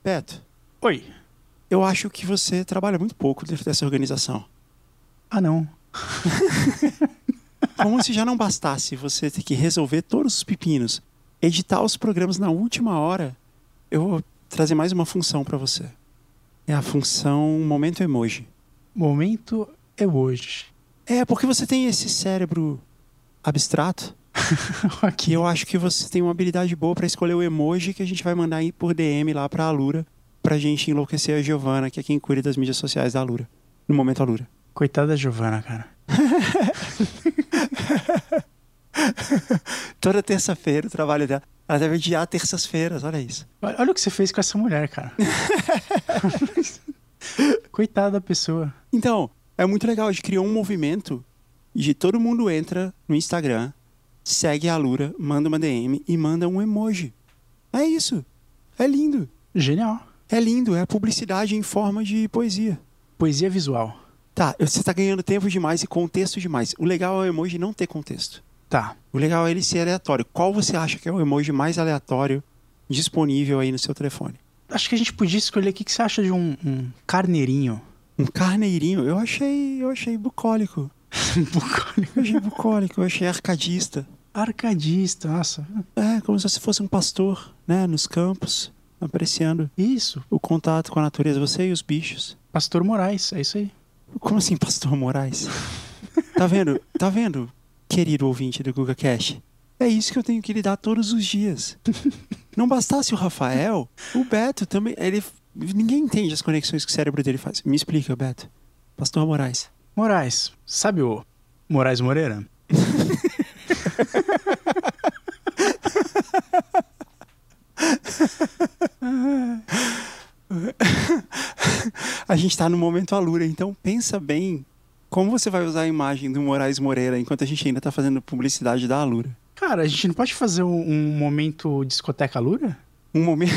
Beto, Oi. eu acho que você trabalha muito pouco dentro dessa organização. Ah, não. Como se já não bastasse você ter que resolver todos os pepinos, editar os programas na última hora, eu vou trazer mais uma função pra você. É a função Momento Emoji. Momento é hoje. É, porque você tem esse cérebro abstrato que Aqui. eu acho que você tem uma habilidade boa pra escolher o emoji que a gente vai mandar aí por DM lá pra Alura, pra gente enlouquecer a Giovana, que é quem cuida das mídias sociais da Alura. No Momento Alura. Coitada da Giovana, cara. Toda terça-feira o trabalho dela. Ela deve adiar terças-feiras, olha isso. Olha o que você fez com essa mulher, cara. Coitada da pessoa. Então, é muito legal. A gente criou um movimento de todo mundo entra no Instagram, segue a Alura, manda uma DM e manda um emoji. É isso. É lindo. Genial. É lindo. É publicidade em forma de poesia. Poesia visual. Tá, você tá ganhando tempo demais e contexto demais. O legal é o emoji não ter contexto. Tá. O legal é ele ser aleatório. Qual você acha que é o emoji mais aleatório disponível aí no seu telefone? Acho que a gente podia escolher o que você acha de um carneirinho. Um carneirinho? Eu achei bucólico. Bucólico. Eu achei bucólico, eu achei arcadista. Arcadista, nossa. É, como se você fosse um pastor, né? Nos campos, apreciando Isso. o contato com a natureza, você e os bichos. Pastor Moraes, é isso aí. Como assim, Pastor Moraes? Tá vendo? Tá vendo, querido ouvinte do GugaCast? É isso que eu tenho que lidar todos os dias. Não bastasse o Rafael, o Beto também. Ninguém entende as conexões que o cérebro dele faz. Me explica, Beto. Pastor Moraes. Moraes, sabe o Moraes Moreira? A gente tá no momento Alura, então pensa bem como você vai usar a imagem do Moraes Moreira enquanto a gente ainda tá fazendo publicidade da Alura. Cara, a gente não pode fazer um momento discoteca Lura? Um momento...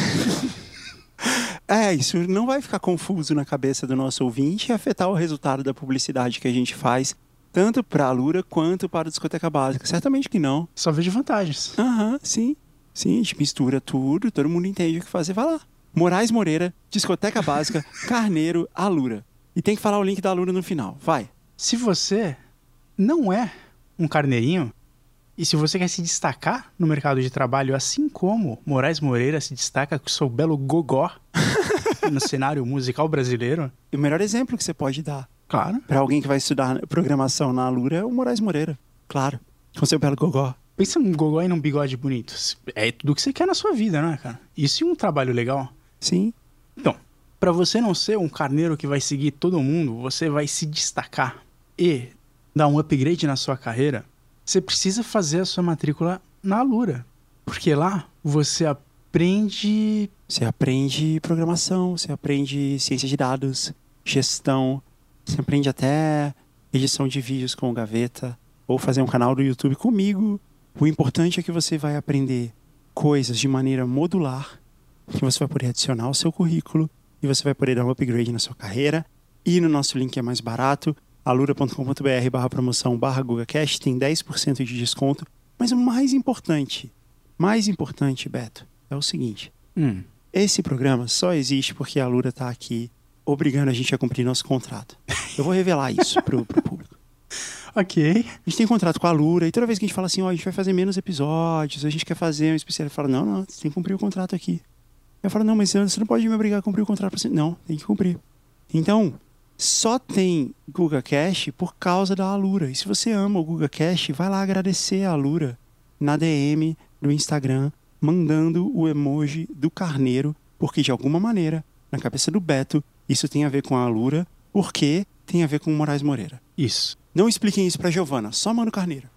isso não vai ficar confuso na cabeça do nosso ouvinte e afetar o resultado da publicidade que a gente faz, tanto para a Alura quanto para a Discoteca Básica. Certamente que não. Só vejo vantagens. Aham, sim. Sim, a gente mistura tudo, todo mundo entende o que fazer. Vai lá. Moraes Moreira, Discoteca Básica, Carneiro, Alura. E tem que falar o link da Alura no final. Vai. Se você não é um carneirinho, e se você quer se destacar no mercado de trabalho, assim como Moraes Moreira se destaca com seu belo gogó no cenário musical brasileiro... E o melhor exemplo que você pode dar Claro. para alguém que vai estudar programação na Alura é o Moraes Moreira. Claro. Com seu belo gogó. Pensa num gogó e num bigode bonito. É tudo que você quer na sua vida, né, cara? Isso e um trabalho legal. Sim. Então, pra você não ser um carneiro que vai seguir todo mundo, você vai se destacar e dar um upgrade na sua carreira, você precisa fazer a sua matrícula na Alura. Porque lá você aprende... Você aprende programação, você aprende ciência de dados, gestão, você aprende até edição de vídeos com o Gaveta, ou fazer um canal do YouTube comigo. O importante é que você vai aprender coisas de maneira modular, que você vai poder adicionar ao seu currículo e você vai poder dar um upgrade na sua carreira. E no nosso link é mais barato, alura.com.br/promoção/GugaCast, tem 10% de desconto. Mas o mais importante, Beto, é o seguinte. Esse programa só existe porque a Alura tá aqui obrigando a gente a cumprir nosso contrato. Eu vou revelar isso pro público. Ok. A gente tem contrato com a Alura e toda vez que a gente fala assim, a gente vai fazer menos episódios, a gente quer fazer um especial, ele fala, não, você tem que cumprir o contrato aqui. Eu falo, não, mas você não pode me obrigar a cumprir o contrato pra você. Não, tem que cumprir. Então, só tem GugaCast por causa da Alura. E se você ama o GugaCast, vai lá agradecer a Alura na DM do Instagram, mandando o emoji do carneiro, porque de alguma maneira, na cabeça do Beto, isso tem a ver com a Alura, porque tem a ver com o Moraes Moreira. Isso. Não expliquem isso pra Giovana, só manda o carneiro.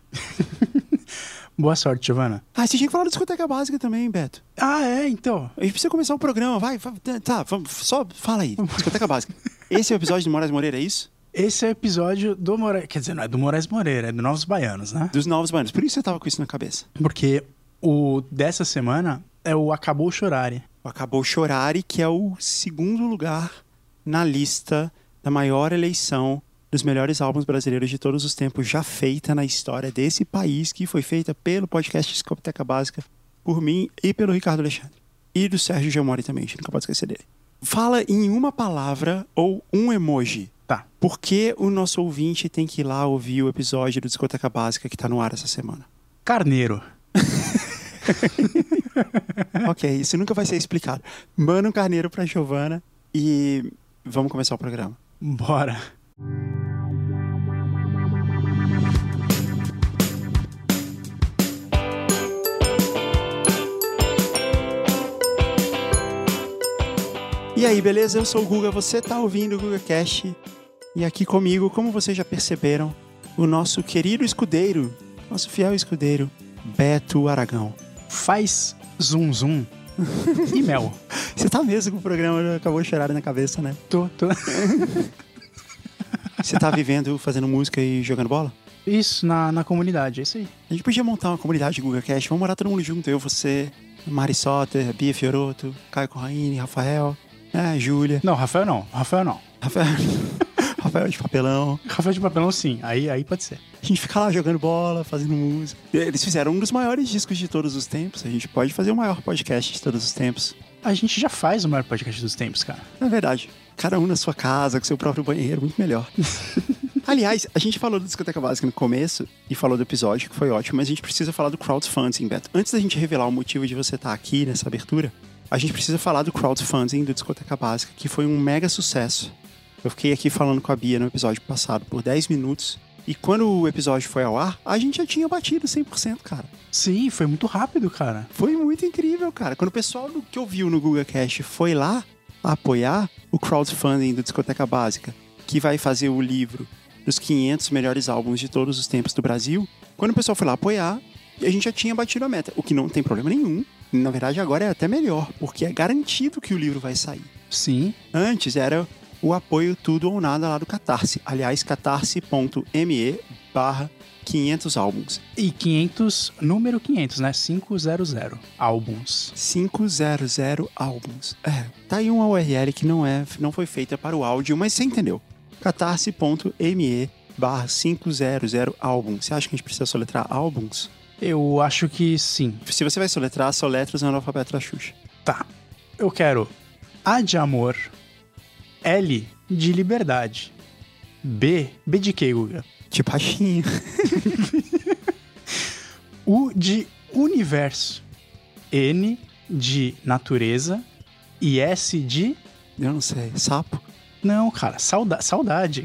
Boa sorte, Giovana. Você tinha que falar da Discoteca Básica também, Beto. Ah, é? Então. A gente precisa começar o programa, vai. Tá, vamos, só fala aí. Discoteca Básica. Esse é o episódio do Moraes Moreira, é isso? Esse é o episódio do Moraes... Quer dizer, não é do Moraes Moreira, é do Novos Baianos, né? Dos Novos Baianos. Por isso você tava com isso na cabeça. Porque o dessa semana é o Acabou Chorare. O Acabou Chorare, que é o segundo lugar na lista da maior eleição dos melhores álbuns brasileiros de todos os tempos já feita na história desse país, que foi feita pelo podcast Discoteca Básica, por mim e pelo Ricardo Alexandre. E do Sérgio Giamori também, a gente nunca pode esquecer dele. Fala em uma palavra ou um emoji. Tá. Por que o nosso ouvinte tem que ir lá ouvir o episódio do Discoteca Básica que tá no ar essa semana? Carneiro. Ok, isso nunca vai ser explicado. Manda um carneiro pra Giovana e vamos começar o programa. Bora. E aí, beleza? Eu sou o Guga, você tá ouvindo o GugaCast. E aqui comigo, como vocês já perceberam, o nosso querido escudeiro, nosso fiel escudeiro, Beto Aragão. Faz zum zum e mel. Você tá mesmo com o programa Acabou de Chorar na cabeça, né? Tô. Você tá vivendo, fazendo música e jogando bola? Isso, na comunidade, é isso aí. A gente podia montar uma comunidade de GugaCast, vamos morar todo mundo junto, eu, você, Mari Soter, Bia Fioroto, Caio Corraine, Rafael, Júlia. Não, Rafael não. Rafael de papelão. Rafael de papelão, sim. Aí pode ser. A gente fica lá jogando bola, fazendo música. Eles fizeram um dos maiores discos de todos os tempos. A gente pode fazer o maior podcast de todos os tempos. A gente já faz o maior podcast dos tempos, cara. É verdade. Cada um na sua casa, com seu próprio banheiro, muito melhor. Aliás, a gente falou do Discoteca Básica no começo e falou do episódio, que foi ótimo, mas a gente precisa falar do crowdfunding, Beto. Antes da gente revelar o motivo de você estar aqui nessa abertura, a gente precisa falar do crowdfunding do Discoteca Básica, que foi um mega sucesso. Eu fiquei aqui falando com a Bia no episódio passado por 10 minutos. E quando o episódio foi ao ar, a gente já tinha batido 100%, cara. Sim, foi muito rápido, cara. Foi muito incrível, cara. Quando o pessoal que ouviu no GugaCast foi lá apoiar o crowdfunding do Discoteca Básica, que vai fazer o livro dos 500 melhores álbuns de todos os tempos do Brasil, quando o pessoal foi lá apoiar, a gente já tinha batido a meta. O que não tem problema nenhum. Na verdade, agora é até melhor, porque é garantido que o livro vai sair. Sim. Antes era o apoio tudo ou nada lá do Catarse. Aliás, catarse.me/500 álbuns. E 500, número 500, né? 500 álbuns. 500 álbuns. Tá aí uma URL que não foi feita para o áudio, mas você entendeu. catarse.me/500 álbuns. Você acha que a gente precisa soletrar álbuns? Eu acho que sim. Se você vai soletrar, soletra usando o alfabeto da Xuxa. Tá. Eu quero A de amor, L de liberdade, B de quê, Guga? De baixinho. U de universo, N de natureza e S de... Eu não sei. Sapo? Não, cara, saudade.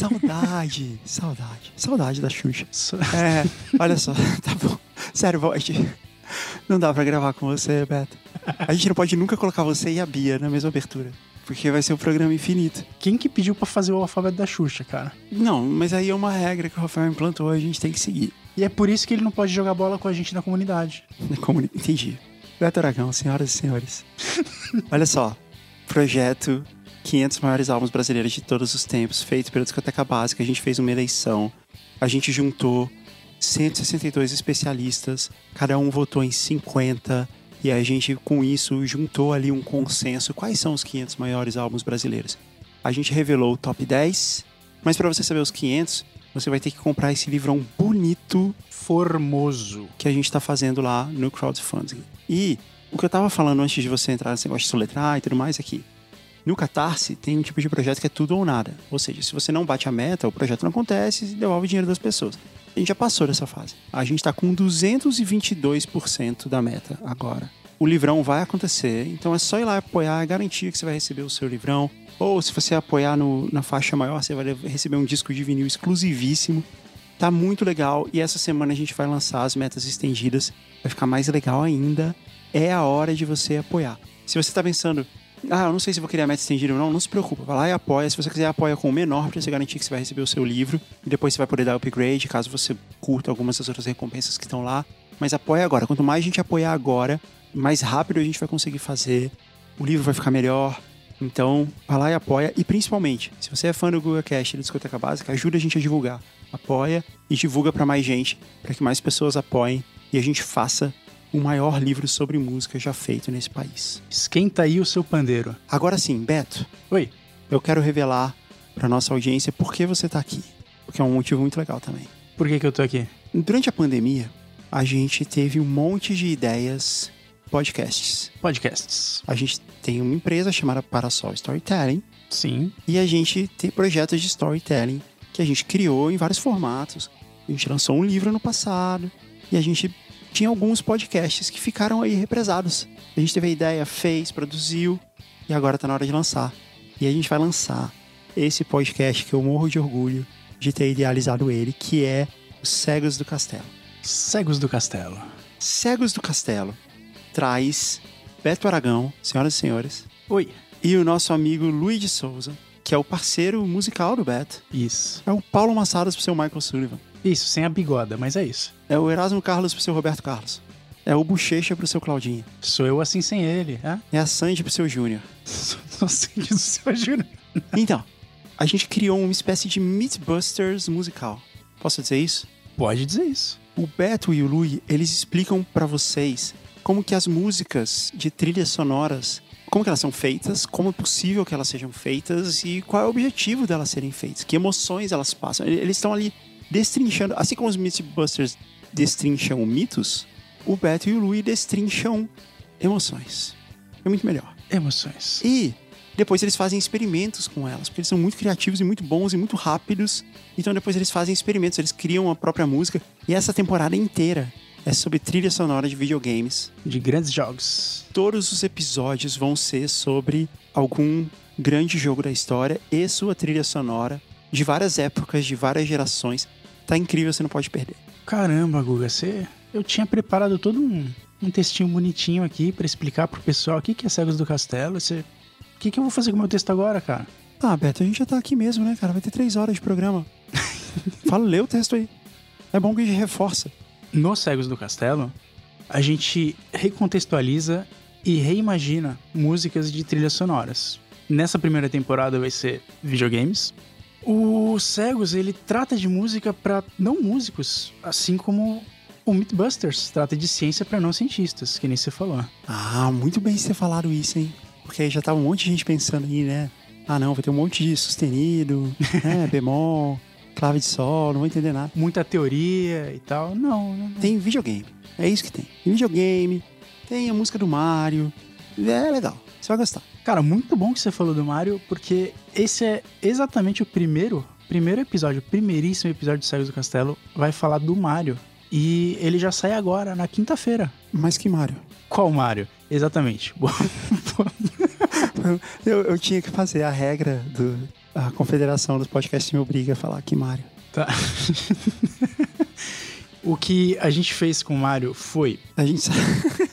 Saudade da Xuxa. Olha só, tá bom. Sério, não dá pra gravar com você, Beto. A gente não pode nunca colocar você e a Bia na mesma abertura, porque vai ser um programa infinito. Quem que pediu pra fazer o alfabeto da Xuxa, cara? Não, mas aí é uma regra que o Rafael implantou, a gente tem que seguir. E é por isso que ele não pode jogar bola com a gente na comunidade. Entendi. Beto Aragão, senhoras e senhores. Olha só, projeto 500 maiores álbuns brasileiros de todos os tempos, feito pela Discoteca Básica. A gente fez uma eleição, a gente juntou 162 especialistas, cada um votou em 50, e a gente, com isso, juntou ali um consenso. Quais são os 500 maiores álbuns brasileiros? A gente revelou o top 10, mas para você saber os 500, você vai ter que comprar esse livrão bonito, formoso, que a gente tá fazendo lá no crowdfunding. E o que eu tava falando antes de você entrar nesse negócio de soletrar e tudo mais aqui, no Catarse tem um tipo de projeto que é tudo ou nada. Ou seja, se você não bate a meta, o projeto não acontece e devolve o dinheiro das pessoas. A gente já passou dessa fase. A gente tá com 222% da meta agora. O livrão vai acontecer, então é só ir lá apoiar, é garantia que você vai receber o seu livrão. Ou se você apoiar na faixa maior, você vai receber um disco de vinil exclusivíssimo. Tá muito legal e essa semana a gente vai lançar as metas estendidas. Vai ficar mais legal ainda. É a hora de você apoiar. Se você tá pensando... eu não sei se vou querer a meta estendida ou não se preocupa, vai lá e apoia. Se você quiser, apoia com o menor, pra você garantir que você vai receber o seu livro. E depois você vai poder dar upgrade, caso você curta algumas das outras recompensas que estão lá. Mas apoia agora. Quanto mais a gente apoiar agora, mais rápido a gente vai conseguir fazer. O livro vai ficar melhor. Então, vai lá e apoia. E principalmente, se você é fã do GugaCast e da Discoteca Básica, ajuda a gente a divulgar. Apoia e divulga pra mais gente, para que mais pessoas apoiem e a gente faça o maior livro sobre música já feito nesse país. Esquenta aí o seu pandeiro. Agora sim, Beto. Oi. Eu quero revelar pra nossa audiência por que você tá aqui. Porque é um motivo muito legal também. Por que eu tô aqui? Durante a pandemia, a gente teve um monte de ideias podcasts. A gente tem uma empresa chamada Parasol Storytelling. Sim. E a gente tem projetos de storytelling que a gente criou em vários formatos. A gente lançou um livro no passado e a gente tinha alguns podcasts que ficaram aí represados. A gente teve a ideia, fez, produziu e agora tá na hora de lançar. E a gente vai lançar esse podcast que eu morro de orgulho de ter idealizado ele, que é Os Cegos do Castelo. Cegos do Castelo. Cegos do Castelo traz Beto Aragão, senhoras e senhores. Oi. E o nosso amigo Luiz de Souza, que é o parceiro musical do Beto. Isso. É o Paulo Massadas pro seu Michael Sullivan. Isso, sem a bigoda, mas é isso. É o Erasmo Carlos pro seu Roberto Carlos. É o Bochecha pro seu Claudinho. Sou eu assim sem ele, É a Sandy pro seu Júnior. Sou Sandy do seu Júnior. Então, a gente criou uma espécie de Mythbusters musical. Posso dizer isso? Pode dizer isso. O Beto e o Lui, eles explicam pra vocês como que as músicas de trilhas sonoras, como que elas são feitas, como é possível que elas sejam feitas e qual é o objetivo delas serem feitas, que emoções elas passam. Eles estão ali destrinchando, assim como os Mythbusters destrincham mitos, o Beto e o Lui destrincham emoções. É muito melhor. Emoções. E depois eles fazem experimentos com elas, porque eles são muito criativos e muito bons e muito rápidos. Então depois eles fazem experimentos, eles criam a própria música. E essa temporada inteira é sobre trilha sonora de videogames. De grandes jogos. Todos os episódios vão ser sobre algum grande jogo da história e sua trilha sonora, de várias épocas, de várias gerações. Tá incrível, você não pode perder. Caramba, Guga, eu tinha preparado todo um textinho bonitinho aqui pra explicar pro pessoal o que é Cegos do Castelo. O que eu vou fazer com o meu texto agora, cara? Ah, Beto, a gente já tá aqui mesmo, né, cara? Vai ter 3 horas de programa. Fala, lê o texto aí. É bom que a gente reforça. No Cegos do Castelo, a gente recontextualiza e reimagina músicas de trilhas sonoras. Nessa primeira temporada vai ser videogames. O Cegos, ele trata de música para não músicos, assim como o Mythbusters trata de ciência para não cientistas, que nem você falou. Ah, muito bem você ter falado isso, hein? Porque aí já tava um monte de gente pensando aí, né? Ah, não, vai ter um monte de sustenido, né? Bemol, clave de sol, não vou entender nada. Muita teoria e tal. Não. Tem videogame, é isso que tem. Tem videogame, tem a música do Mario. É legal, você vai gostar. Cara, muito bom que você falou do Mario, porque esse é exatamente o primeiro episódio, o primeiríssimo episódio de Cegos do Castelo, vai falar do Mario. E ele já sai agora, na quinta-feira. Mas que Mario? Qual Mario? Exatamente. eu tinha que fazer a regra a confederação dos podcasts me obriga a falar que Mario. Tá. O que a gente fez com o Mario foi... A gente sabe...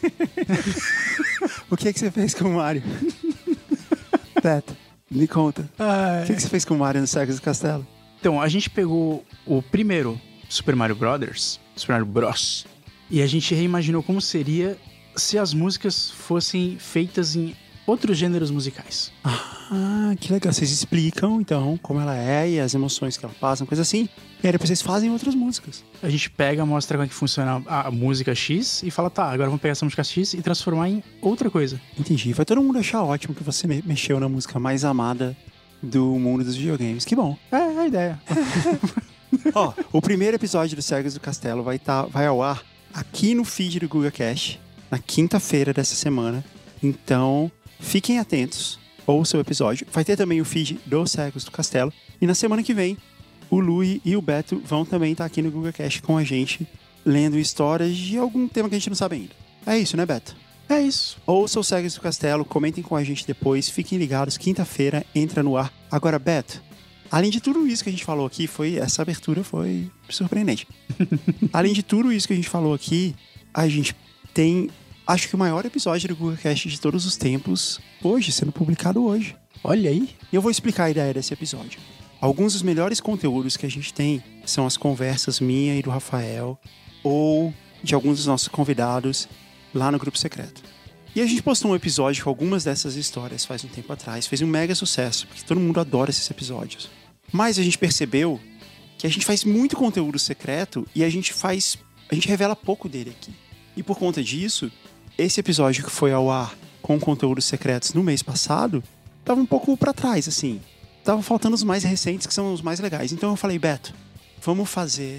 O que você fez com o Mario? Beto, me conta. O que você fez com o Mario no Cegos do Castelo? Então, a gente pegou o primeiro Super Mario Bros., Super Mario Bros., e a gente reimaginou como seria se as músicas fossem feitas em outros gêneros musicais. Ah, que legal. Vocês explicam, então, como ela é e as emoções que ela passa, coisa assim. E aí depois vocês fazem outras músicas. A gente pega, mostra como é que funciona a música X e fala, tá, agora vamos pegar essa música X e transformar em outra coisa. Entendi. Vai todo mundo achar ótimo que você mexeu na música mais amada do mundo dos videogames. Que bom. É a ideia. Ó, o primeiro episódio do Cegos do Castelo vai ao ar aqui no feed do Guga Cash, na quinta-feira dessa semana. Então, fiquem atentos, ouçam o episódio. Vai ter também o feed do Cegos do Castelo. E na semana que vem, o Lui e o Beto vão também estar aqui no Guga Cash com a gente, lendo histórias de algum tema que a gente não sabe ainda. É isso, né, Beto? É isso. Ouçam o Cegos do Castelo, comentem com a gente depois, fiquem ligados, quinta-feira entra no ar. Agora, Beto, além de tudo isso que a gente falou aqui, essa abertura foi surpreendente. Além de tudo isso que a gente falou aqui, a gente tem, acho que o maior episódio do Guga Cast de todos os tempos, hoje, sendo publicado hoje. Olha aí. E eu vou explicar a ideia desse episódio. Alguns dos melhores conteúdos que a gente tem são as conversas minha e do Rafael, ou de alguns dos nossos convidados lá no Grupo Secreto. E a gente postou um episódio com algumas dessas histórias faz um tempo atrás, fez um mega sucesso, porque todo mundo adora esses episódios. Mas a gente percebeu que a gente faz muito conteúdo secreto e a gente revela pouco dele aqui. E por conta disso, esse episódio que foi ao ar com conteúdos secretos no mês passado, tava um pouco pra trás, assim. Tava faltando os mais recentes, que são os mais legais. Então eu falei, Beto, vamos fazer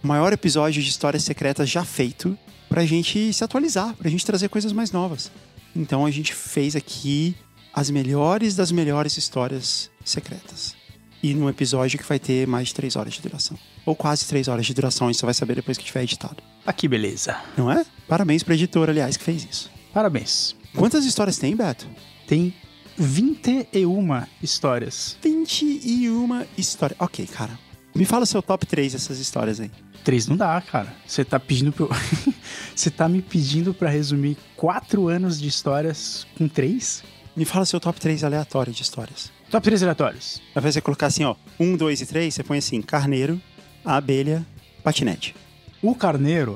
o maior episódio de histórias secretas já feito pra gente se atualizar, pra gente trazer coisas mais novas. Então a gente fez aqui as melhores das melhores histórias secretas. E num episódio que vai ter mais de 3 horas de duração. Ou quase 3 horas de duração, isso você vai saber depois que tiver editado. Aqui, beleza. Não é? Parabéns pro editor, aliás, que fez isso. Parabéns. Quantas histórias tem, Beto? Tem 21 histórias. 21 histórias. Ok, cara. Me fala o seu top 3 dessas histórias aí. 3 não dá, cara. Você tá pedindo pra eu... Você tá me pedindo pra resumir 4 anos de histórias com 3? Me fala o seu top 3 aleatório de histórias. Top 3 aleatórios. Ao invés de você colocar assim, ó, 1, 2 e 3, você põe assim, carneiro, abelha, patinete. O carneiro...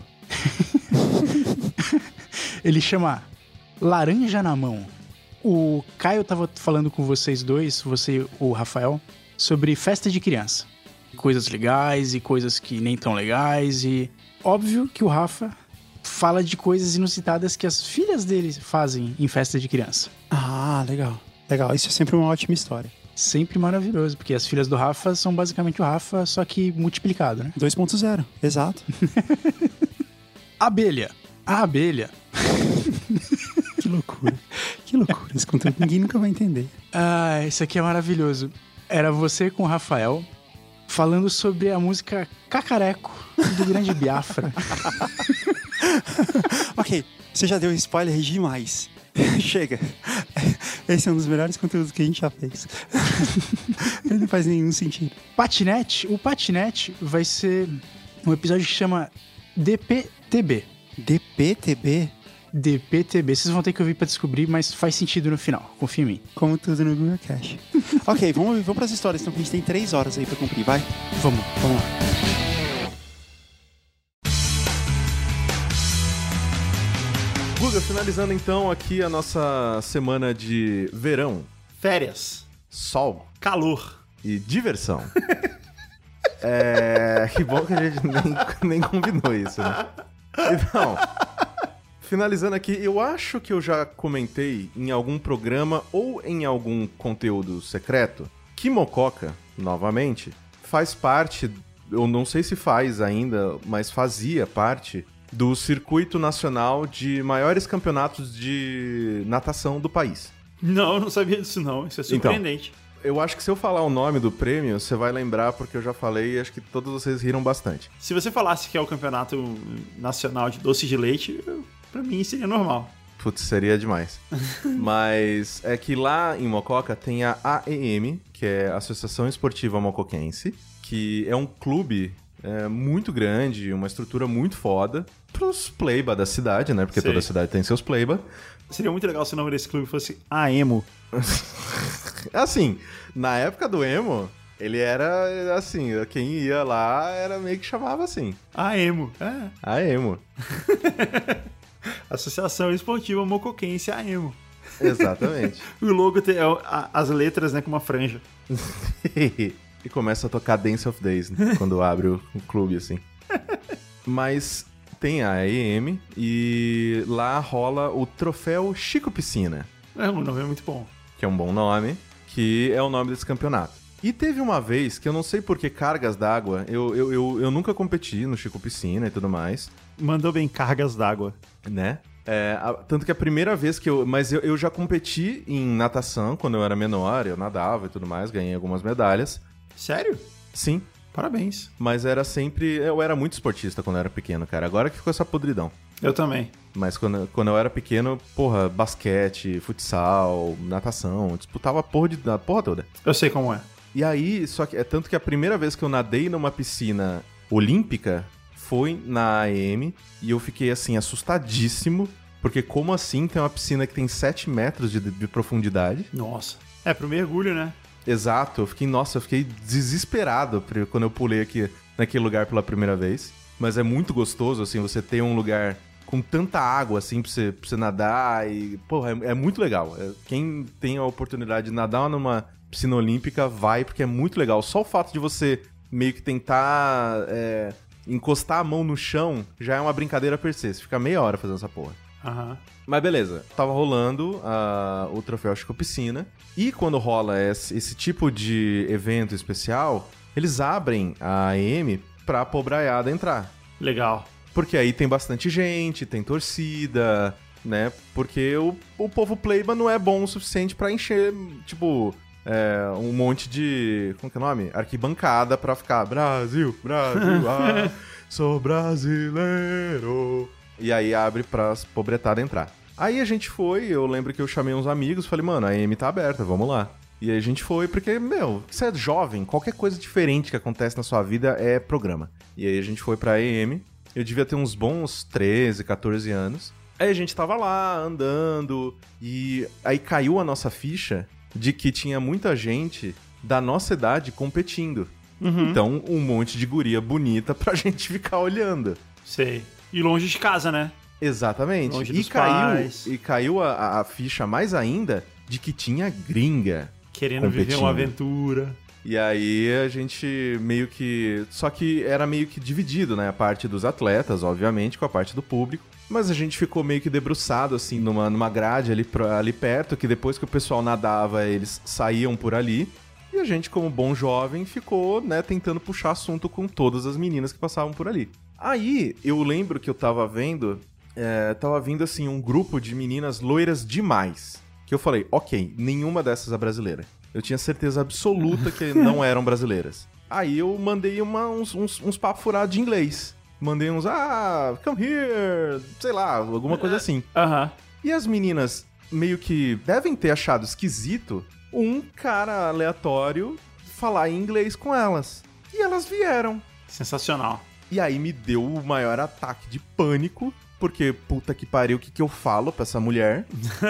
ele chama Laranja na Mão. O Caio tava falando com vocês dois, você e o Rafael, sobre festa de criança. Coisas legais e coisas que nem tão legais. E óbvio que o Rafa fala de coisas inusitadas que as filhas dele fazem em festa de criança. Ah, legal. Legal, isso é sempre uma ótima história. Sempre maravilhoso, porque as filhas do Rafa são basicamente o Rafa, só que multiplicado, né? 2.0, exato. Abelha. A abelha. Que loucura. Que loucura. Esse conteúdo ninguém nunca vai entender. Ah, isso aqui é maravilhoso. Era você com o Rafael falando sobre a música Cacareco, do Grande Biafra. Ok, você já deu spoiler demais. Chega. Esse é um dos melhores conteúdos que a gente já fez. Ele não faz nenhum sentido. Patinete. O patinete vai ser um episódio que chama DPTB. DPTB? DPTB. Vocês vão ter que ouvir pra descobrir, mas faz sentido no final. Confia em mim. Como tudo no Google Cash. Ok, vamos pras histórias, então, que a gente tem 3 horas aí pra cumprir. Vai? Vamos lá. Guga, finalizando então aqui a nossa semana de verão, Férias. sol Calor. e diversão. Que bom que a gente nem combinou isso, né? Então, finalizando aqui, eu acho que eu já comentei em algum programa ou em algum conteúdo secreto que Mococa, novamente, faz parte, eu não sei se faz ainda, mas fazia parte do circuito nacional de maiores campeonatos de natação do país. Não, eu não sabia disso não. Isso é surpreendente. Então, eu acho que se eu falar o nome do prêmio, você vai lembrar, porque eu já falei e acho que todos vocês riram bastante. Se você falasse que é o campeonato nacional de doce de leite, pra mim seria normal. Putz, seria demais. Mas é que lá em Mococa tem a AEM, que é a Associação Esportiva Mocoquense, que é um clube muito grande, uma estrutura muito foda pros pleiba da cidade, né? Porque Sei. toda cidade tem seus pleiba. Seria muito legal se o nome desse clube fosse AEMO. Assim, na época do emo, ele era assim, quem ia lá era meio que chamava assim. AEMO, AEMO. Associação Esportiva Mocoquense AEMO. Exatamente. O logo tem as letras, né, com uma franja. E começa a tocar Dance of Days, né, quando abre o clube, assim. Mas tem a AEM e lá rola o troféu Chico Piscina. O nome é muito bom. Que é um bom nome, que é o nome desse campeonato. E teve uma vez, que eu não sei por que cargas d'água, eu nunca competi no Chico Piscina e tudo mais, Mandou bem, cargas d'água. né? Tanto que a primeira vez que Mas eu já competi em natação, quando eu era menor, eu nadava e tudo mais, ganhei algumas medalhas. Sério? Sim, Parabéns. mas era sempre... Eu era muito esportista quando eu era pequeno, cara. Agora que ficou essa podridão. Eu também. Mas quando eu era pequeno, porra, basquete, futsal, natação, eu disputava a porra toda. Eu sei como é. E aí, só que tanto que a primeira vez que eu nadei numa piscina olímpica foi na AEM e eu fiquei assim, assustadíssimo, porque como assim tem uma piscina que tem 7 metros de profundidade? Nossa. Pro mergulho, né? Exato, eu fiquei desesperado quando eu pulei aqui naquele lugar pela primeira vez. Mas é muito gostoso, assim, você ter um lugar com tanta água, assim, pra você nadar e... Porra, é muito legal. Quem tem a oportunidade de nadar numa piscina olímpica, vai, porque é muito legal. Só o fato de você meio que tentar encostar a mão no chão já é uma brincadeira per se. Você fica meia hora fazendo essa porra. Aham. Mas beleza, tava rolando o troféu Chico Piscina. E quando rola esse tipo de evento especial, eles abrem a AEM pra pobraiada entrar. Legal. Porque aí tem bastante gente, tem torcida, né? Porque o povo pleiba não é bom o suficiente pra encher, tipo, um monte de... Como que é o nome? Arquibancada pra ficar Brasil, Brasil, sou brasileiro. E aí abre pras pobretadas entrar. Aí a gente foi, eu lembro que eu chamei uns amigos, falei, mano, a AM tá aberta, vamos lá. E aí a gente foi, porque, você é jovem, qualquer coisa diferente que acontece na sua vida é programa. E aí a gente foi pra AM, eu devia ter uns bons 13, 14 anos. Aí a gente tava lá, andando, e aí caiu a nossa ficha de que tinha muita gente da nossa idade competindo. Uhum. Então, um monte de guria bonita pra gente ficar olhando. Sei. E longe de casa, né? Exatamente. Longe dos pais. E caiu a ficha mais ainda de que tinha gringa querendo viver uma aventura. E aí a gente meio que... Só que era meio que dividido, né? A parte dos atletas, obviamente, com a parte do público. Mas a gente ficou meio que debruçado, assim, numa grade ali perto, que depois que o pessoal nadava, eles saíam por ali. E a gente, como bom jovem, ficou, né, tentando puxar assunto com todas as meninas que passavam por ali. Aí, eu lembro que eu tava vendo... tava vindo, assim, um grupo de meninas loiras demais. Que eu falei, ok, nenhuma dessas é brasileira. Eu tinha certeza absoluta que não eram brasileiras. Aí eu mandei uns papos furados de inglês. Mandei uns, come here, sei lá, alguma coisa assim. Aham. E as meninas meio que devem ter achado esquisito um cara aleatório falar em inglês com elas. E elas vieram. Sensacional. E aí me deu o maior ataque de pânico, porque puta que pariu, o que eu falo pra essa mulher?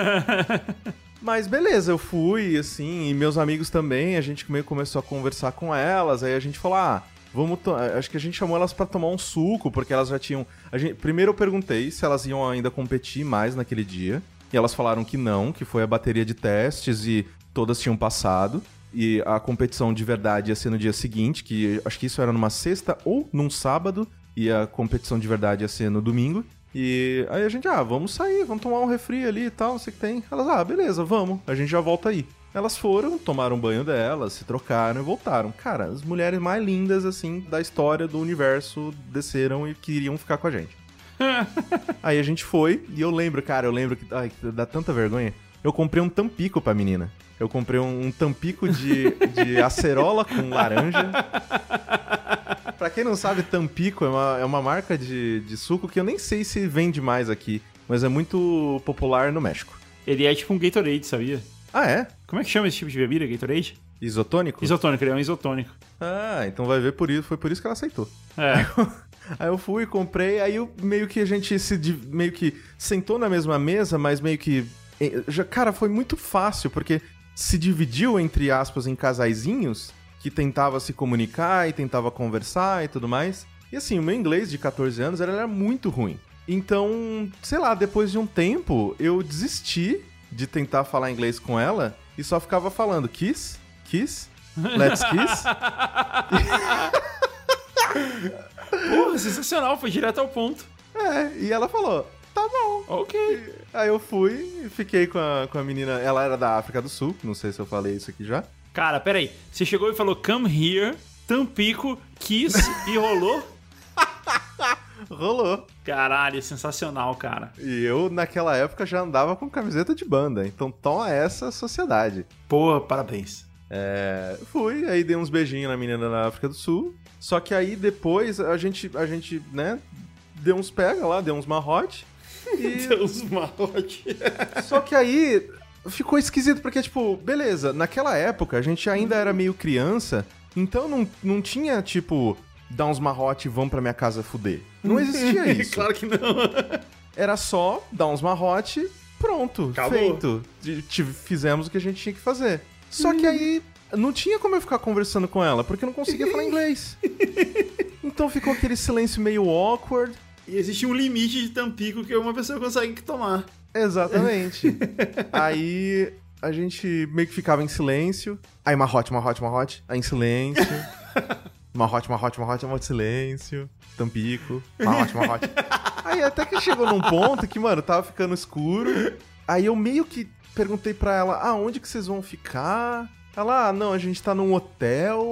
Mas beleza, eu fui, assim, e meus amigos também, a gente meio começou a conversar com elas, aí a gente falou, acho que a gente chamou elas pra tomar um suco, porque elas já tinham... Primeiro eu perguntei se elas iam ainda competir mais naquele dia, e elas falaram que não, que foi a bateria de testes e todas tinham passado, e a competição de verdade ia ser no dia seguinte, que acho que isso era numa sexta ou num sábado, e a competição de verdade ia ser no domingo. E aí a gente, vamos sair, vamos tomar um refri ali e tal, não sei o que tem. Elas, beleza, vamos, a gente já volta aí. Elas foram, tomaram um banho delas, se trocaram e voltaram. Cara, as mulheres mais lindas, assim, da história do universo desceram e queriam ficar com a gente. Aí a gente foi, e eu lembro que dá tanta vergonha. Eu comprei um tampico pra menina. Eu comprei um tampico de acerola com laranja. Pra quem não sabe, Tampico é uma marca de suco que eu nem sei se vende mais aqui, mas é muito popular no México. Ele é tipo um Gatorade, sabia? Ah, é? Como é que chama esse tipo de bebida, Gatorade? Isotônico? Isotônico, ele é um isotônico. Então vai ver por isso, foi por isso que ela aceitou. É. Aí eu fui, comprei, aí meio que a gente meio que sentou na mesma mesa, mas meio que... Cara, foi muito fácil, porque se dividiu, entre aspas, em casaizinhos... que tentava se comunicar e tentava conversar e tudo mais. E assim, o meu inglês de 14 anos era muito ruim. Então, sei lá, depois de um tempo, eu desisti de tentar falar inglês com ela e só ficava falando kiss, kiss, let's kiss. Porra, sensacional, foi direto ao ponto. E ela falou, tá bom. Ok. Aí eu fui e fiquei com a menina, ela era da África do Sul, não sei se eu falei isso aqui já. Cara, peraí. Você chegou e falou come here, Tampico, kiss e rolou? Rolou. Caralho, sensacional, cara. E eu, naquela época, já andava com camiseta de banda. Então toma essa sociedade. Porra, parabéns. Fui, aí dei uns beijinhos na menina da África do Sul. Só que aí depois a gente né, deu uns pega lá, deu uns marrote. Deu uns marrote. Só que aí... ficou esquisito, porque, tipo, beleza, naquela época a gente ainda era meio criança, então não tinha, tipo, dar uns marrote e vamos pra minha casa fuder. Não existia isso. Claro que não. Era só dar uns marrote, pronto, acabou. Feito. Fizemos o que a gente tinha que fazer. Só que aí não tinha como eu ficar conversando com ela, porque eu não conseguia falar inglês. Então ficou aquele silêncio meio awkward. E existe um limite de Tampico que uma pessoa consegue tomar. Exatamente. Aí a gente meio que ficava em silêncio. Aí marrote, aí em silêncio. Marrote, silêncio. Tampico, marrote. Aí até que chegou num ponto que, mano, tava ficando escuro. Aí eu meio que perguntei pra ela, onde que vocês vão ficar? Ela, não, a gente tá num hotel.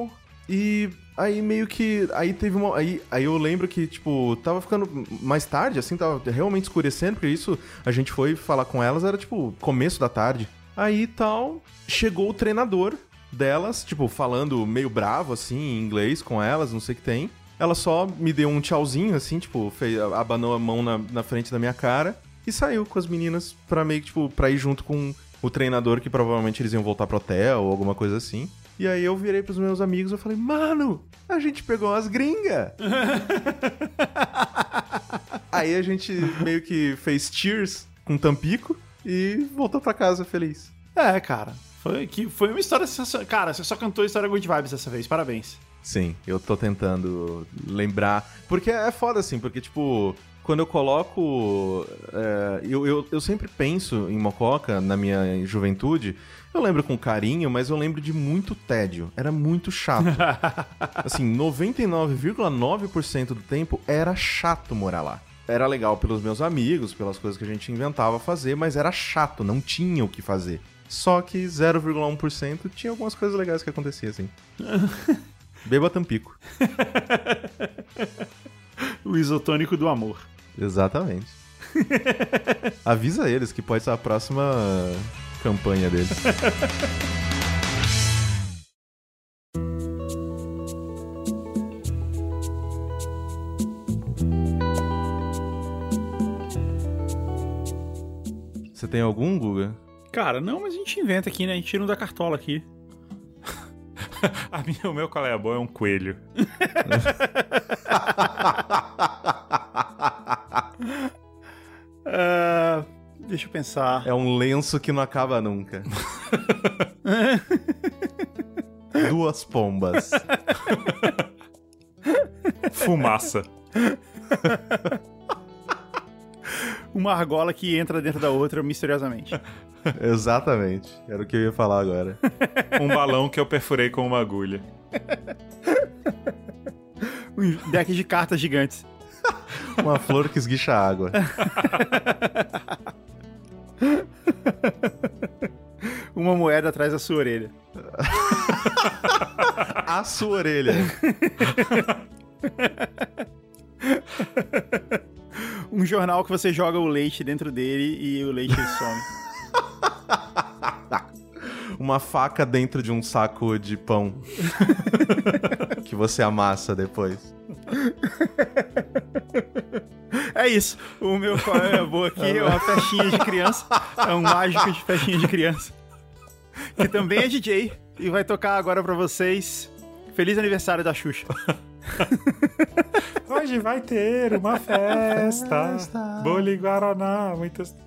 E aí meio que... Aí teve uma... Aí eu lembro que, tipo, tava ficando mais tarde, assim, tava realmente escurecendo, porque isso, a gente foi falar com elas, era, tipo, começo da tarde. Aí, tal, chegou o treinador delas, tipo, falando meio bravo, assim, em inglês com elas, não sei o que tem. Ela só me deu um tchauzinho, assim, tipo, abanou a mão na frente da minha cara e saiu com as meninas pra meio que, tipo, pra ir junto com o treinador, que provavelmente eles iam voltar pro hotel ou alguma coisa assim. E aí eu virei pros meus amigos e falei, mano, a gente pegou umas gringas. Aí a gente meio que fez cheers com Tampico e voltou pra casa feliz. É, cara. Foi uma história sensacional. Cara, você só cantou a história Good Vibes dessa vez. Parabéns. Sim, eu tô tentando lembrar. Porque é foda, assim, porque, tipo, quando eu coloco... eu sempre penso em Mococa, na minha juventude. Eu lembro com carinho, mas eu lembro de muito tédio. Era muito chato. Assim, 99,9% do tempo era chato morar lá. Era legal pelos meus amigos, pelas coisas que a gente inventava fazer, mas era chato, não tinha o que fazer. Só que 0,1% tinha algumas coisas legais que aconteciam, assim. Beba Tampico. O isotônico do amor. Exatamente. Avisa eles que pode ser a próxima campanha deles. Você tem algum, Guga? Cara, não, mas a gente inventa aqui, né? A gente tira um da cartola aqui. O meu qual é boa é um coelho. Deixa eu pensar. É um lenço que não acaba nunca. 2 pombas. Fumaça. Uma argola que entra dentro da outra misteriosamente. Exatamente. Era o que eu ia falar agora. Um balão que eu perfurei com uma agulha. Um deck de cartas gigantes. Uma flor que esguicha água. Uma moeda atrás da sua orelha. A sua orelha. Um jornal que você joga o leite dentro dele e o leite some. Uma faca dentro de um saco de pão. Que você amassa depois. É isso. O meu qual é boa aqui é uma festinha de criança. É um mágico de festinha de criança. Que também é DJ. E vai tocar agora pra vocês. Feliz aniversário da Xuxa. Hoje vai ter uma festa. Bolo e Guaraná, muitas...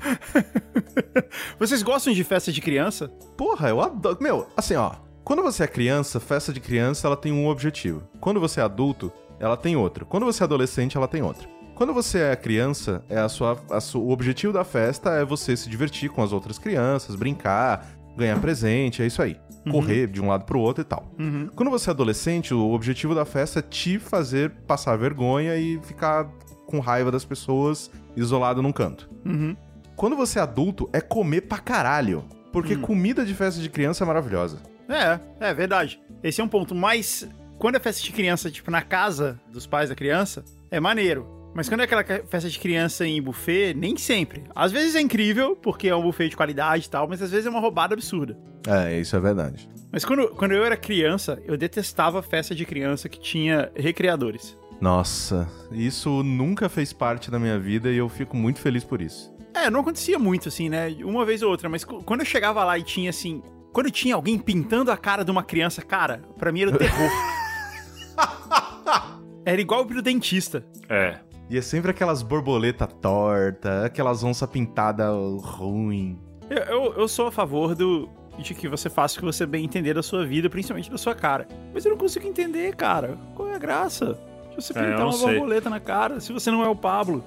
Vocês gostam de festa de criança? Porra, eu adoro. Meu, assim, ó. Quando você é criança, festa de criança, ela tem um objetivo. Quando você é adulto, ela tem outro. Quando você é adolescente, ela tem outro. Quando você é criança, o objetivo da festa é você se divertir com as outras crianças, brincar, ganhar presente, é isso aí. Correr de um lado pro outro e tal. Quando você é adolescente, o objetivo da festa é te fazer passar vergonha e ficar com raiva das pessoas, isolado num canto. Quando você é adulto, é comer pra caralho. Porque comida de festa de criança é maravilhosa. É verdade. Esse é um ponto. Mas quando é festa de criança, tipo, na casa dos pais da criança, é maneiro. Mas quando é aquela festa de criança em buffet, nem sempre. Às vezes é incrível, porque é um buffet de qualidade e tal, mas às vezes é uma roubada absurda. É, isso é verdade. Mas quando eu era criança, eu detestava festa de criança que tinha recreadores. Nossa, isso nunca fez parte da minha vida e eu fico muito feliz por isso. Não acontecia muito, assim, né? Uma vez ou outra, mas quando eu chegava lá e tinha, assim... Quando tinha alguém pintando a cara de uma criança, cara, pra mim era o terror. Era igual pro dentista. É. E é sempre aquelas borboletas tortas, aquelas onças pintadas ruim. Eu sou a favor de que você faça o que você bem entender da sua vida, principalmente da sua cara. Mas eu não consigo entender, cara. Qual é a graça de você pintar uma borboleta na cara, se você não é o Pablo?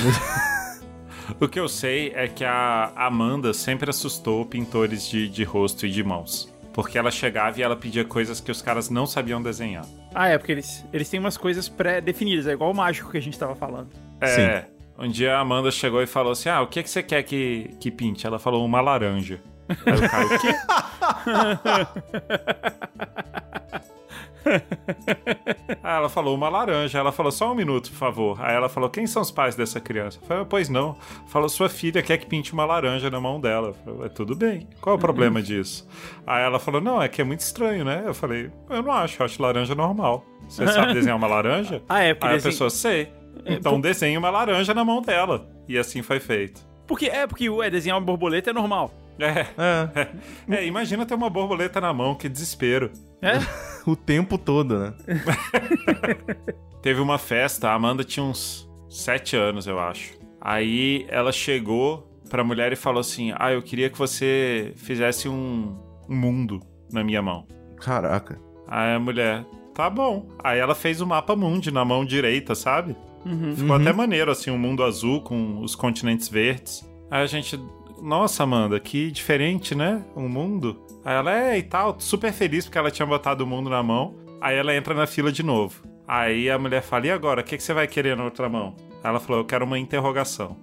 O que eu sei é que a Amanda sempre assustou pintores de rosto e de mãos. Porque ela chegava e ela pedia coisas que os caras não sabiam desenhar. Porque eles têm umas coisas pré-definidas. É igual o mágico que a gente tava falando. Sim. Um dia a Amanda chegou e falou assim, o que você quer que pinte? Ela falou, uma laranja. Aí o cara, o quê? Aí ela falou, uma laranja. Ela falou, só um minuto, por favor. Aí ela falou, quem são os pais dessa criança? Eu falei, pois não. Falou, sua filha quer que pinte uma laranja na mão dela. Eu falei, tudo bem. Qual é o problema disso? Aí ela falou, não, é que é muito estranho, né? Eu falei, eu não acho, eu acho laranja normal. Você sabe desenhar uma laranja? Ah, porque Aí a pessoa, sei. Então desenhe uma laranja na mão dela. E assim foi feito. Porque desenhar uma borboleta é normal. Imagina ter uma borboleta na mão, que desespero. O tempo todo, né? Teve uma festa, a Amanda tinha uns 7 anos, eu acho. Aí ela chegou pra mulher e falou assim, eu queria que você fizesse um mundo na minha mão. Caraca. Aí a mulher, tá bom. Aí ela fez o mapa mundi na mão direita, sabe? Ficou até maneiro, assim, um mundo azul com os continentes verdes. Aí a gente... Nossa, Amanda, que diferente, né? Um mundo. Aí ela, e tal, super feliz porque ela tinha botado o mundo na mão. Aí ela entra na fila de novo. Aí a mulher fala, e agora? O que você vai querer na outra mão? Aí ela falou, eu quero uma interrogação.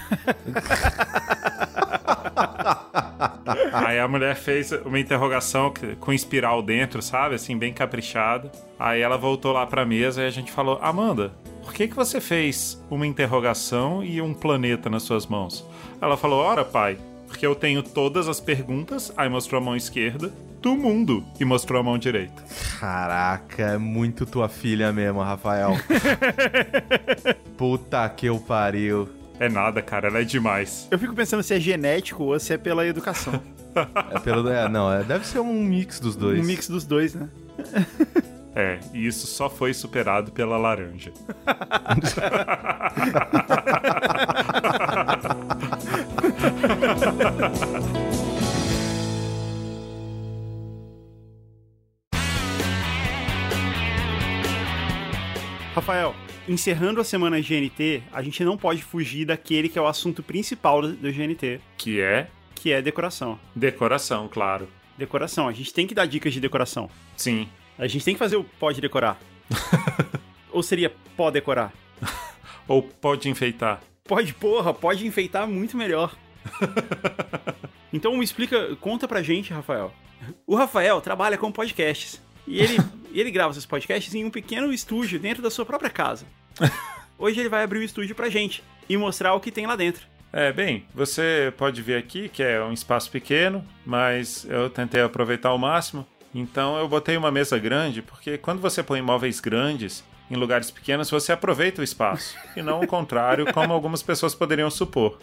Aí a mulher fez uma interrogação com espiral dentro, sabe? Assim, bem caprichada. Aí ela voltou lá pra mesa e a gente falou, Amanda, por que você fez uma interrogação e um planeta nas suas mãos? Ela falou, ora, pai, porque eu tenho todas as perguntas, aí mostrou a mão esquerda, do mundo, e mostrou a mão direita. Caraca, é muito tua filha mesmo, Rafael. Puta que eu pariu. É nada, cara, ela é demais. Eu fico pensando se é genético ou se é pela educação. Deve ser um mix dos dois. Um mix dos dois, né? E isso só foi superado pela laranja. Rafael, encerrando a semana GNT, a gente não pode fugir daquele que é o assunto principal do GNT. Que é decoração. Decoração, claro. Decoração, a gente tem que dar dicas de decoração. Sim. A gente tem que fazer o pode decorar. Ou seria pode decorar? Ou pode enfeitar? Pode enfeitar muito melhor. Então me explica, conta pra gente, Rafael. O Rafael trabalha com podcasts. E ele grava esses podcasts em um pequeno estúdio dentro da sua própria casa. Hoje ele vai abrir o estúdio pra gente e mostrar o que tem lá dentro. Bem, você pode ver aqui que é um espaço pequeno, mas eu tentei aproveitar ao máximo. Então eu botei uma mesa grande, porque quando você põe móveis grandes em lugares pequenos, você aproveita o espaço. E não o contrário, como algumas pessoas poderiam supor.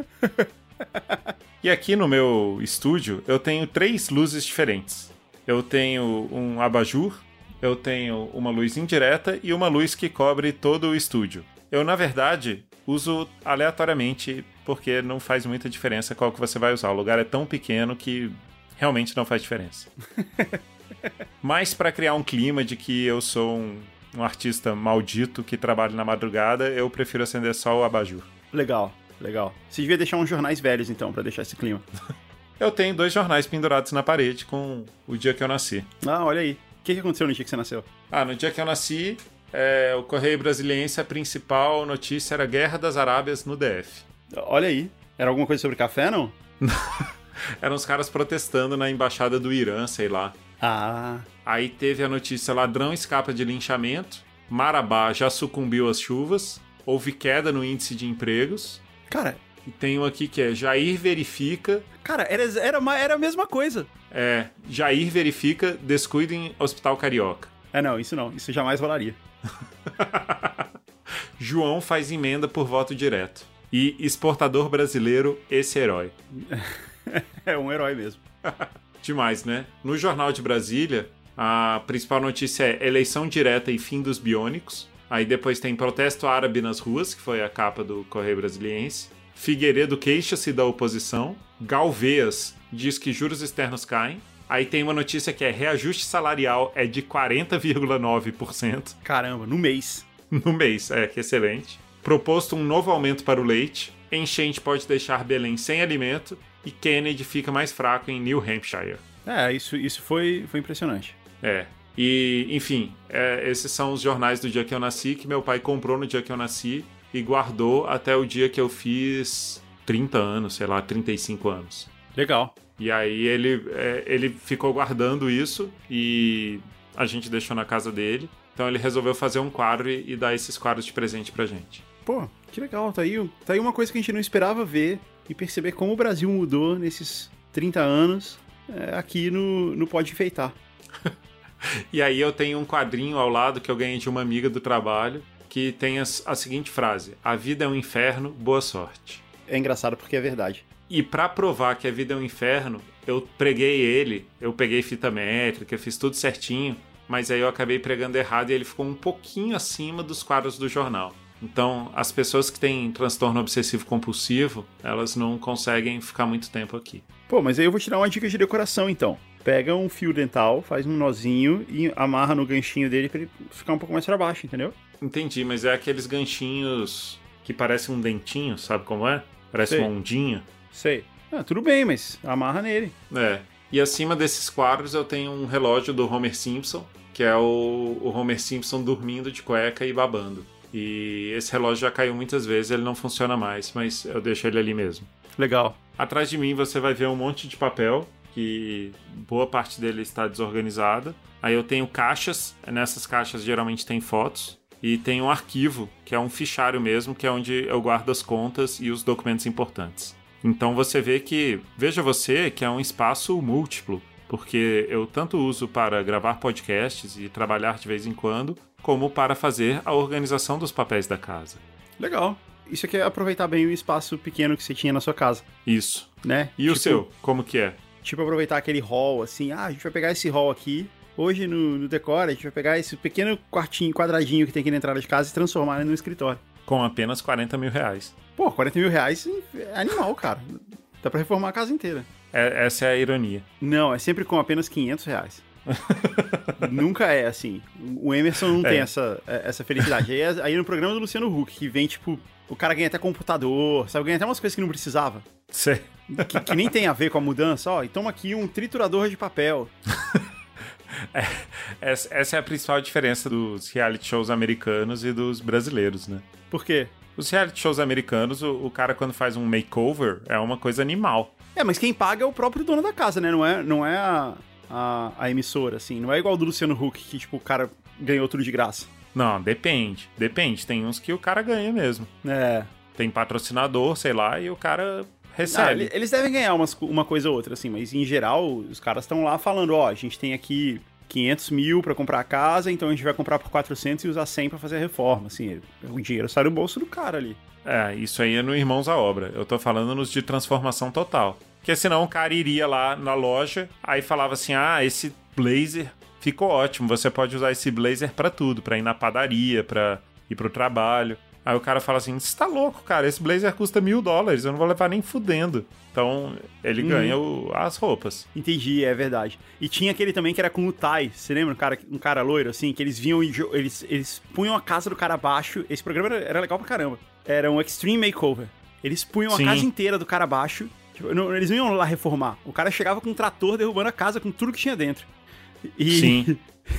E aqui no meu estúdio, eu tenho 3 luzes diferentes. Eu tenho um abajur, eu tenho uma luz indireta e uma luz que cobre todo o estúdio. Eu, na verdade, uso aleatoriamente, porque não faz muita diferença qual que você vai usar. O lugar é tão pequeno que realmente não faz diferença. Mas para criar um clima de que eu sou um artista maldito que trabalha na madrugada, eu prefiro acender só o abajur. Legal. Você devia deixar uns jornais velhos, então, pra deixar esse clima. Eu tenho 2 jornais pendurados na parede com o dia que eu nasci. Ah, olha aí. O que aconteceu no dia que você nasceu? No dia que eu nasci, o Correio Brasiliense, a principal notícia era a Guerra das Arábias no DF. Olha aí. Era alguma coisa sobre café, não? Eram os caras protestando na embaixada do Irã, sei lá. Ah. Aí teve a notícia: ladrão escapa de linchamento, Marabá já sucumbiu às chuvas, houve queda no índice de empregos. Cara... E tem um aqui que é Jair verifica... Cara, era a mesma coisa. Jair verifica descuido em Hospital Carioca. Não, isso jamais rolaria. João faz emenda por voto direto. E exportador brasileiro, esse herói. É um herói mesmo. Demais, né? No Jornal de Brasília, a principal notícia é eleição direta e fim dos biônicos. Aí depois tem protesto árabe nas ruas, que foi a capa do Correio Brasiliense. Figueiredo queixa-se da oposição. Galveias diz que juros externos caem. Aí tem uma notícia que é reajuste salarial é de 40,9%. Caramba, no mês. No mês, que excelente. Proposto um novo aumento para o leite. Enchente pode deixar Belém sem alimento. E Kennedy fica mais fraco em New Hampshire. Isso foi impressionante. E, enfim, esses são os jornais do dia que eu nasci, que meu pai comprou no dia que eu nasci e guardou até o dia que eu fiz 30 anos, sei lá, 35 anos. Legal. E aí ele ficou guardando isso e a gente deixou na casa dele. Então ele resolveu fazer um quadro e dar esses quadros de presente pra gente. Pô, que legal. Tá aí uma coisa que a gente não esperava ver e perceber como o Brasil mudou nesses 30 anos aqui no Pode Enfeitar. E aí eu tenho um quadrinho ao lado que eu ganhei de uma amiga do trabalho que tem a seguinte frase: a vida é um inferno, boa sorte. É engraçado porque é verdade. E pra provar que a vida é um inferno, eu preguei ele, eu peguei fita métrica, fiz tudo certinho, mas aí eu acabei pregando errado e ele ficou um pouquinho acima dos quadros do jornal. Então, as pessoas que têm transtorno obsessivo compulsivo, elas não conseguem ficar muito tempo aqui. Pô, mas aí eu vou te dar uma dica de decoração, então. Pega um fio dental, faz um nozinho e amarra no ganchinho dele pra ele ficar um pouco mais pra baixo, entendeu? Entendi, mas é aqueles ganchinhos que parecem um dentinho, sabe como é? Parece uma ondinha. Sei. Tudo bem, mas amarra nele. E acima desses quadros eu tenho um relógio do Homer Simpson, que é o Homer Simpson dormindo de cueca e babando. E esse relógio já caiu muitas vezes, ele não funciona mais, mas eu deixo ele ali mesmo. Legal. Atrás de mim você vai ver um monte de papel, que boa parte dele está desorganizada. Aí eu tenho caixas, nessas caixas geralmente tem fotos. E tem um arquivo, que é um fichário mesmo, que é onde eu guardo as contas e os documentos importantes. Então você vê que, veja você, que é um espaço múltiplo, porque eu tanto uso para gravar podcasts e trabalhar de vez em quando, como para fazer a organização dos papéis da casa. Legal. Isso aqui é aproveitar bem o espaço pequeno que você tinha na sua casa. Isso. Né? E o seu, como que é? Tipo, aproveitar aquele hall, assim, a gente vai pegar esse hall aqui, hoje no Decora, a gente vai pegar esse pequeno quadradinho que tem aqui na entrada de casa e transformar ele num escritório. Com apenas 40 mil reais. Pô, 40 mil reais é animal, cara. Dá pra reformar a casa inteira. Essa é a ironia. Não, é sempre com apenas 500 reais. Nunca é assim. O Emerson não tem essa felicidade. Aí no programa do Luciano Huck, que vem, tipo, o cara ganha até computador, sabe? Ganha até umas coisas que não precisava. Sei. Que nem tem a ver com a mudança. Ó, e toma aqui um triturador de papel. Essa é a principal diferença dos reality shows americanos e dos brasileiros, né? Por quê? Os reality shows americanos, o cara quando faz um makeover é uma coisa animal. Mas quem paga é o próprio dono da casa, né? Não é a emissora, assim. Não é igual do Luciano Huck, que, tipo, o cara ganhou tudo de graça. Não, depende. Tem uns que o cara ganha mesmo. Tem patrocinador, sei lá, e o cara recebe. Eles devem ganhar uma coisa ou outra, assim, mas em geral, os caras estão lá falando, a gente tem aqui 500 mil pra comprar a casa, então a gente vai comprar por 400 e usar 100 pra fazer a reforma, assim, o dinheiro sai do bolso do cara ali. Isso aí é no Irmãos à Obra. Eu tô falando nos de transformação total. Porque senão o cara iria lá na loja, aí falava assim, esse blazer ficou ótimo, você pode usar esse blazer pra tudo, pra ir na padaria, pra ir pro trabalho. Aí o cara fala assim, você tá louco, cara, esse blazer custa $1.000, eu não vou levar nem fudendo. Então, ele ganha as roupas. Entendi, é verdade. E tinha aquele também que era com o tie, você lembra? Um cara loiro, assim, que eles vinham e eles punham a casa do cara abaixo. Esse programa era legal pra caramba. Era um Extreme Makeover. Eles punham a casa inteira do cara abaixo. Tipo, eles não iam lá reformar. O cara chegava com um trator derrubando a casa com tudo que tinha dentro. Sim.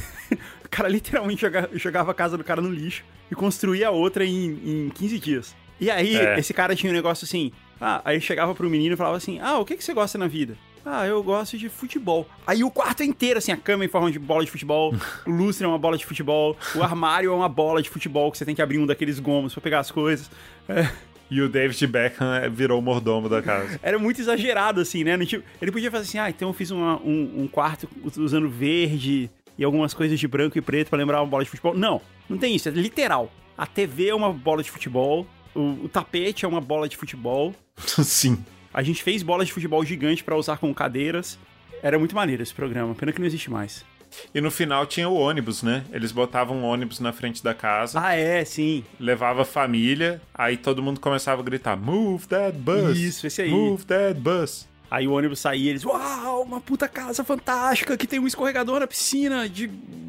O cara literalmente jogava a casa do cara no lixo e construía outra em 15 dias. E aí, esse cara tinha um negócio assim... aí chegava pro menino e falava assim... o que você gosta na vida? Eu gosto de futebol. Aí o quarto inteiro, assim, a cama em forma de bola de futebol, o lustre é uma bola de futebol, o armário é uma bola de futebol que você tem que abrir um daqueles gomos pra pegar as coisas. E o David Beckham virou o mordomo da casa. Era muito exagerado, assim, né? Ele podia fazer assim, então eu fiz um quarto usando verde e algumas coisas de branco e preto pra lembrar uma bola de futebol. Não tem isso, é literal. A TV é uma bola de futebol, o tapete é uma bola de futebol. Sim. A gente fez bolas de futebol gigante pra usar como cadeiras. Era muito maneiro esse programa, pena que não existe mais. E no final tinha o ônibus, né? Eles botavam um ônibus na frente da casa. Sim. Levava a família, aí todo mundo começava a gritar, move that bus. Isso, esse aí. Move that bus. Aí o ônibus saía e eles, uau, uma puta casa fantástica que tem um escorregador na piscina de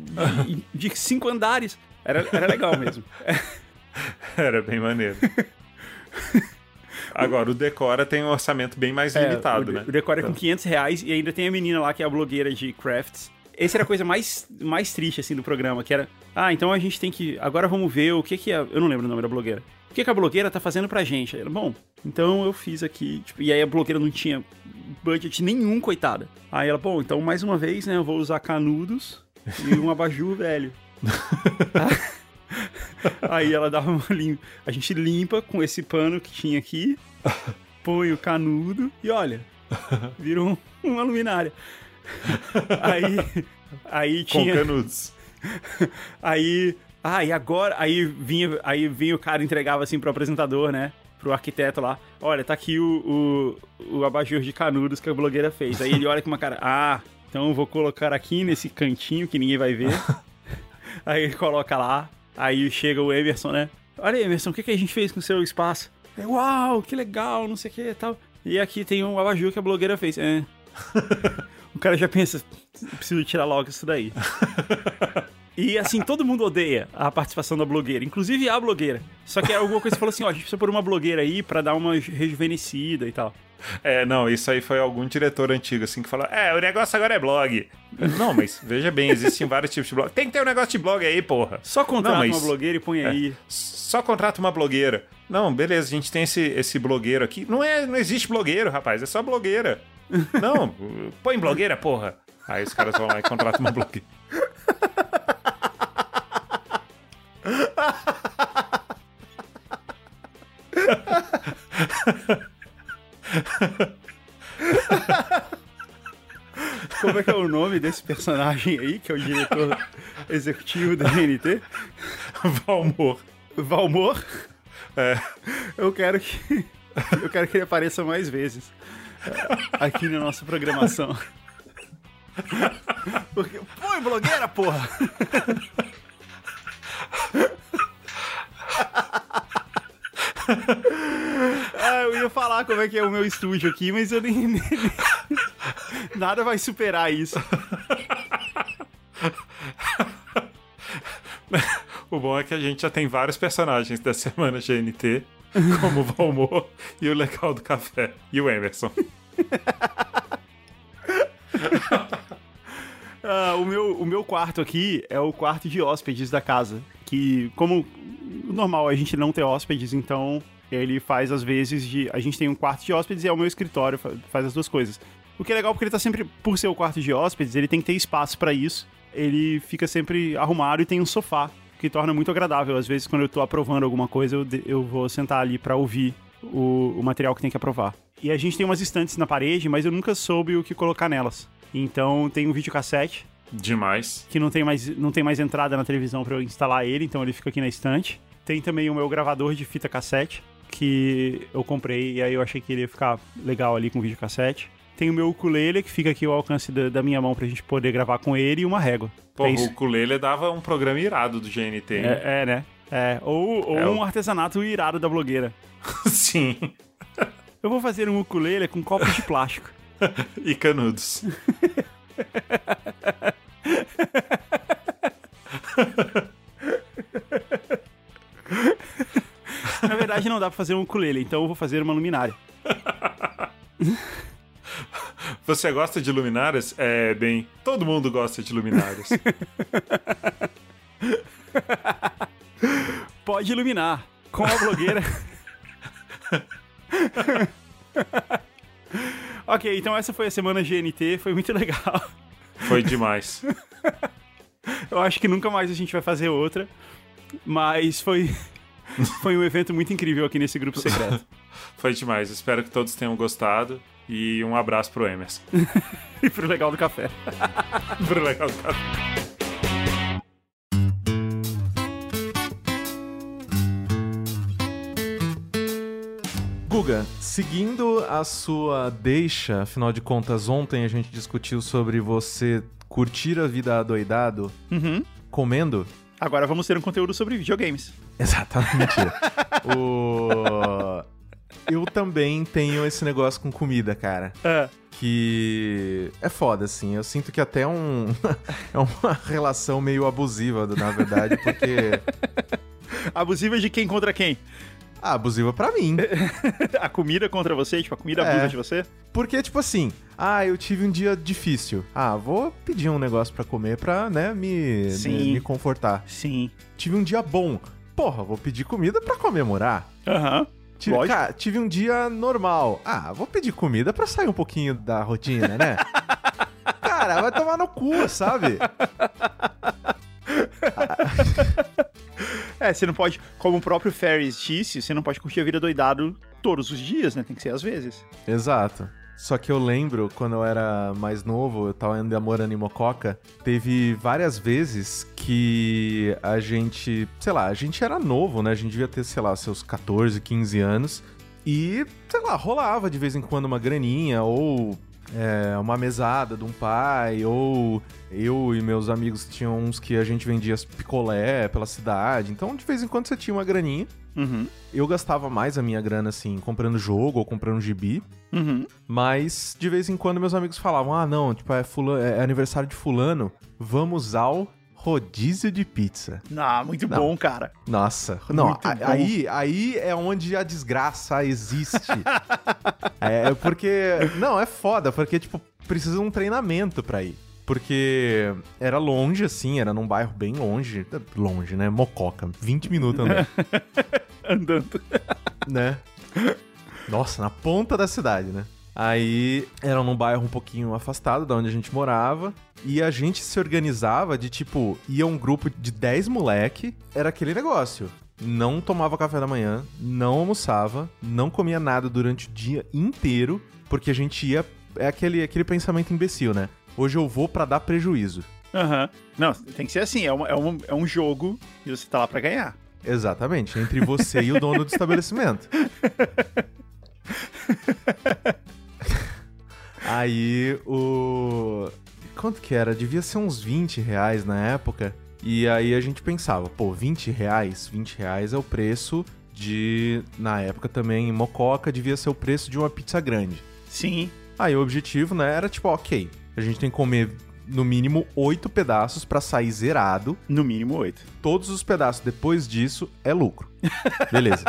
5 andares. Era legal mesmo. Era bem maneiro. Agora, o Decora tem um orçamento bem mais limitado, né? O Decora é com 500 reais e ainda tem a menina lá que é a blogueira de crafts. Essa era a coisa mais triste, assim, do programa, que era... então a gente tem que... Agora vamos ver o que eu não lembro o nome da blogueira. O que a blogueira tá fazendo pra gente? Aí ela, bom, então eu fiz aqui... Tipo, e aí a blogueira não tinha budget nenhum, coitada. Aí ela, bom, então mais uma vez, né, eu vou usar canudos e um abajur velho. Aí ela dava uma limpa. A gente limpa com esse pano que tinha aqui, põe o canudo e olha, virou uma luminária. Aí tinha... Com canudos. Aí agora... Aí vinha o cara e entregava assim pro apresentador, né? Pro arquiteto lá. Olha, tá aqui o abajur de canudos que a blogueira fez. Aí ele olha com uma cara... então eu vou colocar aqui nesse cantinho que ninguém vai ver. Aí ele coloca lá. Aí chega o Emerson, né? Olha, Emerson, o que a gente fez com o seu espaço? Uau, que legal, não sei o que e tal. E aqui tem um abajur que a blogueira fez. O cara já pensa, preciso tirar logo isso daí. E assim, todo mundo odeia a participação da blogueira, inclusive a blogueira. Só que alguma coisa falou assim, a gente precisa pôr uma blogueira aí pra dar uma rejuvenescida e tal. Não, isso aí foi algum diretor antigo, assim, que falou, o negócio agora é blog. Não, mas veja bem, existem vários tipos de blog. Tem que ter um negócio de blog aí, porra. Só contrata uma blogueira e põe aí. Só contrata uma blogueira. Não, beleza, a gente tem esse blogueiro aqui. Não existe blogueiro, rapaz, é só blogueira. Não, põe blogueira, porra. Aí os caras vão lá e contratam uma blogueira. Como é que é o nome desse personagem aí, que é o diretor executivo da GNT? Valmor? Eu quero que ele apareça mais vezes aqui na nossa programação. Porque, põe blogueira, porra! Eu ia falar como é que é o meu estúdio aqui, mas eu nem... Nada vai superar isso. O bom é que a gente já tem vários personagens da semana GNT, como o Valmor e o Legal do Café, e o Emerson. O meu quarto aqui é o quarto de hóspedes da casa, que, como normal, a gente não tem hóspedes, então ele faz às vezes a gente tem um quarto de hóspedes e é o meu escritório, faz as duas coisas. O que é legal porque ele tá sempre, por ser o quarto de hóspedes, ele tem que ter espaço pra isso. Ele fica sempre arrumado e tem um sofá, que torna muito agradável. Às vezes, quando eu tô aprovando alguma coisa, eu vou sentar ali pra ouvir o material que tem que aprovar. E a gente tem umas estantes na parede, mas eu nunca soube o que colocar nelas. Então tem um videocassete. Demais. Que não tem mais entrada na televisão pra eu instalar ele, então ele fica aqui na estante. Tem também o meu gravador de fita cassete, que eu comprei e aí eu achei que ele ia ficar legal ali com o videocassete. Tem o meu ukulele, que fica aqui ao alcance da minha mão pra gente poder gravar com ele, e uma régua. Pô, o ukulele dava um programa irado do GNT, hein? Né? Ou um artesanato irado da blogueira. Sim. Eu vou fazer um ukulele com copos de plástico. E canudos. Na verdade, não dá pra fazer um ukulele, então eu vou fazer uma luminária. Você gosta de luminárias? Bem, todo mundo gosta de luminárias. Pode iluminar com a blogueira. Ok, então essa foi a semana GNT, foi muito legal. Foi demais. Eu acho que nunca mais a gente vai fazer outra, mas foi um evento muito incrível aqui nesse grupo secreto. Foi demais, espero que todos tenham gostado. E um abraço pro Emerson. E pro Legal do Café. Pro Legal do Café. Guga, seguindo a sua deixa, afinal de contas, ontem a gente discutiu sobre você curtir a vida adoidado comendo. Agora vamos ter um conteúdo sobre videogames. Exatamente. Eu também tenho esse negócio com comida, cara. Que é foda, assim. Eu sinto que até é uma relação meio abusiva, na verdade, porque... Abusiva de quem contra quem? Abusiva pra mim. A comida contra você? Tipo, a comida abusa de você? Porque, tipo assim, eu tive um dia difícil. Vou pedir um negócio pra comer pra, né, me confortar. Sim. Tive um dia bom. Porra, vou pedir comida pra comemorar. Tive um dia normal. Vou pedir comida pra sair um pouquinho da rotina, né? cara, vai tomar no cu, sabe? Você não pode, como o próprio Ferris disse, você não pode curtir a vida doidado todos os dias, né? Tem que ser às vezes. Exato. Só que eu lembro, quando eu era mais novo, eu tava ainda morando em Mococa, teve várias vezes que a gente, sei lá, a gente era novo, né? A gente devia ter, sei lá, seus 14, 15 anos. E, sei lá, rolava de vez em quando uma graninha, ou uma mesada de um pai, ou eu e meus amigos tinham uns que a gente vendia picolé pela cidade. Então, de vez em quando você tinha uma graninha. Uhum. Eu gastava mais a minha grana, assim, comprando jogo ou comprando gibi. Uhum. Mas, de vez em quando, meus amigos falavam, ah, não, tipo, é aniversário de fulano, vamos ao rodízio de pizza. Muito bom, cara. Nossa, Muito não, bom. aí é onde a desgraça existe. Porque, não, é foda, porque, tipo, precisa de um treinamento pra ir. Porque era longe, assim, era num bairro bem longe, né, Mococa, 20 minutos andando. Andando. Né? Nossa, na ponta da cidade, né? Aí era num bairro um pouquinho afastado da onde a gente morava. E a gente se organizava de tipo, ia um grupo de 10 moleque, era aquele negócio. Não tomava café da manhã, não almoçava, não comia nada durante o dia inteiro, porque a gente ia. É aquele pensamento imbecil, né? Hoje eu vou pra dar prejuízo. Aham. Não, tem que ser assim, é um jogo e você tá lá pra ganhar. Exatamente, entre você e o dono do estabelecimento. Aí quanto que era? Devia ser uns 20 reais na época. E aí a gente pensava, pô, 20 reais? 20 reais é o preço de... Na época também, em Mococa, devia ser o preço de uma pizza grande. Sim. Aí o objetivo, né, era tipo, ok, a gente tem que comer no mínimo 8 pedaços pra sair zerado. No mínimo 8. Todos os pedaços depois disso é lucro. Beleza.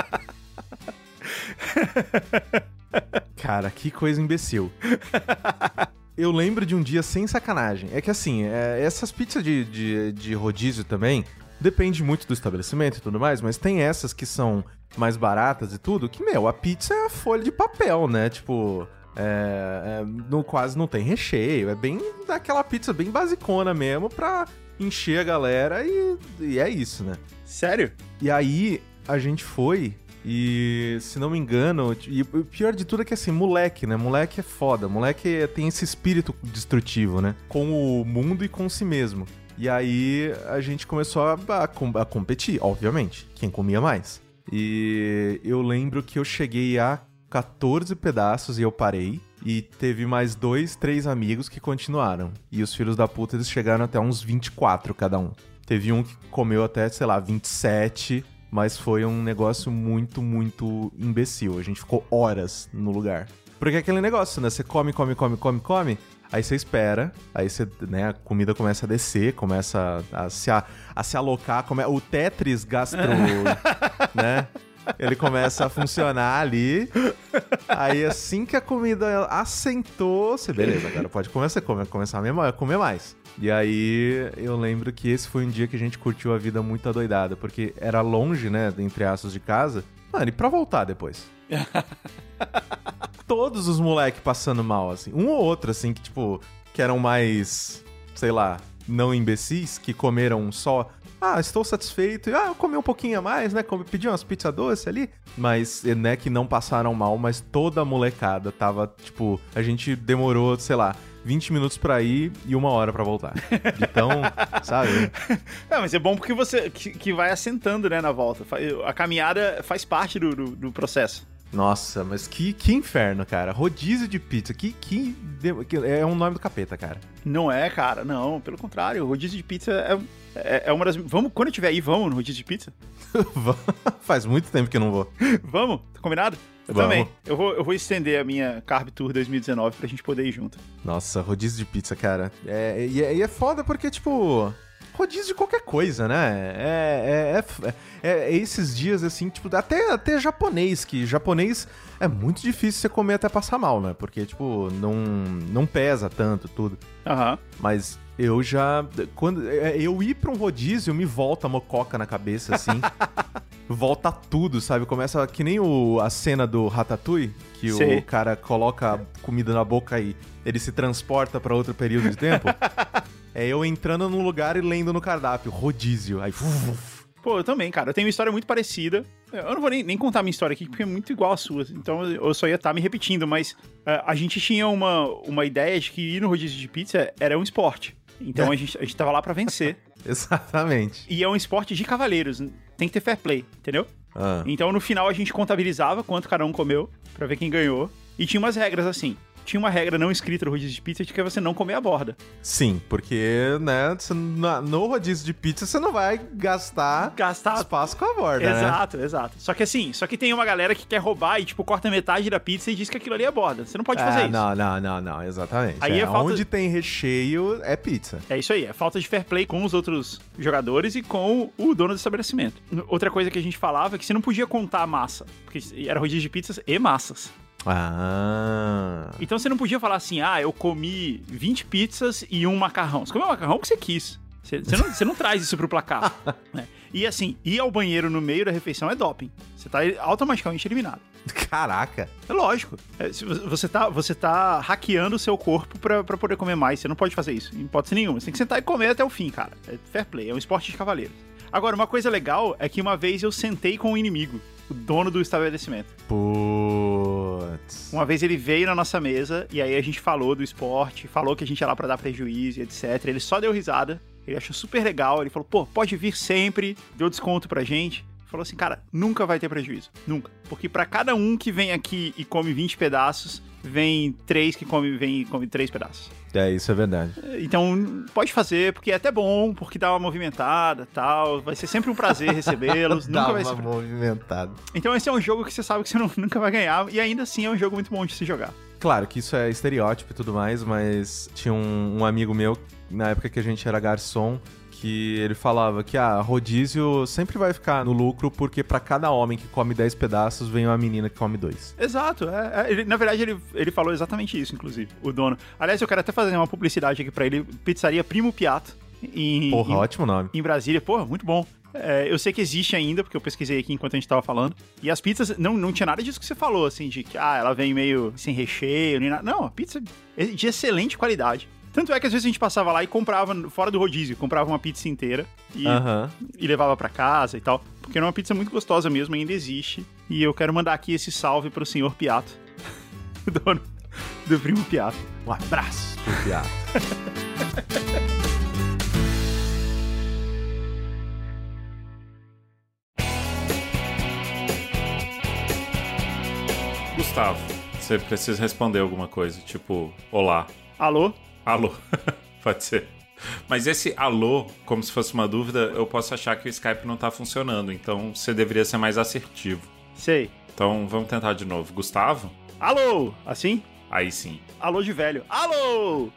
Cara, que coisa imbecil. Eu lembro de um dia sem sacanagem. É que assim, essas pizzas de rodízio também, depende muito do estabelecimento e tudo mais, mas tem essas que são mais baratas e tudo, que, a pizza é a folha de papel, né? Tipo, quase não tem recheio, é bem daquela pizza bem basicona mesmo pra encher a galera e é isso, né? Sério? E aí, a gente foi... E, se não me engano, e o pior de tudo é que, assim, moleque, né? Moleque é foda. Moleque tem esse espírito destrutivo, né? Com o mundo e com si mesmo. E aí, a gente começou a competir, obviamente. Quem comia mais. E eu lembro que eu cheguei a 14 pedaços e eu parei. E teve mais 2, 3 amigos que continuaram. E os filhos da puta, eles chegaram até uns 24 cada um. Teve um que comeu até, sei lá, 27... Mas foi um negócio muito, muito imbecil. A gente ficou horas no lugar. Porque é aquele negócio, né? Você come, aí você espera, aí você, né, a comida começa a descer, começa a se alocar, o Tetris gastro, né? Ele começa a funcionar ali. Aí assim que a comida assentou, você, beleza, agora pode começar a comer mais. E aí eu lembro que esse foi um dia que a gente curtiu a vida muito adoidada, porque era longe, né, entre aspas de casa. Mano, e pra voltar depois? Todos os moleques passando mal, assim. Um ou outro, assim, que tipo, que eram mais, sei lá, não imbecis, que comeram só... Ah, estou satisfeito. Eu comi um pouquinho a mais, né? Pedi umas pizzas doces ali. Mas, né, que não passaram mal, mas toda a molecada tava, tipo... A gente demorou, sei lá, 20 minutos pra ir e 1 hora pra voltar. Então, sabe? Mas é bom porque você que vai assentando, né, na volta. A caminhada faz parte do processo. Nossa, mas que inferno, cara. Rodízio de pizza. Que é um nome do capeta, cara. Não é, cara. Não, pelo contrário. Rodízio de pizza é uma das... Quando eu tiver aí, vamos no rodízio de pizza? Faz muito tempo que eu não vou. Vamos? Tá combinado? Eu Vamos. também. Eu vou estender a minha Carb Tour 2019 pra gente poder ir junto. Nossa, rodízio de pizza, cara. E é foda porque, tipo... Rodízio de qualquer coisa, né? Esses dias, assim, tipo, até japonês, que japonês é muito difícil você comer até passar mal, né? Porque, tipo, não pesa tanto, tudo. Aham. Mas eu já... Quando eu ir pra um rodízio, me volta a mococa na cabeça, assim. volta tudo, sabe? Começa que nem a cena do Ratatouille, que Sei. o cara coloca a comida na boca e ele se transporta pra outro período de tempo. É eu entrando num lugar e lendo no cardápio, rodízio. Aí, Pô, eu também, cara. Eu tenho uma história muito parecida. Eu não vou nem contar a minha história aqui, porque é muito igual à sua. Então eu só ia estar me repetindo, mas a gente tinha uma ideia de que ir no rodízio de pizza era um esporte. Então a gente tava lá pra vencer. exatamente. E é um esporte de cavaleiros. Tem que ter fair play, entendeu? Ah. Então no final a gente contabilizava quanto cada um comeu, pra ver quem ganhou. E tinha umas regras assim. Tinha uma regra não escrita no rodízio de pizza de que é você não comer a borda. Sim, porque, né, no rodízio de pizza você não vai gastar espaço com a borda, Exato, exato. Só que tem uma galera que quer roubar e, tipo, corta metade da pizza e diz que aquilo ali é borda. Você não pode fazer isso. Não, exatamente. Aí é falta- Onde tem recheio é pizza. É isso aí, é falta de fair play com os outros jogadores e com o dono do estabelecimento. Outra coisa que a gente falava é que você não podia contar a massa, porque era rodízio de pizzas e massas. Ah. Então você não podia falar assim, eu comi 20 pizzas e um macarrão. Você comeu o macarrão que você quis. Você não traz isso pro placar. Né? E assim, ir ao banheiro no meio da refeição é doping. Você tá automaticamente eliminado. Caraca. É lógico. Você tá hackeando o seu corpo pra poder comer mais. Você não pode fazer isso, em hipótese nenhuma. Você tem que sentar e comer até o fim, cara. É fair play, é um esporte de cavaleiros. Agora, uma coisa legal é que uma vez eu sentei com o inimigo, o dono do estabelecimento. Putz. Uma vez ele veio na nossa mesa e aí a gente falou do esporte, falou que a gente ia lá pra dar prejuízo e etc. Ele só deu risada, ele achou super legal, ele falou, pô, pode vir sempre, deu desconto pra gente. Falou assim, cara, nunca vai ter prejuízo, nunca. Porque pra cada um que vem aqui e come 20 pedaços, vem 3 que come 3 pedaços. É, isso é verdade. Então, pode fazer, porque é até bom, porque dá uma movimentada, tal, vai ser sempre um prazer recebê-los, nunca vai ser... movimentada. Então esse é um jogo que você sabe que você nunca vai ganhar, e ainda assim é um jogo muito bom de se jogar. Claro que isso é estereótipo e tudo mais, mas tinha um amigo meu, na época que a gente era garçom, que ele falava que rodízio sempre vai ficar no lucro, porque pra cada homem que come 10 pedaços, vem uma menina que come 2. Exato, na verdade ele falou exatamente isso, inclusive, o dono. Aliás, eu quero até fazer uma publicidade aqui pra ele, Pizzaria Primo Piatto. Ótimo nome. Em Brasília, muito bom. Eu sei que existe ainda, porque eu pesquisei aqui enquanto a gente tava falando. E as pizzas, não tinha nada disso que você falou, assim, de que ela vem meio sem recheio, nem nada. Não, a pizza é de excelente qualidade. Tanto é que às vezes a gente passava lá e comprava, fora do rodízio, comprava uma pizza inteira e levava pra casa e tal. Porque era uma pizza muito gostosa mesmo, ainda existe. E eu quero mandar aqui esse salve pro senhor Piatto, dono do Primo Piatto. Um abraço pro Piatto. Gustavo, você precisa responder alguma coisa, tipo, olá. Alô? Alô. Pode ser. Mas esse alô, como se fosse uma dúvida, eu posso achar que o Skype não tá funcionando, então você deveria ser mais assertivo. Sei. Então vamos tentar de novo. Gustavo? Alô? Assim? Aí sim. Alô de velho. Alô!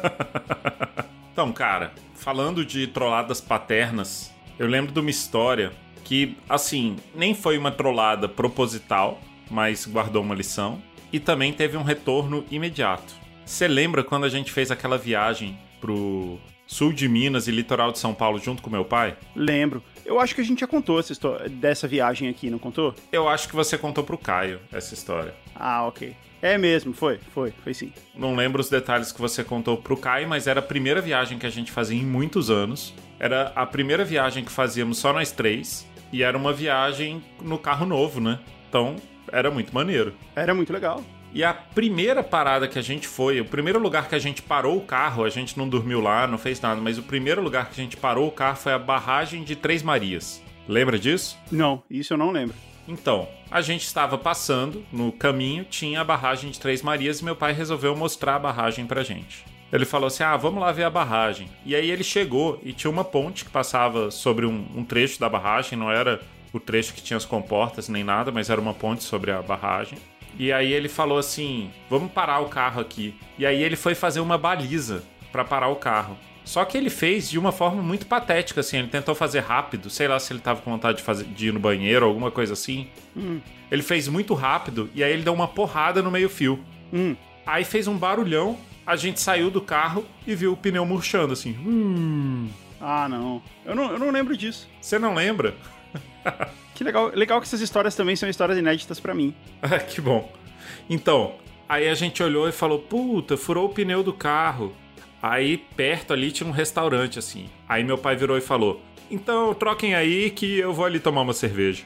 Então, cara, falando de trolladas paternas, eu lembro de uma história que, assim, nem foi uma trollada proposital, mas guardou uma lição, e também teve um retorno imediato. Você lembra quando a gente fez aquela viagem pro sul de Minas e litoral de São Paulo junto com meu pai? Lembro. Eu acho que a gente já contou essa história dessa viagem aqui, não contou? Eu acho que você contou pro Caio essa história. Ah, ok. É mesmo, foi sim. Não lembro os detalhes que você contou pro Caio, mas era a primeira viagem que a gente fazia em muitos anos. Era a primeira viagem que fazíamos só nós 3, e era uma viagem no carro novo, né? Então, era muito maneiro. Era muito legal. E a primeira parada que a gente foi, o primeiro lugar que a gente parou o carro, a gente não dormiu lá, não fez nada, mas o primeiro lugar que a gente parou o carro foi a barragem de Três Marias. Lembra disso? Não, isso eu não lembro. Então, a gente estava passando, no caminho tinha a barragem de Três Marias e meu pai resolveu mostrar a barragem pra gente. Ele falou assim, vamos lá ver a barragem. E aí ele chegou e tinha uma ponte que passava sobre um trecho da barragem, não era o trecho que tinha as comportas nem nada, mas era uma ponte sobre a barragem. E aí ele falou assim, vamos parar o carro aqui. E aí ele foi fazer uma baliza pra parar o carro. Só que ele fez de uma forma muito patética, assim. Ele tentou fazer rápido, sei lá se ele tava com vontade de ir no banheiro, alguma coisa assim. Ele fez muito rápido e aí ele deu uma porrada no meio-fio. Aí fez um barulhão, a gente saiu do carro e viu o pneu murchando, assim. Ah, não. Eu não lembro disso. Você não lembra? Que legal que essas histórias também são histórias inéditas pra mim. Que bom. Então, aí a gente olhou e falou, puta, furou o pneu do carro. Aí perto ali tinha um restaurante, assim. Aí meu pai virou e falou, então troquem aí que eu vou ali tomar uma cerveja.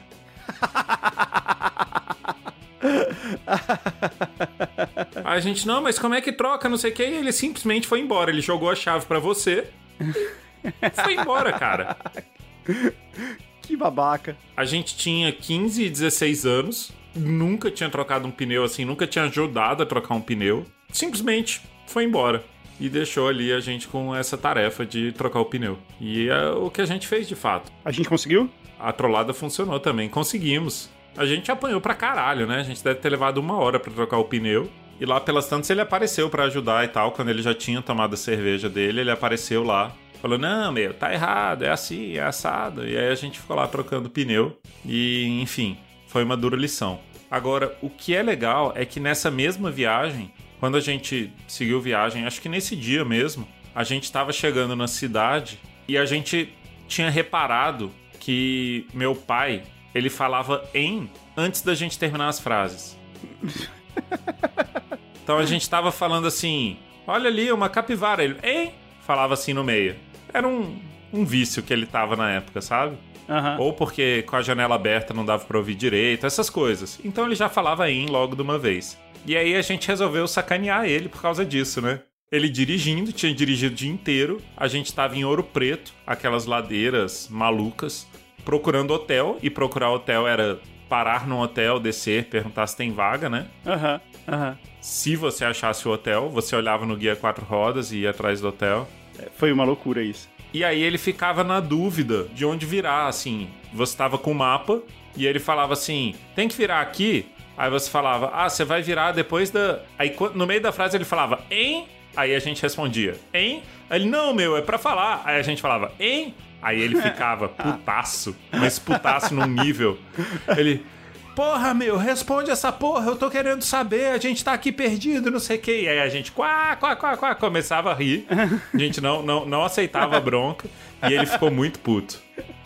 Aí a gente, não, mas como é que troca, não sei o que. E ele simplesmente foi embora. Ele jogou a chave pra você e foi embora, cara. Que babaca. A gente tinha 15 e 16 anos, nunca tinha trocado um pneu assim, nunca tinha ajudado a trocar um pneu. Simplesmente foi embora. E deixou ali a gente com essa tarefa de trocar o pneu. E é o que a gente fez de fato. A gente conseguiu? A trollada funcionou também, conseguimos. A gente apanhou pra caralho, né? A gente deve ter levado 1 hora pra trocar o pneu. E lá pelas tantas ele apareceu pra ajudar e tal. Quando ele já tinha tomado a cerveja dele, ele apareceu lá. Falou, não, meu, tá errado, é assim, é assado. E aí a gente ficou lá trocando pneu. E, enfim, foi uma dura lição. Agora, o que é legal é que nessa mesma viagem, quando a gente seguiu viagem, acho que nesse dia mesmo, a gente tava chegando na cidade e a gente tinha reparado que meu pai, ele falava em antes da gente terminar as frases. Então a gente tava falando assim, olha ali, uma capivara. Ele, hein? Falava assim no meio. Era um vício que ele tava na época, sabe? Uhum. Ou porque com a janela aberta não dava pra ouvir direito, essas coisas. Então ele já falava em logo de uma vez. E aí a gente resolveu sacanear ele por causa disso, né? Ele dirigindo, tinha dirigido o dia inteiro. A gente tava em Ouro Preto, aquelas ladeiras malucas, procurando hotel. E procurar hotel era parar num hotel, descer, perguntar se tem vaga, né? Se você achasse o hotel, você olhava no guia 4 rodas e ia atrás do hotel. Foi uma loucura isso. E aí ele ficava na dúvida de onde virar, assim. Você tava com o mapa e ele falava assim, tem que virar aqui? Aí você falava, você vai virar depois da... Aí no meio da frase ele falava, hein? Aí a gente respondia, hein? Aí ele, não, meu, é pra falar. Aí a gente falava, hein? Aí ele ficava putaço, mas putaço num nível. Ele... Porra, meu, responde essa porra, eu tô querendo saber, a gente tá aqui perdido, não sei o que. E aí a gente, começava a rir. A gente não aceitava a bronca e ele ficou muito puto.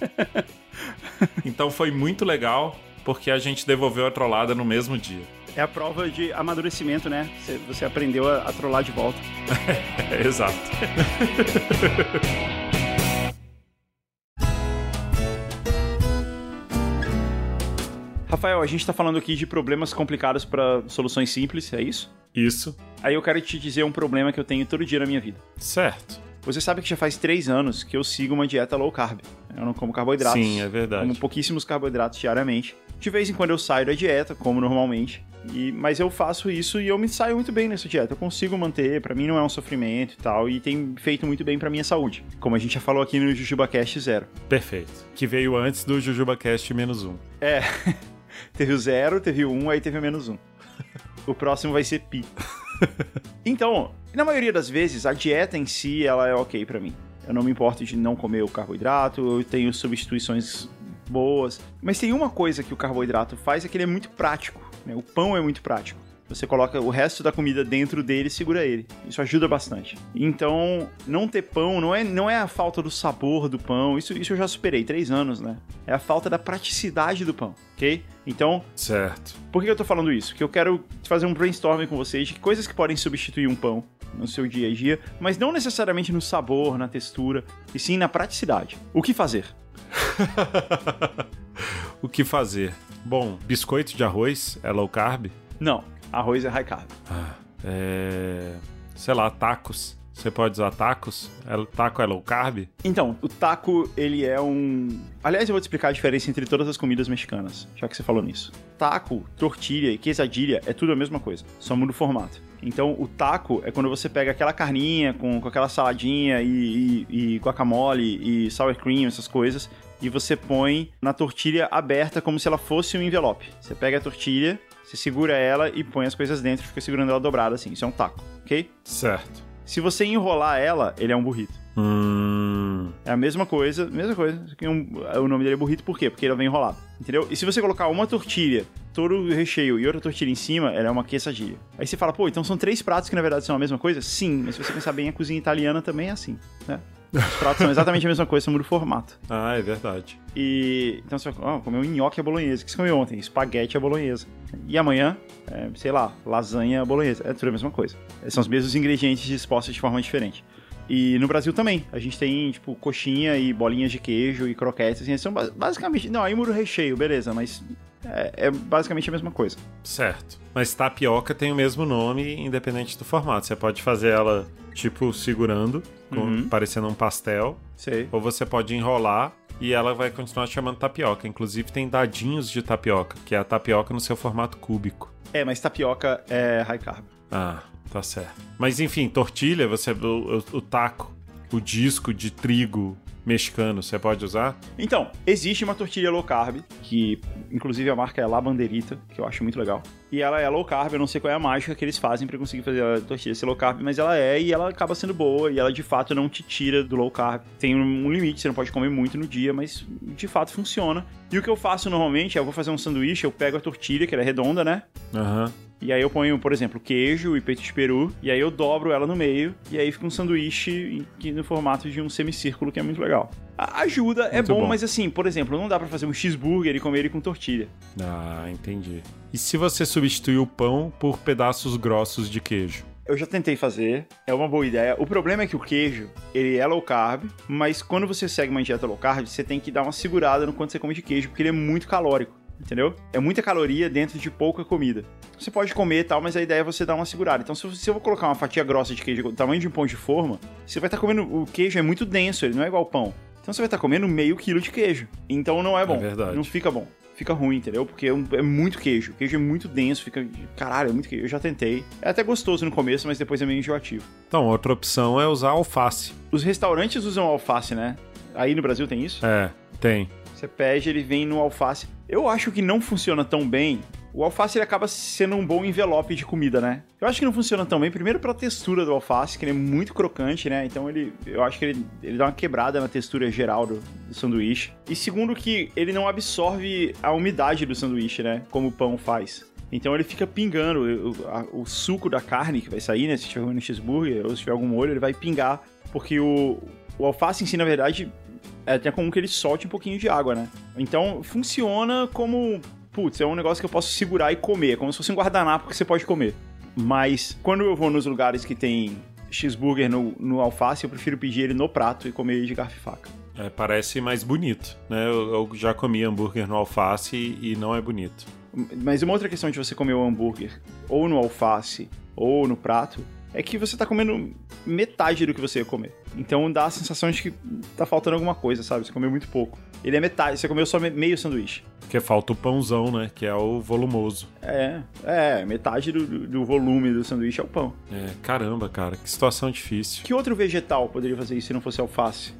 Então foi muito legal, porque a gente devolveu a trollada no mesmo dia. É a prova de amadurecimento, né? Você aprendeu a trollar de volta. Exato. Rafael, a gente tá falando aqui de problemas complicados para soluções simples, é isso? Isso. Aí eu quero te dizer um problema que eu tenho todo dia na minha vida. Certo. Você sabe que já faz 3 anos que eu sigo uma dieta low carb. Eu não como carboidratos. Sim, é verdade. Como pouquíssimos carboidratos diariamente. De vez em quando eu saio da dieta, como normalmente. Mas eu faço isso e eu me saio muito bem nessa dieta. Eu consigo manter, pra mim não é um sofrimento e tal. E tem feito muito bem pra minha saúde. Como a gente já falou aqui no JujubaCast 0. Perfeito. Que veio antes do JujubaCast -1. É... Teve o 0, teve o 1, aí teve o -1. O próximo vai ser pi. Então, na maioria das vezes, a dieta em si, ela é ok pra mim. Eu não me importo de não comer o carboidrato, eu tenho substituições boas. Mas tem uma coisa que o carboidrato faz, é que ele é muito prático, né? O pão é muito prático. Você coloca o resto da comida dentro dele e segura ele. Isso ajuda bastante. Então, não ter pão não é a falta do sabor do pão. Isso eu já superei, 3 anos, né? É a falta da praticidade do pão, ok? Então... Certo. Por que eu tô falando isso? Porque eu quero fazer um brainstorming com vocês de coisas que podem substituir um pão no seu dia a dia, mas não necessariamente no sabor, na textura, e sim na praticidade. O que fazer? O que fazer? Bom, biscoito de arroz é low carb? Não. Arroz é high carb. Sei lá, tacos. Você pode usar tacos? Taco é low carb? Então, o taco, ele é um... Aliás, eu vou te explicar a diferença entre todas as comidas mexicanas, já que você falou nisso. Taco, tortilha e quesadilha é tudo a mesma coisa, só muda o formato. Então, o taco é quando você pega aquela carninha com aquela saladinha e guacamole e sour cream, essas coisas, e você põe na tortilha aberta como se ela fosse um envelope. Você pega a tortilha... Você segura ela e põe as coisas dentro e fica segurando ela dobrada assim. Isso é um taco, ok? Certo. Se você enrolar ela, ele é um burrito. É a mesma coisa. O nome dele é burrito por quê? Porque ele vem enrolado, entendeu? E se você colocar uma tortilha, todo o recheio e outra tortilha em cima, ela é uma quesadilha. Aí você fala, pô, então são 3 pratos que na verdade são a mesma coisa? Sim, mas se você pensar bem, a cozinha italiana também é assim, né? Os pratos são exatamente a mesma coisa, só muda o formato. Ah, é verdade. E então você vai comer um nhoque à bolonhesa. O que você comeu ontem? Espaguete à bolonhesa. E amanhã, sei lá, lasanha à bolonhesa. É tudo a mesma coisa. São os mesmos ingredientes dispostos de forma diferente. E no Brasil também. A gente tem, tipo, coxinha e bolinhas de queijo e croquetes. Assim, são basicamente... Não, aí muda o recheio, beleza. Mas é basicamente a mesma coisa. Certo. Mas tapioca tem o mesmo nome, independente do formato. Você pode fazer ela, tipo, segurando, parecendo um pastel. Sei. Ou você pode enrolar e ela vai continuar chamando tapioca. Inclusive tem dadinhos de tapioca, que é a tapioca no seu formato cúbico. Mas tapioca é high carb. Ah, tá certo. Mas enfim, tortilha, o taco, o disco de trigo mexicano, você pode usar? Então, existe uma tortilha low carb, que inclusive a marca é La Banderita, que eu acho muito legal. E ela é low carb, eu não sei qual é a mágica que eles fazem pra conseguir fazer a tortilha ser low carb, mas ela e ela acaba sendo boa, e ela de fato não te tira do low carb. Tem um limite, você não pode comer muito no dia, mas de fato funciona. E o que eu faço normalmente eu vou fazer um sanduíche, eu pego a tortilha, que ela é redonda, né? E aí eu ponho, por exemplo, queijo e peito de peru, e aí eu dobro ela no meio, e aí fica um sanduíche no formato de um semicírculo, que é muito legal. Ajuda, é bom, mas assim, por exemplo, não dá pra fazer um cheeseburger e comer ele com tortilha. Ah, entendi. E se você substituir o pão por pedaços grossos de queijo? Eu já tentei fazer, é uma boa ideia. O problema é que o queijo, ele é low carb, mas quando você segue uma dieta low carb, você tem que dar uma segurada no quanto você come de queijo, porque ele é muito calórico. Entendeu? É muita caloria dentro de pouca comida. Você pode comer e tal, mas a ideia é você dar uma segurada. Então, se eu vou colocar uma fatia grossa de queijo do tamanho de um pão de forma, você vai estar comendo... O queijo é muito denso, ele não é igual ao pão. Então, você vai estar comendo meio quilo de queijo. Então, não é bom. É verdade. Não fica bom. Fica ruim, entendeu? Porque é muito queijo. O queijo é muito denso, fica... Caralho, é muito queijo. Eu já tentei. É até gostoso no começo, mas depois é meio enjoativo. Então, outra opção é usar alface. Os restaurantes usam alface, né? Aí no Brasil tem isso? É, tem. Você pede, ele vem no alface. Eu acho que não funciona tão bem. O alface ele acaba sendo um bom envelope de comida, né? Eu acho que não funciona tão bem, primeiro pela textura do alface, que ele é muito crocante, né? Então eu acho que ele dá uma quebrada na textura geral do sanduíche. E segundo que ele não absorve a umidade do sanduíche, né? Como o pão faz. Então ele fica pingando o suco da carne que vai sair, né? Se tiver no cheeseburger ou se tiver algum molho, ele vai pingar. Porque o alface em si, na verdade... É até comum que ele solte um pouquinho de água, né? Então, funciona como... Putz, é um negócio que eu posso segurar e comer. É como se fosse um guardanapo que você pode comer. Mas, quando eu vou nos lugares que tem cheeseburger no alface, eu prefiro pedir ele no prato e comer ele de garfo e faca. Parece mais bonito, né? Eu já comi hambúrguer no alface e não é bonito. Mas uma outra questão de você comer o hambúrguer ou no alface ou no prato é que você tá comendo metade do que você ia comer. Então dá a sensação de que tá faltando alguma coisa, sabe? Você comeu muito pouco. Ele é metade, você comeu só meio sanduíche. Porque falta o pãozão, né? Que é o volumoso. Metade do volume do sanduíche é o pão. Caramba, cara, que situação difícil. Que outro vegetal poderia fazer isso se não fosse alface?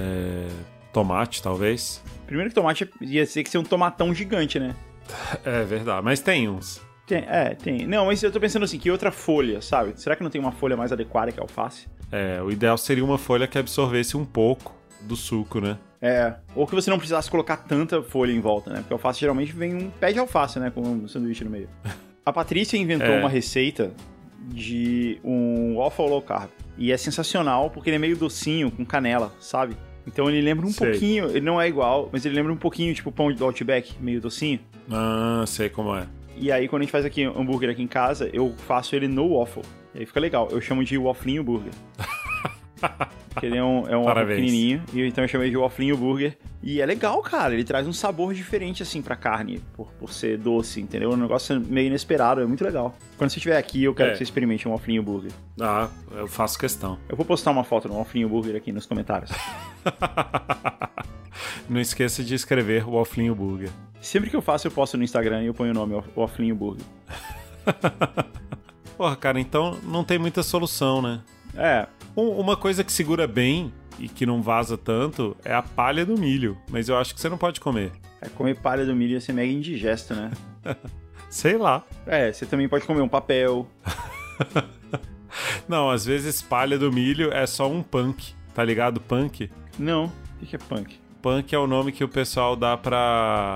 Tomate, talvez? Primeiro que tomate ia ter que ser um tomatão gigante, né? É verdade, mas tem uns. Tem. Não, mas eu tô pensando assim, que outra folha, sabe? Será que não tem uma folha mais adequada que a alface? O ideal seria uma folha que absorvesse um pouco do suco, né? Ou que você não precisasse colocar tanta folha em volta, né? Porque a alface geralmente vem um pé de alface, né? Com um sanduíche no meio. A Patrícia inventou uma receita de um waffle low carb. E é sensacional porque ele é meio docinho, com canela, sabe? Então ele lembra um pouquinho, ele não é igual, mas ele lembra um pouquinho, tipo o pão do Outback, meio docinho. Ah, sei como é. E aí, quando a gente faz aqui hambúrguer aqui em casa, eu faço ele no waffle. E aí fica legal. Eu chamo de wafflinho burger. Porque ele é um waffle pequenininho. E então eu chamei de wafflinho burger. E é legal, cara. Ele traz um sabor diferente, assim, pra carne. Por ser doce, entendeu? Um negócio meio inesperado. É muito legal. Quando você estiver aqui, eu quero que você experimente um wafflinho burger. Ah, eu faço questão. Eu vou postar uma foto do wafflinho burger aqui nos comentários. Não esqueça de escrever wafflinho burger. Sempre que eu faço, eu posto no Instagram e eu ponho o nome wafflinho burger. Porra, cara, então não tem muita solução, né? Uma coisa que segura bem e que não vaza tanto é a palha do milho. Mas eu acho que você não pode comer. Comer palha do milho ia ser mega indigesto, né? Sei lá. Você também pode comer um papel. Não, às vezes palha do milho é só um punk. Tá ligado, punk? Não. O que é punk? Punk é o nome que o pessoal dá pra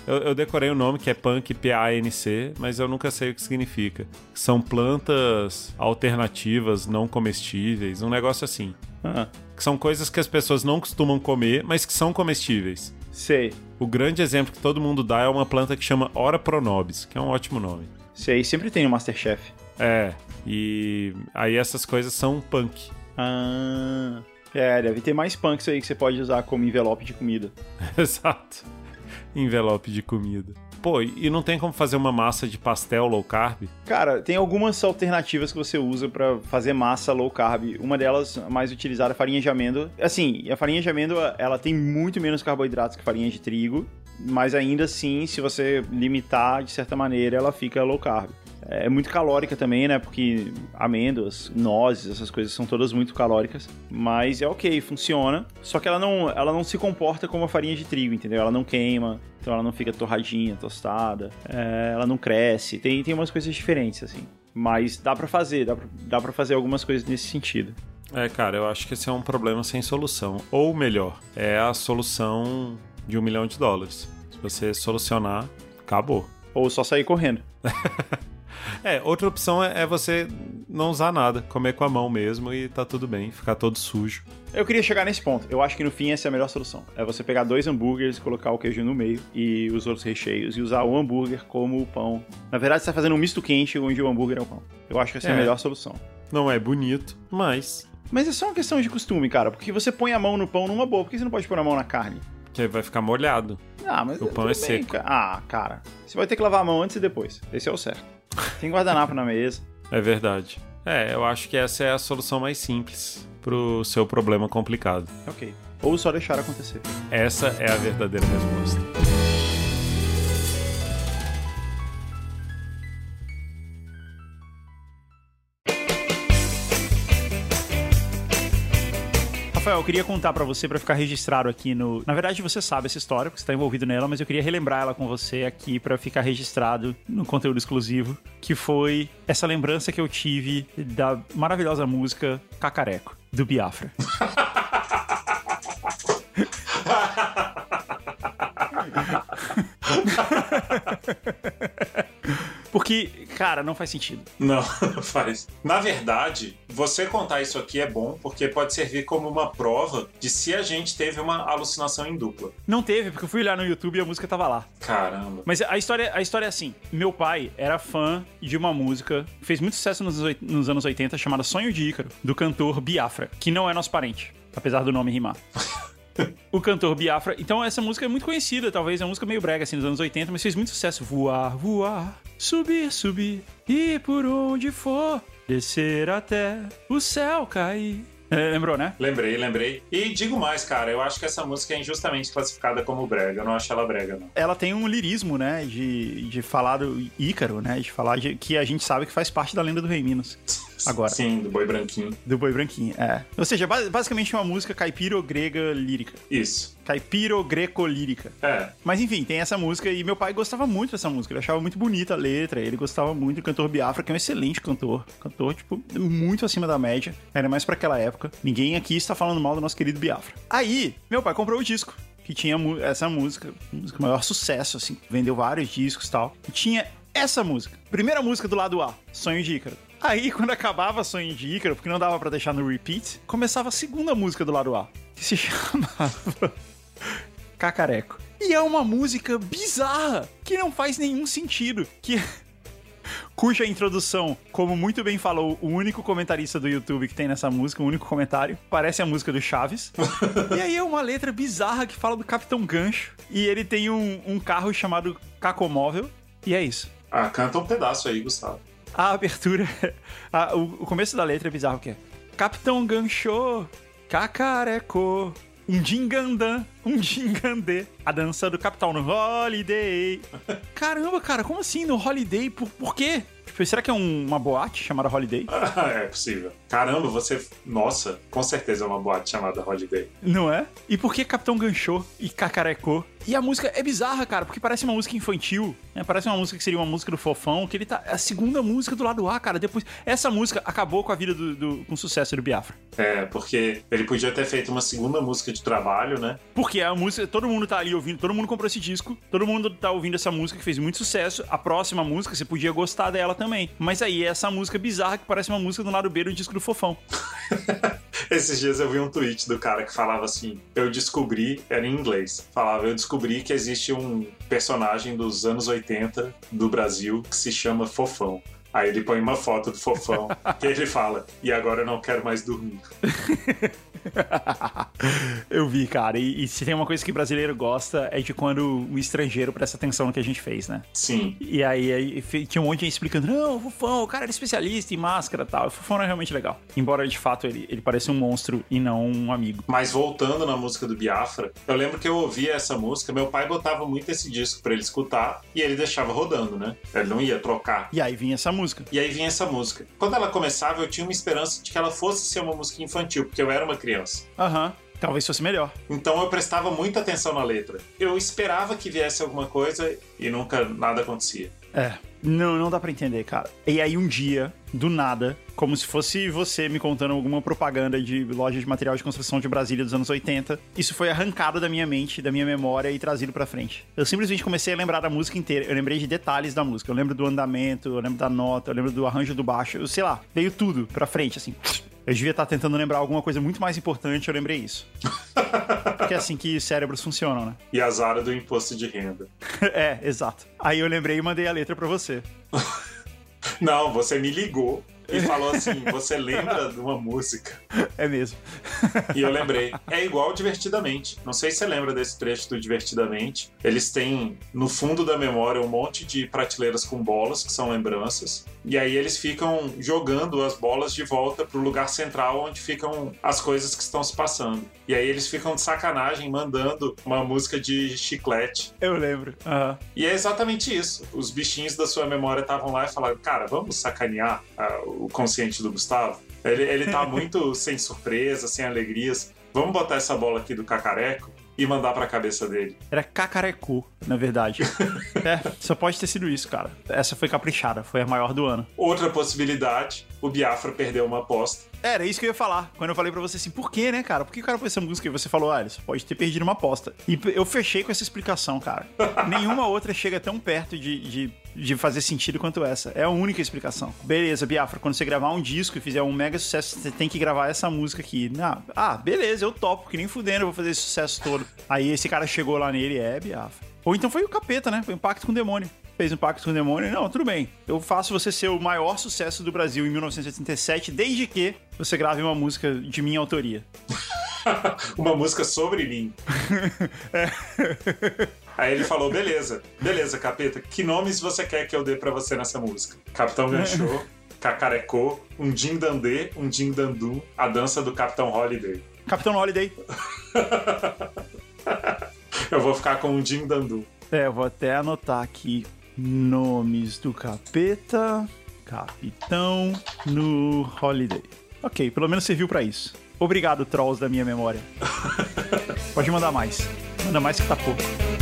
Eu decorei o nome, que é punk, P-A-N-C, mas eu nunca sei o que significa. São plantas alternativas, não comestíveis, um negócio assim. Que são coisas que as pessoas não costumam comer, mas que são comestíveis. Sei. O grande exemplo que todo mundo dá é uma planta que chama Ora pronobis, que é um ótimo nome. Sei, sempre tem no Masterchef. E aí essas coisas são punk. Deve ter mais punks aí que você pode usar como envelope de comida. Exato. Envelope de comida. Pô, e não tem como fazer uma massa de pastel low carb? Cara, tem algumas alternativas que você usa pra fazer massa low carb. Uma delas, a mais utilizada, é a farinha de amêndoa. Assim, a farinha de amêndoa, ela tem muito menos carboidratos que a farinha de trigo, mas ainda assim, se você limitar de certa maneira, ela fica low carb. É muito calórica também, né? Porque amêndoas, nozes, essas coisas são todas muito calóricas. Mas é ok, funciona. Só que ela não se comporta como a farinha de trigo, entendeu? Ela não queima, então ela não fica torradinha, tostada. Ela não cresce. Tem umas coisas diferentes, assim. Mas dá pra fazer, dá pra fazer algumas coisas nesse sentido. Cara, eu acho que esse é um problema sem solução. Ou melhor, é a solução de $1 milhão. Se você solucionar, acabou. Ou só sair correndo. Outra opção é você não usar nada, comer com a mão mesmo e tá tudo bem, ficar todo sujo. Eu queria chegar nesse ponto. Eu acho que no fim essa é a melhor solução. É você pegar 2 hambúrgueres, colocar o queijo no meio e os outros recheios e usar o hambúrguer como o pão. Na verdade, você tá fazendo um misto quente onde o hambúrguer é o pão. Eu acho que essa é a melhor solução. Não é bonito, mas é só uma questão de costume, cara. Porque você põe a mão no pão numa boa. Por que você não pode pôr a mão na carne? Porque vai ficar molhado. Mas o pão é seco. Cara. Você vai ter que lavar a mão antes e depois. Esse é o certo. Tem guardanapo na mesa. É verdade. Eu acho que essa é a solução mais simples pro seu problema complicado. Ok. Ou só deixar acontecer. Essa é a verdadeira resposta. Rafael, eu queria contar pra você, pra ficar registrado aqui no... Na verdade, você sabe essa história, porque você tá envolvido nela, mas eu queria relembrar ela com você aqui pra ficar registrado no conteúdo exclusivo, que foi essa lembrança que eu tive da maravilhosa música Cacareco, do Biafra. Porque, cara, não faz sentido. Não faz. Na verdade, você contar isso aqui é bom, porque pode servir como uma prova de se a gente teve uma alucinação em dupla. Não teve, porque eu fui olhar no YouTube e a música tava lá. Caramba. Mas a história é assim. Meu pai era fã de uma música que fez muito sucesso nos anos 80, chamada Sonho de Ícaro, do cantor Biafra, que não é nosso parente, apesar do nome rimar. O cantor Biafra. Então essa música é muito conhecida, talvez é uma música meio brega assim, nos anos 80, mas fez muito sucesso. Voar, voar, subir, subir, e por onde for, descer até o céu cair. Lembrou, né? Lembrei. E digo mais, cara, eu acho que essa música é injustamente classificada como brega. Eu não acho ela brega, não. Ela tem um lirismo, né? De falar do Ícaro, né? De falar que a gente sabe que faz parte da lenda do Rei Minos. Agora. Sim, do Boi Branquinho. Do Boi Branquinho, Ou seja, basicamente uma música caipiro-grega lírica. Isso. Caipiro-greco-lírica. Mas enfim, tem essa música e meu pai gostava muito dessa música. Ele achava muito bonita a letra, ele gostava muito do cantor Biafra, que é um excelente cantor. Cantor, tipo, muito acima da média, ainda mais pra aquela época. Ninguém aqui está falando mal do nosso querido Biafra. Aí, meu pai comprou o disco, que tinha essa música maior sucesso, assim, vendeu vários discos e tal. E tinha essa música. Primeira música do lado A, Sonho de Ícaro. Aí, quando acabava Sonho de Ícaro, porque não dava pra deixar no repeat, começava a segunda música do lado A, que se chamava Cacareco. E é uma música bizarra, que não faz nenhum sentido, cuja introdução, como muito bem falou o único comentarista do YouTube que tem nessa música, o único comentário, parece a música do Chaves. E aí é uma letra bizarra que fala do Capitão Gancho, e ele tem um carro chamado Cacomóvel, e é isso. Canta um pedaço aí, Gustavo. A abertura, o começo da letra é bizarro, que é Capitão Gancho, Cacareco, um dingandã, um dingandê, a dança do capitão no Holiday. Caramba, cara, como assim no Holiday? Por quê? Tipo, será que é uma boate chamada Holiday? É possível. Caramba, você... Nossa, com certeza é uma boate chamada Holiday. Não é? E por que Capitão Ganchou e Cacarecô? E a música é bizarra, cara, porque parece uma música infantil, né? Parece uma música que seria uma música do Fofão, que ele tá... É a segunda música do lado A, cara. Depois... Essa música acabou com a vida com o sucesso do Biafra. É, porque ele podia ter feito uma segunda música de trabalho, né? Porque a música... Todo mundo tá ali ouvindo, todo mundo comprou esse disco, todo mundo tá ouvindo essa música que fez muito sucesso. A próxima música, você podia gostar dela também. Mas aí, é essa música bizarra que parece uma música do lado B do disco do Fofão. Esses dias eu vi um tweet do cara que falava assim, eu descobri, era em inglês, falava, eu descobri que existe um personagem dos anos 80 do Brasil que se chama Fofão. Aí ele põe uma foto do Fofão, que ele fala, e agora eu não quero mais dormir. Eu vi, cara, e se tem uma coisa que brasileiro gosta é de quando o estrangeiro presta atenção no que a gente fez, né? Sim. E aí tinha um monte de gente explicando, não, o Fofão, o cara era especialista em máscara e tal. O Fofão era realmente legal. Embora, de fato, ele pareça um monstro e não um amigo. Mas voltando na música do Biafra, eu lembro que eu ouvia essa música, meu pai botava muito esse disco pra ele escutar e ele deixava rodando, né? Ele não ia trocar. E aí vinha essa música. E aí vinha essa música. Quando ela começava, eu tinha uma esperança de que ela fosse ser uma música infantil, porque eu era uma criança. Aham. Talvez fosse melhor. Então eu prestava muita atenção na letra. Eu esperava que viesse alguma coisa e nunca nada acontecia. É. Não dá pra entender, cara. E aí um dia, do nada, como se fosse você me contando alguma propaganda de loja de material de construção de Brasília dos anos 80, isso foi arrancado da minha mente, da minha memória e trazido pra frente. Eu simplesmente comecei a lembrar da música inteira. Eu lembrei de detalhes da música. Eu lembro do andamento, eu lembro da nota, eu lembro do arranjo do baixo. Eu sei lá, veio tudo pra frente, assim. Eu devia estar tentando lembrar alguma coisa muito mais importante, eu lembrei isso. Porque é assim que cérebros funcionam, né? E azar do imposto de renda. É, exato. Aí eu lembrei e mandei a letra pra você. Não, você me ligou e falou assim, você lembra de uma música? É mesmo. E eu lembrei. É igual Divertidamente. Não sei se você lembra desse trecho do Divertidamente. Eles têm, no fundo da memória, um monte de prateleiras com bolas, que são lembranças. E aí eles ficam jogando as bolas de volta pro lugar central, onde ficam as coisas que estão se passando. E aí eles ficam de sacanagem, mandando uma música de chiclete. Eu lembro. Uhum. E é exatamente isso. Os bichinhos da sua memória estavam lá e falaram, cara, vamos sacanear o consciente do Gustavo? Ele tá muito sem surpresa, sem alegrias. Vamos botar essa bola aqui do Cacareco e mandar pra cabeça dele. Era Cacarecu, na verdade. Só pode ter sido isso, cara. Essa foi caprichada, foi a maior do ano. Outra possibilidade, o Biafra perdeu uma aposta. Era isso que eu ia falar. Quando eu falei pra você assim, por quê, né, cara? Por que o cara pôs essa música? E você falou, ele só pode ter perdido uma aposta. E eu fechei com essa explicação, cara. Nenhuma outra chega tão perto de fazer sentido quanto essa. É a única explicação. Beleza, Biafra, quando você gravar um disco e fizer um mega sucesso, você tem que gravar essa música aqui. Beleza, eu topo, que nem fudendo, eu vou fazer esse sucesso todo. Aí esse cara chegou lá nele, Biafra. Ou então foi o capeta, né? Foi um pacto com o demônio. Fez um pacto com o demônio. Não, tudo bem. Eu faço você ser o maior sucesso do Brasil em 1987, desde que você grave uma música de minha autoria. Uma música sobre mim. Aí ele falou, beleza, capeta, que nomes você quer que eu dê pra você nessa música? Capitão Ganchou, Cacarecô, um Dindandê, um Dindandum, a dança do Capitão Holiday. Capitão Holiday. Eu vou ficar com um Dindandum. Eu vou até anotar aqui nomes do capeta, Capitão no Holiday. Ok, pelo menos serviu pra isso. Obrigado, trolls da minha memória. Pode mandar mais. Manda mais que tá pouco.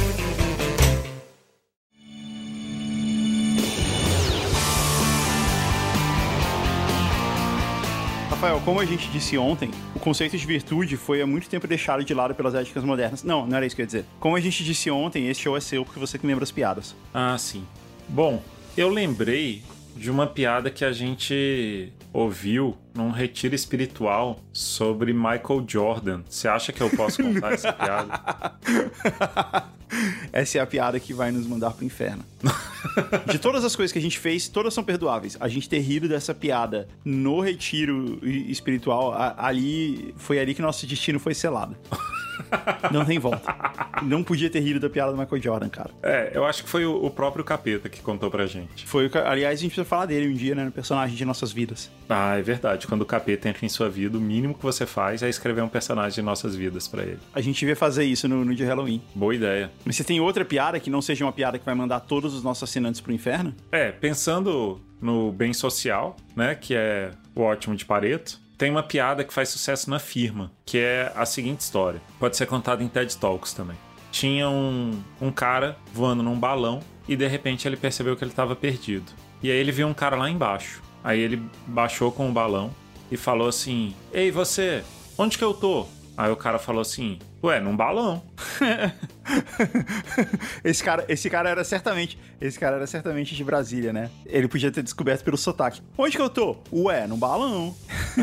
Rafael, como a gente disse ontem, o conceito de virtude foi há muito tempo deixado de lado pelas éticas modernas. Não era isso que eu ia dizer. Como a gente disse ontem, esse show é seu porque você que lembra as piadas. Ah, sim. Bom, eu lembrei de uma piada que a gente ouviu num retiro espiritual sobre Michael Jordan. Você acha que eu posso contar essa piada? Essa é a piada que vai nos mandar pro inferno. De todas as coisas que a gente fez, todas são perdoáveis. A gente ter rido dessa piada no retiro espiritual, foi ali que nosso destino foi selado. Não tem volta. Não podia ter rido da piada do Michael Jordan, cara. Eu acho que foi o próprio Capeta que contou pra gente. Aliás, a gente precisa falar dele um dia, né? No personagem de nossas vidas. Ah, é verdade. Quando o Capeta entra em sua vida, o mínimo que você faz é escrever um personagem de nossas vidas pra ele. A gente devia fazer isso no dia de Halloween. Boa ideia. Mas você tem outra piada que não seja uma piada que vai mandar todos os nossos assinantes pro inferno? Pensando no Bem Social, né? Que é o Ótimo de Pareto. Tem uma piada que faz sucesso na firma, que é a seguinte história. Pode ser contada em TED Talks também. Tinha um cara voando num balão e de repente ele percebeu que ele estava perdido. E aí ele viu um cara lá embaixo. Aí ele baixou com o balão e falou assim: "Ei, você, onde que eu tô?" Aí o cara falou assim: "Ué, num balão." Esse cara era certamente de Brasília, né? Ele podia ter descoberto pelo sotaque. Onde que eu tô? Ué, num balão.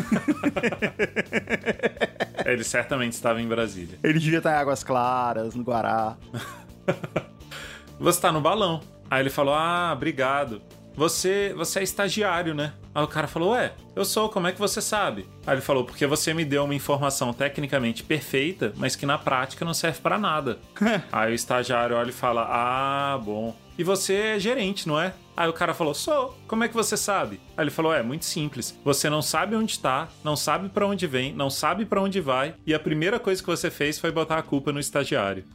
Ele certamente estava em Brasília. Ele devia estar em Águas Claras, no Guará. Você tá no balão. Aí ele falou: "Ah, obrigado. Você é estagiário, né?" Aí o cara falou: "Ué, eu sou, como é que você sabe?" Aí ele falou: "Porque você me deu uma informação tecnicamente perfeita, mas que na prática não serve pra nada." Aí o estagiário olha e fala: "Ah, bom. E você é gerente, não é?" Aí o cara falou: "Sou. Como é que você sabe?" Aí ele falou: "É muito simples. Você não sabe onde tá, não sabe pra onde vem, não sabe pra onde vai, e a primeira coisa que você fez foi botar a culpa no estagiário."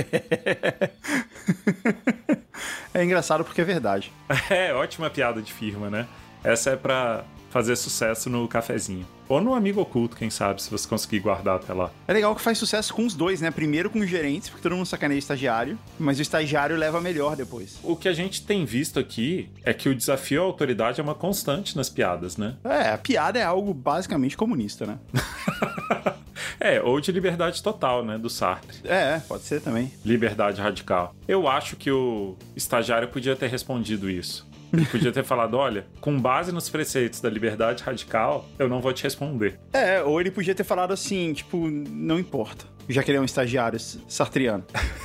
É engraçado porque é verdade. É, ótima piada de firma, né? Essa é pra fazer sucesso no cafezinho. Ou no amigo oculto, quem sabe, se você conseguir guardar até lá. É legal que faz sucesso com os dois, né? Primeiro com os gerentes, porque todo mundo sacaneia o estagiário, mas o estagiário leva melhor depois. O que a gente tem visto aqui é que o desafio à autoridade é uma constante nas piadas, né? É, a piada é algo basicamente comunista, né? É, ou de liberdade total, né? Do Sartre. É, pode ser também. Liberdade radical. Eu acho que o estagiário podia ter respondido isso. Ele podia ter falado: "Olha, com base nos preceitos da liberdade radical, eu não vou te responder." É, ou ele podia ter falado assim, tipo, não importa, já que ele é um estagiário sartriano.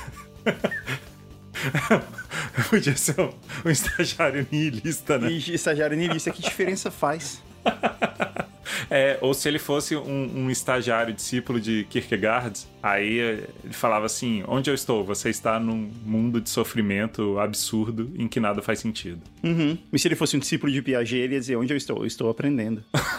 Podia ser um estagiário niilista, né? E estagiário niilista, que diferença faz? É, ou se ele fosse um estagiário discípulo de Kierkegaard, aí ele falava assim: "Onde eu estou? Você está num mundo de sofrimento absurdo em que nada faz sentido." Uhum. E se ele fosse um discípulo de Piaget, ele ia dizer: "Onde eu estou? Eu estou aprendendo."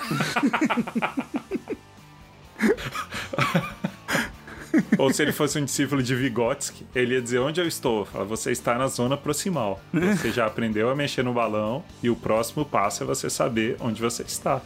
Ou se ele fosse um discípulo de Vygotsky, ele ia dizer: "Onde eu estou?" Fala: "Você está na zona proximal. Você já aprendeu a mexer no balão e o próximo passo é você saber onde você está."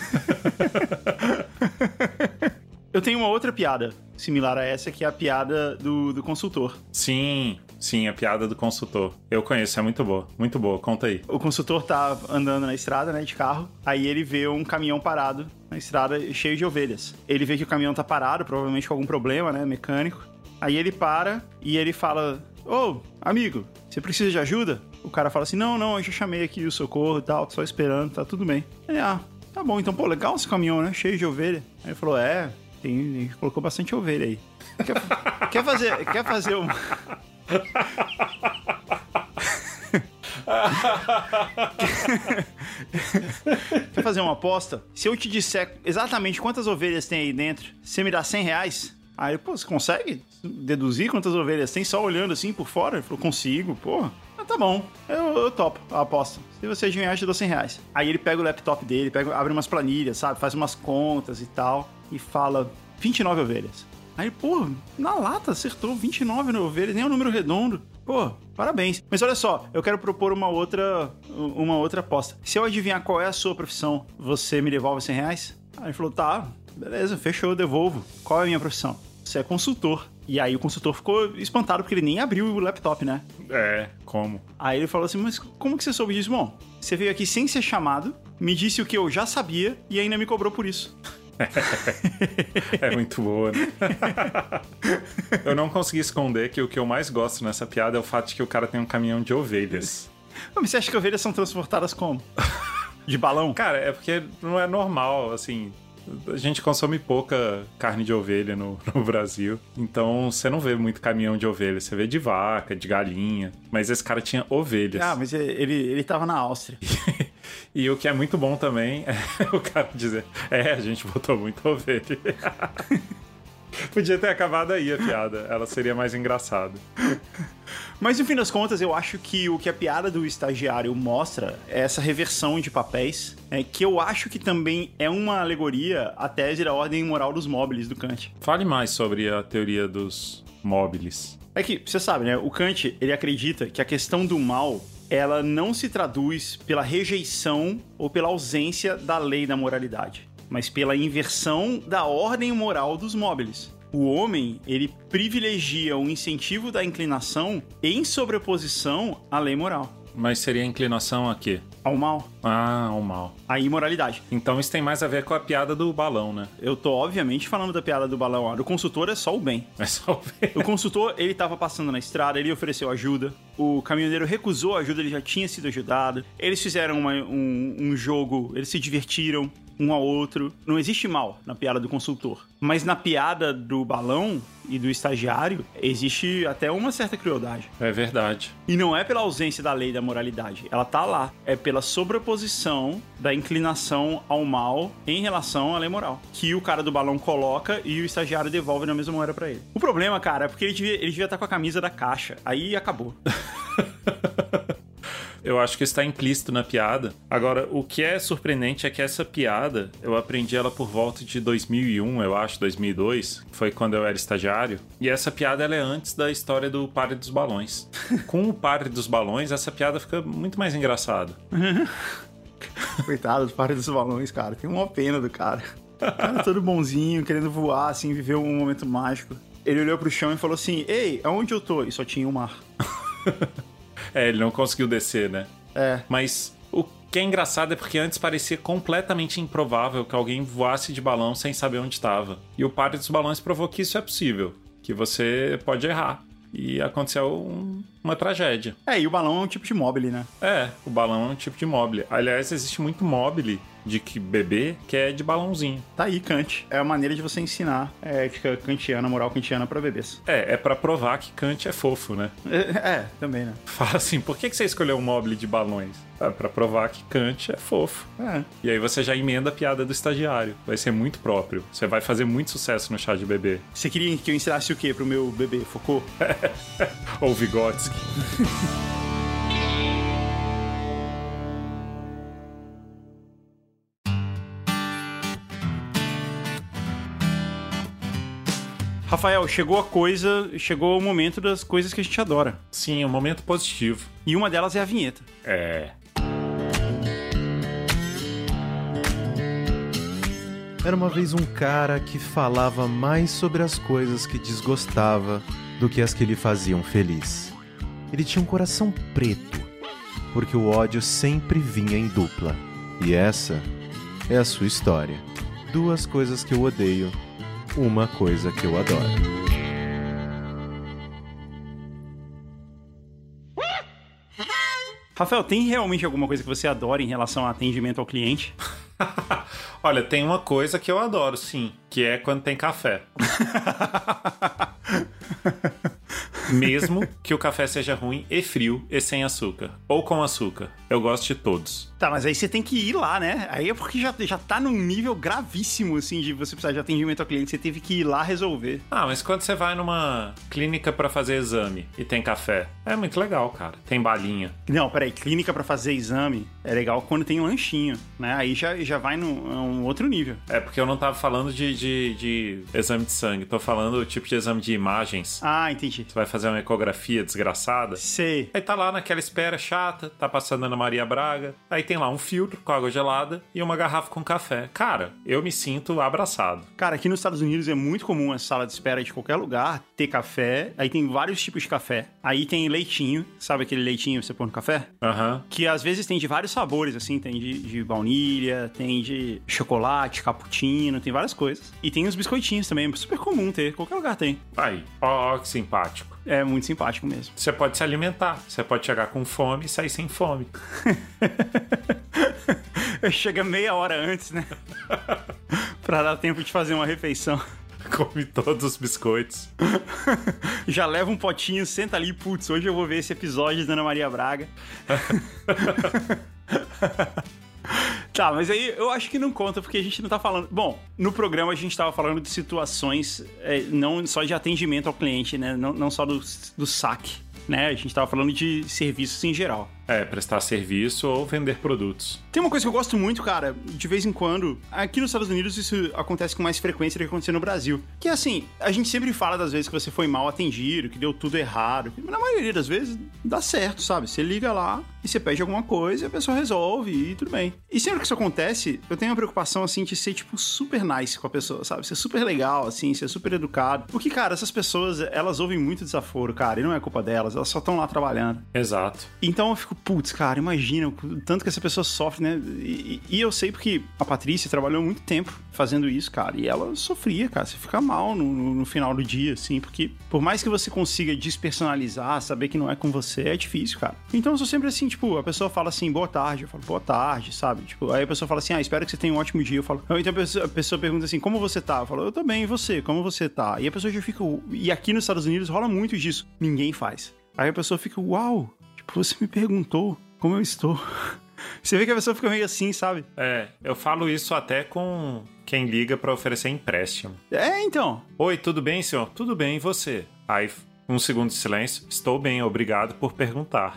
Eu tenho uma outra piada similar a essa, que é a piada do consultor. Sim, a piada do consultor. Eu conheço, é muito boa. Muito boa, conta aí. O consultor tá andando na estrada, né, de carro, aí ele vê um caminhão parado na estrada cheio de ovelhas. Ele vê que o caminhão tá parado, provavelmente com algum problema, né, mecânico. Aí ele para e ele fala: "Ô, amigo, você precisa de ajuda?" O cara fala assim: Não, eu já chamei aqui o socorro e tal, tô só esperando, tá tudo bem." Ele: "Ah, tá bom, então, pô, legal esse caminhão, né, cheio de ovelha." Aí ele falou: colocou bastante ovelha aí. Quer fazer uma... Quer fazer uma aposta? Se eu te disser exatamente quantas ovelhas tem aí dentro, você me dá R$100? Aí, pô, você consegue deduzir quantas ovelhas tem só olhando assim por fora? Ele falou: "Consigo, porra." "Ah, tá bom, eu topo a aposta. Se você adivinhar, eu te dou R$100. Aí ele pega o laptop dele, abre umas planilhas, sabe? Faz umas contas e tal, e fala: 29 ovelhas. Aí, pô, na lata acertou 29 ovelhas, nem é um número redondo. Pô, parabéns. Mas olha só, eu quero propor uma outra aposta. Se eu adivinhar qual é a sua profissão, você me devolve R$100? Aí ele falou: "Tá, beleza, fechou, eu devolvo. Qual é a minha profissão?" "Você é consultor." E aí o consultor ficou espantado, porque ele nem abriu o laptop, né? É, como? Aí ele falou assim: "Mas como que você soube disso?" "Bom, você veio aqui sem ser chamado, me disse o que eu já sabia e ainda me cobrou por isso." É muito boa, né? Eu não consegui esconder que o que eu mais gosto nessa piada é o fato de que o cara tem um caminhão de ovelhas. Mas você acha que ovelhas são transportadas como? De balão? Cara, é porque não é normal, assim... A gente consome pouca carne de ovelha no Brasil, então você não vê muito caminhão de ovelha, você vê de vaca, de galinha, mas esse cara tinha ovelhas. Ah, mas ele tava na Áustria. E o que é muito bom também é o cara dizer: a gente botou muita ovelha. Podia ter acabado aí a piada, ela seria mais engraçada. Mas no fim das contas, eu acho que o que a piada do estagiário mostra é essa reversão de papéis, que eu acho que também é uma alegoria à tese da ordem moral dos móveis do Kant. Fale mais sobre a teoria dos móveis. É que, você sabe, né? O Kant, ele acredita que a questão do mal ela não se traduz pela rejeição ou pela ausência da lei da moralidade, mas pela inversão da ordem moral dos móveis. O homem, ele privilegia o incentivo da inclinação em sobreposição à lei moral. Mas seria inclinação a quê? Ao mal. Ah, ao mal. A imoralidade. Então isso tem mais a ver com a piada do balão, né? Eu tô, obviamente, falando da piada do balão. Ó. Do consultor é só o bem. É só ver. O consultor, ele tava passando na estrada, ele ofereceu ajuda. O caminhoneiro recusou a ajuda, ele já tinha sido ajudado. Eles fizeram um jogo, eles se divertiram um ao outro. Não existe mal na piada do consultor. Mas na piada do balão e do estagiário, existe até uma certa crueldade. É verdade. E não é pela ausência da lei da moralidade. Ela tá lá. É pela sobreposição da inclinação ao mal em relação à lei moral. Que o cara do balão coloca e o estagiário devolve na mesma hora pra ele. O problema, cara, é porque ele devia estar com a camisa da Caixa. Aí acabou. Eu acho que está implícito na piada. Agora, o que é surpreendente é que essa piada, eu aprendi ela por volta de 2001, eu acho, 2002, que foi quando eu era estagiário. E essa piada, ela é antes da história do Padre dos Balões. Com o Padre dos Balões, essa piada fica muito mais engraçada. Coitado do Padre dos Balões, cara. Tem uma pena do cara. O cara todo bonzinho, querendo voar, assim, viver um momento mágico. Ele olhou pro chão e falou assim, ei, aonde eu tô? E só tinha o mar. Ele não conseguiu descer, né? É. Mas o que é engraçado é porque antes parecia completamente improvável que alguém voasse de balão sem saber onde estava. E o Padre dos Balões provou que isso é possível, que você pode errar. E aconteceu uma tragédia. E o balão é um tipo de mobile, né? O balão é um tipo de mobile. Aliás, existe muito mobile de bebê que é de balãozinho. Tá aí, Kant. É a maneira de você ensinar ética kantiana, moral kantiana pra bebês. É pra provar que Kant é fofo, né? Também, né? Fala assim, por que você escolheu um mobile de balões? Pra provar que Kant é fofo. E aí você já emenda a piada do estagiário. Vai ser muito próprio. Você vai fazer muito sucesso no chá de bebê. Você queria que eu ensinasse o quê pro meu bebê? Foucault? Ou Vygotsky. Rafael, chegou o momento das coisas que a gente adora. Sim, um momento positivo. E uma delas é a vinheta. Era uma vez um cara que falava mais sobre as coisas que desgostava do que as que lhe faziam feliz. Ele tinha um coração preto, porque o ódio sempre vinha em dupla. E essa é a sua história. 2 coisas que eu odeio, uma coisa que eu adoro. Rafael, tem realmente alguma coisa que você adora em relação ao atendimento ao cliente? Olha, tem uma coisa que eu adoro, sim, que é quando tem café. Mesmo que o café seja ruim e frio e sem açúcar. Ou com açúcar. Eu gosto de todos. Tá, mas aí você tem que ir lá, né? Aí é porque já tá num nível gravíssimo, assim, de você precisar de atendimento ao cliente. Você teve que ir lá resolver. Mas quando você vai numa clínica pra fazer exame e tem café, é muito legal, cara. Tem balinha. Não, peraí. Clínica pra fazer exame é legal quando tem um lanchinho, né? Aí já vai num outro nível. É porque eu não tava falando de exame de sangue. Tô falando do tipo de exame de imagens. Entendi. Você vai fazer uma ecografia desgraçada. Sei. Aí tá lá naquela espera chata, tá passando Ana Maria Braga. Aí tem lá um filtro com água gelada e uma garrafa com café. Cara, eu me sinto abraçado. Cara, aqui nos Estados Unidos é muito comum a sala de espera de qualquer lugar ter café. Aí tem vários tipos de café. Aí tem leitinho. Sabe aquele leitinho que você põe no café? Que às vezes tem de vários sabores, assim. Tem de baunilha, tem de chocolate, cappuccino, tem várias coisas. E tem os biscoitinhos também. É super comum ter. Qualquer lugar tem. Aí, ó que simpático. É muito simpático mesmo. Você pode se alimentar. Você pode chegar com fome e sair sem fome. Chega meia hora antes, né? Pra dar tempo de fazer uma refeição. Come todos os biscoitos. Já leva um potinho, senta ali, putz, hoje eu vou ver esse episódio da Ana Maria Braga. Tá, mas aí eu acho que não conta, porque a gente não tá falando... Bom, no programa a gente tava falando de situações, não só de atendimento ao cliente, né? Não só do saque, né? A gente tava falando de serviços em geral. prestar serviço ou vender produtos. Tem uma coisa que eu gosto muito, cara, de vez em quando, aqui nos Estados Unidos isso acontece com mais frequência do que acontecer no Brasil. Que é assim, a gente sempre fala das vezes que você foi mal atendido, que deu tudo errado, mas na maioria das vezes dá certo, sabe? Você liga lá e você pede alguma coisa e a pessoa resolve e tudo bem. E sempre que isso acontece, eu tenho uma preocupação, assim, de ser, tipo, super nice com a pessoa, sabe? Ser super legal, assim, ser super educado. Porque, cara, essas pessoas, elas ouvem muito desaforo, cara, e não é culpa delas, elas só estão lá trabalhando. Exato. Então eu fico, putz, cara, imagina o tanto que essa pessoa sofre, né? E eu sei porque a Patrícia trabalhou muito tempo fazendo isso, cara, e ela sofria, cara, você fica mal no final do dia, assim, porque por mais que você consiga despersonalizar, saber que não é com você, é difícil, cara. Então eu sou sempre assim, tipo, a pessoa fala assim, boa tarde, eu falo, boa tarde, sabe? Tipo, aí a pessoa fala assim, espero que você tenha um ótimo dia, eu falo, então a pessoa pergunta assim, como você tá? Eu falo, eu tô bem, e você? Como você tá? E a pessoa já fica, e aqui nos Estados Unidos rola muito disso, ninguém faz. Aí a pessoa fica, uau, tipo, você me perguntou como eu estou. Você vê que a pessoa fica meio assim, sabe? Eu falo isso até com quem liga pra oferecer empréstimo. Então. Oi, tudo bem, senhor? Tudo bem, e você? Aí, um segundo de silêncio. Estou bem, obrigado por perguntar.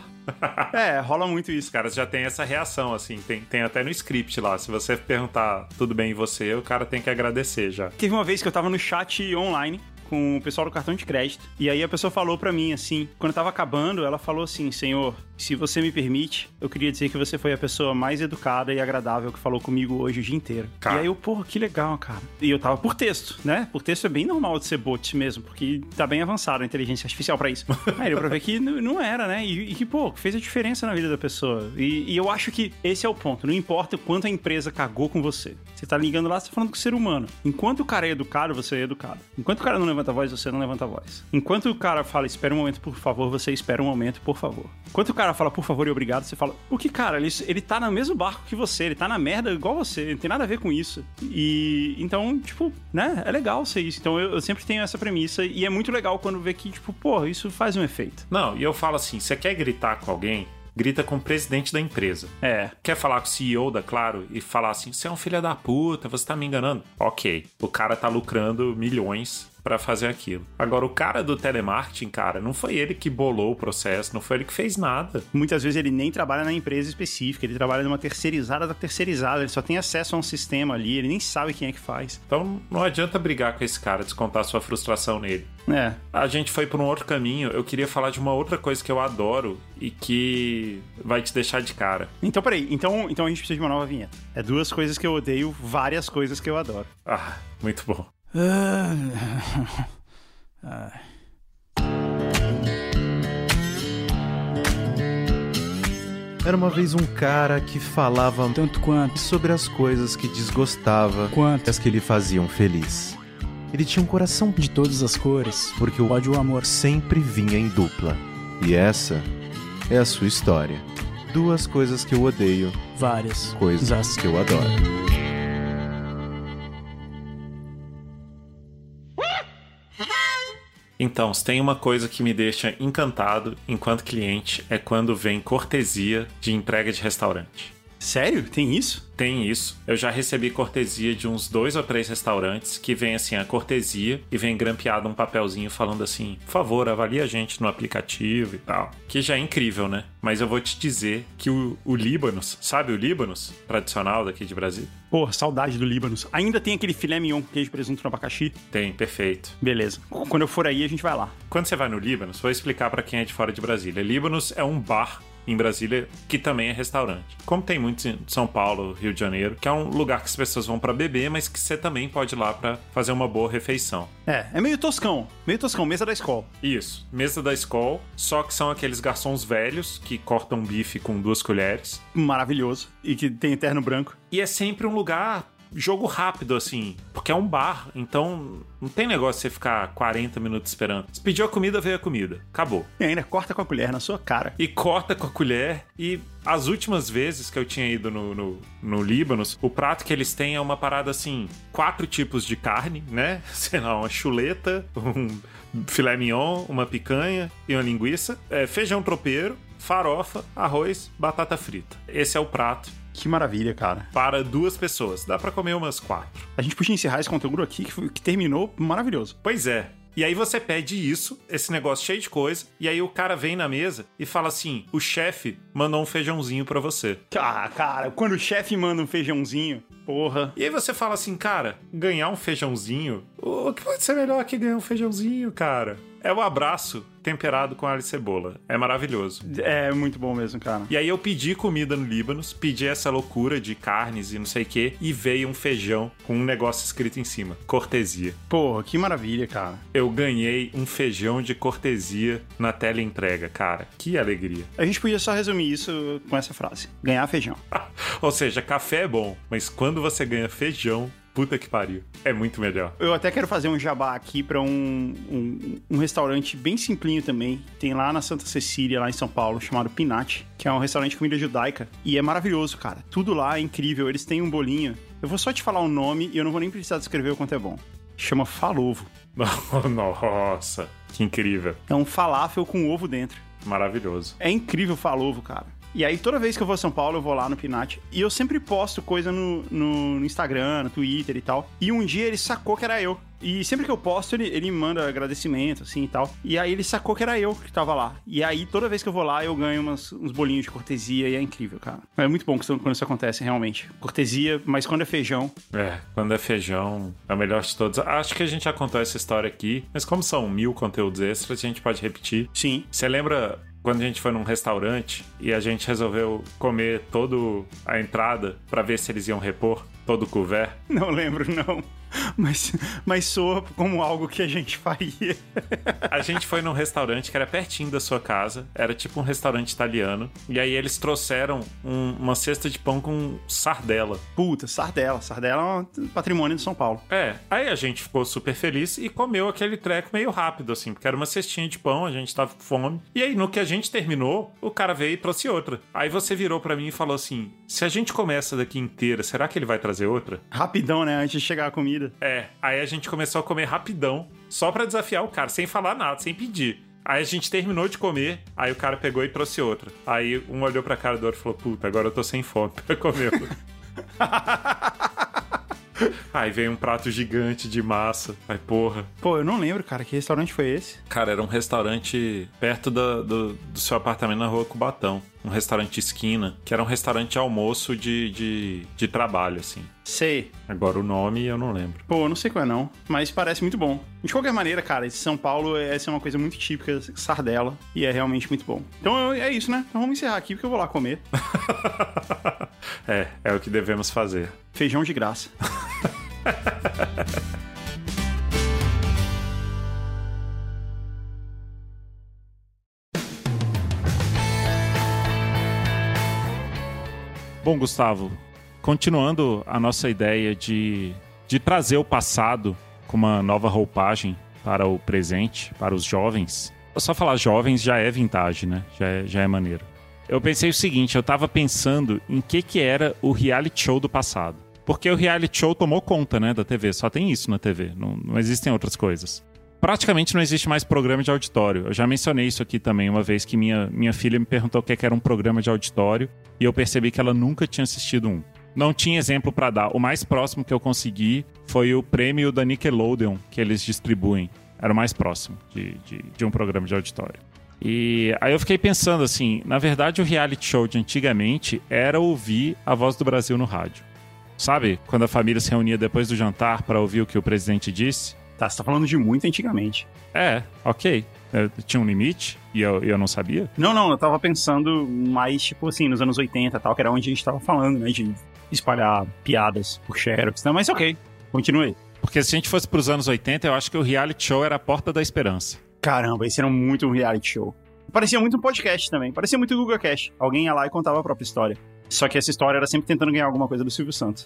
Rola muito isso. Os caras já têm essa reação, assim. Tem até no script lá. Se você perguntar tudo bem, e você, o cara tem que agradecer já. Teve uma vez que eu tava no chat online com o pessoal do cartão de crédito. E aí a pessoa falou pra mim, assim, quando eu tava acabando, ela falou assim, senhor, se você me permite, eu queria dizer que você foi a pessoa mais educada e agradável que falou comigo hoje o dia inteiro. Cara. E aí eu, porra, que legal, cara. E eu tava por texto, né? Por texto é bem normal de ser bot mesmo, porque tá bem avançada a inteligência artificial pra isso. Aí deu pra ver que não era, né? E que, pô, fez a diferença na vida da pessoa. E eu acho que esse é o ponto. Não importa o quanto a empresa cagou com você. Você tá ligando lá, você tá falando com o ser humano. Enquanto o cara é educado, você é educado. Enquanto o cara não levanta a voz, você não levanta a voz. Enquanto o cara fala, espera um momento, por favor, você espera um momento, por favor. Enquanto o cara fala, por favor e obrigado, você fala, porque, cara, ele tá no mesmo barco que você, ele tá na merda igual você, não tem nada a ver com isso. E, então, tipo, né, é legal ser isso. Então, eu sempre tenho essa premissa e é muito legal quando vê que, tipo, pô, isso faz um efeito. Não, e eu falo assim, você quer gritar com alguém? Grita com o presidente da empresa. Quer falar com o CEO da Claro e falar assim, você é um filho da puta, você tá me enganando? Ok, o cara tá lucrando milhões pra fazer aquilo. Agora, o cara do telemarketing, cara, não foi ele que bolou o processo, não foi ele que fez nada. Muitas vezes ele nem trabalha na empresa específica, ele trabalha numa terceirizada da terceirizada, ele só tem acesso a um sistema ali, ele nem sabe quem é que faz. Então, não adianta brigar com esse cara, descontar sua frustração nele. A gente foi por um outro caminho, eu queria falar de uma outra coisa que eu adoro e que vai te deixar de cara. Então, peraí, então a gente precisa de uma nova vinheta. É 2 coisas que eu odeio, várias coisas que eu adoro. Ah, muito bom. Era uma vez um cara que falava Tanto quanto, sobre as coisas que desgostava quanto, e as que lhe faziam feliz. Ele tinha um coração de todas as cores, porque o ódio e o amor sempre vinha em dupla. E essa é a sua história. 2 coisas que eu odeio, várias coisas que eu adoro. Então, se tem uma coisa que me deixa encantado enquanto cliente é quando vem cortesia de entrega de restaurante. Sério? Tem isso? Tem isso. Eu já recebi cortesia de uns 2 ou 3 restaurantes que vem assim a cortesia e vem grampeado um papelzinho falando assim, por favor, avalie a gente no aplicativo e tal. Que já é incrível, né? Mas eu vou te dizer que o Líbanos, sabe o Líbanos? Tradicional daqui de Brasília? Porra, saudade do Líbanos. Ainda tem aquele filé mignon, queijo, presunto no abacaxi? Tem, perfeito. Beleza. Quando eu for aí, a gente vai lá. Quando você vai no Líbanos, vou explicar pra quem é de fora de Brasília. Líbanos é um bar em Brasília, que também é restaurante. Como tem muitos em São Paulo, Rio de Janeiro, que é um lugar que as pessoas vão pra beber, mas que você também pode ir lá pra fazer uma boa refeição. É meio toscão, mesa da escola. Isso, mesa da escola, só que são aqueles garçons velhos que cortam bife com 2 colheres. Maravilhoso, e que tem terno branco. E é sempre um lugar jogo rápido, assim, porque é um bar, então não tem negócio de você ficar 40 minutos esperando. Se pediu a comida, veio a comida. Acabou. E ainda corta com a colher na sua cara. E corta com a colher. E as últimas vezes que eu tinha ido no Líbanos, o prato que eles têm é uma parada assim, 4 tipos de carne, né? Sei lá, uma chuleta, um filé mignon, uma picanha e uma linguiça, feijão tropeiro, farofa, arroz, batata frita. Esse é o prato. Que maravilha, cara. Para 2 pessoas. Dá pra comer umas 4. A gente podia encerrar esse conteúdo aqui, que terminou maravilhoso. Pois é. E aí você pede isso, esse negócio cheio de coisa, e aí o cara vem na mesa e fala assim, o chefe mandou um feijãozinho pra você. Ah, cara, quando o chefe manda um feijãozinho, porra. E aí você fala assim, cara, ganhar um feijãozinho, o que pode ser melhor que ganhar um feijãozinho, cara? É o abraço temperado com alho e cebola. É maravilhoso. É muito bom mesmo, cara. E aí eu pedi comida no Líbano, pedi essa loucura de carnes e não sei o quê, e veio um feijão com um negócio escrito em cima, cortesia. Porra, que maravilha, cara. Eu ganhei um feijão de cortesia na teleentrega, cara. Que alegria. A gente podia só resumir isso com essa frase. Ganhar feijão. Ou seja, café é bom, mas quando você ganha feijão, puta que pariu. É muito melhor. Eu até quero fazer um jabá aqui pra um restaurante bem simplinho também. Tem lá na Santa Cecília, lá em São Paulo, chamado Pinati, que é um restaurante de comida judaica. E é maravilhoso, cara. Tudo lá é incrível. Eles têm um bolinho. Eu vou só te falar o nome e eu não vou nem precisar descrever o quanto é bom. Chama falovo. Nossa, que incrível. É um falafel com ovo dentro. Maravilhoso. É incrível o falovo, cara. E aí, toda vez que eu vou a São Paulo, eu vou lá no Pinati. E eu sempre posto coisa no Instagram, no Twitter e tal. E um dia ele sacou que era eu. E sempre que eu posto, ele manda agradecimento, assim, e tal. E aí ele sacou que era eu que tava lá. E aí, toda vez que eu vou lá, eu ganho uns bolinhos de cortesia e é incrível, cara. É muito bom quando isso acontece, realmente. Cortesia, mas quando é feijão... É, quando é feijão, é o melhor de todos. Acho que a gente já contou essa história aqui, mas como são 1000 conteúdos extras, a gente pode repetir. Sim. Você lembra... quando a gente foi num restaurante e a gente resolveu comer toda a entrada pra ver se eles iam repor todo o couvert? Não lembro, não. Mas soa como algo que a gente faria. A gente foi num restaurante que era pertinho da sua casa. Era tipo um restaurante italiano. E aí eles trouxeram uma cesta de pão com sardela. Puta, sardela. Sardela é um patrimônio de São Paulo. É, aí a gente ficou super feliz e comeu aquele treco meio rápido, assim, porque era uma cestinha de pão, a gente tava com fome. E aí, no que a gente terminou, o cara veio e trouxe outra. Aí você virou pra mim e falou assim, se a gente comer essa daqui inteira, será que ele vai trazer outra? Rapidão, né? Antes de chegar a comida. É, aí a gente começou a comer rapidão, só pra desafiar o cara, sem falar nada, sem pedir. Aí a gente terminou de comer, aí o cara pegou e trouxe outra. Aí um olhou pra cara do outro e falou, puta, agora eu tô sem fome pra comer. Aí veio um prato gigante de massa. Aí, porra. Pô, eu não lembro, cara, que restaurante foi esse? Cara, era um restaurante perto do seu apartamento na Rua Cubatão. Um restaurante esquina, que era um restaurante de almoço de trabalho, assim. Sei. Agora o nome eu não lembro. Pô, eu não sei qual é não, mas parece muito bom. De qualquer maneira, cara, esse São Paulo, essa é uma coisa muito típica, sardela, e é realmente muito bom. Então é isso, né? Então vamos encerrar aqui, porque eu vou lá comer. É o que devemos fazer. Feijão de graça. Bom, Gustavo, continuando a nossa ideia de trazer o passado com uma nova roupagem para o presente, para os jovens. Só falar jovens já é vintage, né? Já é maneiro. Eu pensei o seguinte, eu tava pensando em que era o reality show do passado. Porque o reality show tomou conta, né, da TV. Só tem isso na TV, não existem outras coisas. Praticamente não existe mais programa de auditório. Eu já mencionei isso aqui também, uma vez que minha filha me perguntou o que era um programa de auditório e eu percebi que ela nunca tinha assistido um. Não tinha exemplo pra dar. O mais próximo que eu consegui foi o prêmio da Nickelodeon, que eles distribuem. Era o mais próximo de um programa de auditório. E aí eu fiquei pensando assim, na verdade o reality show de antigamente era ouvir a Voz do Brasil no rádio. Sabe? Quando a família se reunia depois do jantar pra ouvir o que o presidente disse. Tá, você tá falando de muito antigamente. Ok. Tinha um limite e eu não sabia? Não, eu tava pensando mais, tipo assim, nos anos 80 e tal, que era onde a gente tava falando, né, de espalhar piadas por Xerox, né? Mas ok, continue. Porque se a gente fosse pros anos 80, eu acho que o reality show era a porta da esperança. Caramba, esse era muito um reality show. Parecia muito um podcast também, parecia muito o Guga Cash. Alguém ia lá e contava a própria história. Só que essa história era sempre tentando ganhar alguma coisa do Silvio Santos.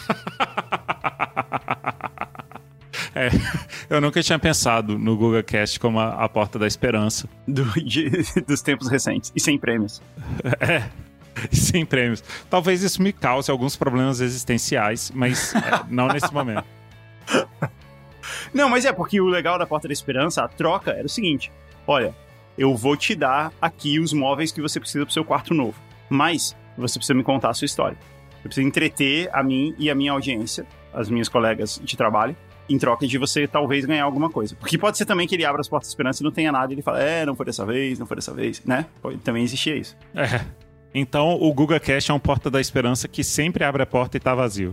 Eu nunca tinha pensado no Guga Cast como a porta da esperança. Dos tempos recentes. E sem prêmios. E sem prêmios. Talvez isso me cause alguns problemas existenciais, mas não nesse momento. Não, mas porque o legal da porta da esperança, a troca, era o seguinte. Olha, eu vou te dar aqui os móveis que você precisa pro seu quarto novo. Mas você precisa me contar a sua história. Você precisa entreter a mim e a minha audiência, as minhas colegas de trabalho, em troca de você talvez ganhar alguma coisa. Porque pode ser também que ele abra as portas da esperança e não tenha nada, e ele fala, não foi dessa vez, né? Pode também existir isso. Então o GugaCast é um porta da esperança que sempre abre a porta e tá vazio.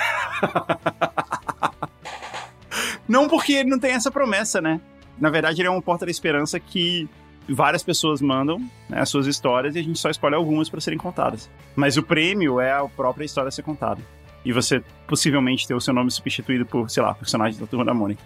Não, porque ele não tem essa promessa, né? Na verdade, ele é um porta da esperança que várias pessoas mandam, né, as suas histórias e a gente só escolhe algumas para serem contadas. Mas o prêmio é a própria história a ser contada. E você possivelmente ter o seu nome substituído por, sei lá, personagens da Turma da Mônica.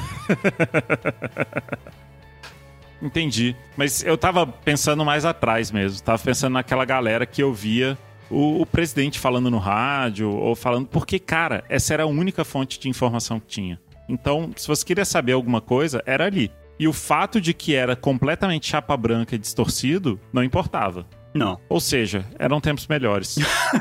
Entendi. Mas eu tava pensando mais atrás mesmo. Tava pensando naquela galera que eu via o presidente falando no rádio ou falando... Porque, cara, essa era a única fonte de informação que tinha. Então, se você queria saber alguma coisa, era ali. E o fato de que era completamente chapa branca e distorcido não importava. Não. Ou seja, eram tempos melhores.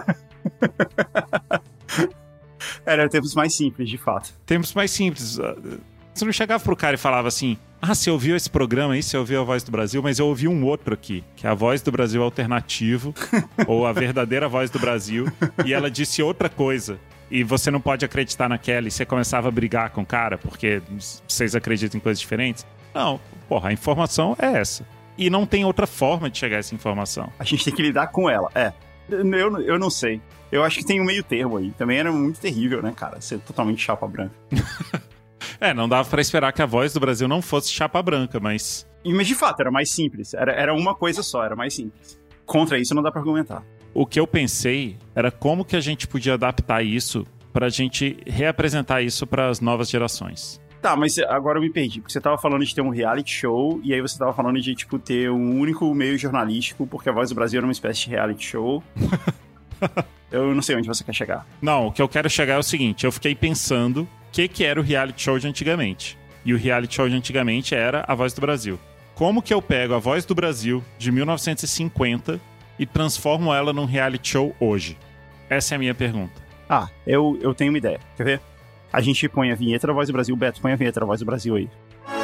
Eram tempos mais simples, de fato. Tempos mais simples. Você não chegava pro cara e falava assim... você ouviu esse programa aí, você ouviu a Voz do Brasil, mas eu ouvi um outro aqui, que é a Voz do Brasil Alternativo, ou a verdadeira Voz do Brasil, e ela disse outra coisa. E você não pode acreditar naquela, e você começava a brigar com o cara, porque vocês acreditam em coisas diferentes. Não, porra, a informação é essa. E não tem outra forma de chegar a essa informação. A gente tem que lidar com ela, Eu não sei. Eu acho que tem um meio termo aí. Também era muito terrível, né, cara? Ser totalmente chapa branca. Não dava pra esperar que a Voz do Brasil não fosse chapa branca, mas... Mas de fato, era mais simples. Era uma coisa só, era mais simples. Contra isso não dá pra argumentar. O que eu pensei era como que a gente podia adaptar isso pra gente reapresentar isso pras novas gerações. Tá, mas agora eu me perdi, porque você tava falando de ter um reality show, e aí você tava falando de, tipo, ter um único meio jornalístico, porque a Voz do Brasil era uma espécie de reality show. Eu não sei onde você quer chegar. Não, o que eu quero chegar é o seguinte, eu fiquei pensando o que era o reality show de antigamente. E o reality show de antigamente era a Voz do Brasil. Como que eu pego a Voz do Brasil de 1950 e transformo ela num reality show hoje? Essa é a minha pergunta. Eu tenho uma ideia. Quer ver? A gente põe a vinheta da Voz do Brasil. Beto, põe a vinheta da Voz do Brasil aí.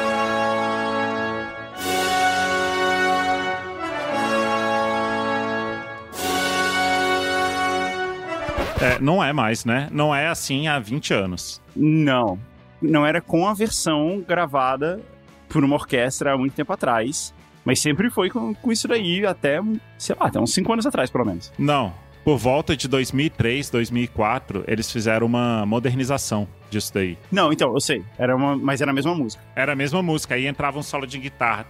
Não é mais, né? Não é assim há 20 anos. Não era com a versão gravada por uma orquestra há muito tempo atrás, mas sempre foi com isso daí até, sei lá, até uns 5 anos atrás, pelo menos. Não. Por volta de 2003, 2004, eles fizeram uma modernização disso daí. Não, então, eu sei. Mas era a mesma música. Era a mesma música. Aí entrava um solo de guitarra.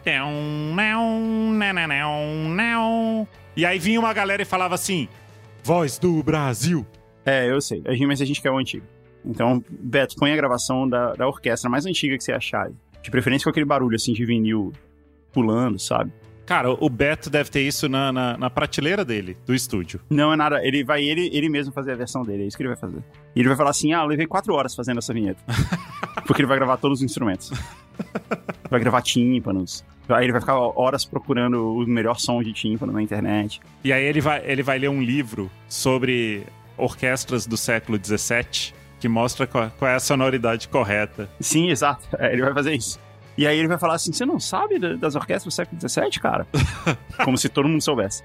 E aí vinha uma galera e falava assim, Voz do Brasil. Eu sei. Mas a gente quer o antigo. Então, Beto, põe a gravação da orquestra mais antiga que você achar. De preferência com aquele barulho, assim, de vinil pulando, sabe? Cara, o Beto deve ter isso na prateleira dele, do estúdio. Não é nada, ele vai ele mesmo fazer a versão dele, é isso que ele vai fazer. E ele vai falar assim, eu levei 4 horas fazendo essa vinheta. Porque ele vai gravar todos os instrumentos. Vai gravar tímpanos. Aí ele vai ficar horas procurando o melhor som de tímpano na internet. E aí ele vai ler um livro sobre orquestras do século XVII, que mostra qual é a sonoridade correta. Sim, exato. Ele vai fazer isso. E aí ele vai falar assim, você não sabe das orquestras do século XVII, cara? Como se todo mundo soubesse.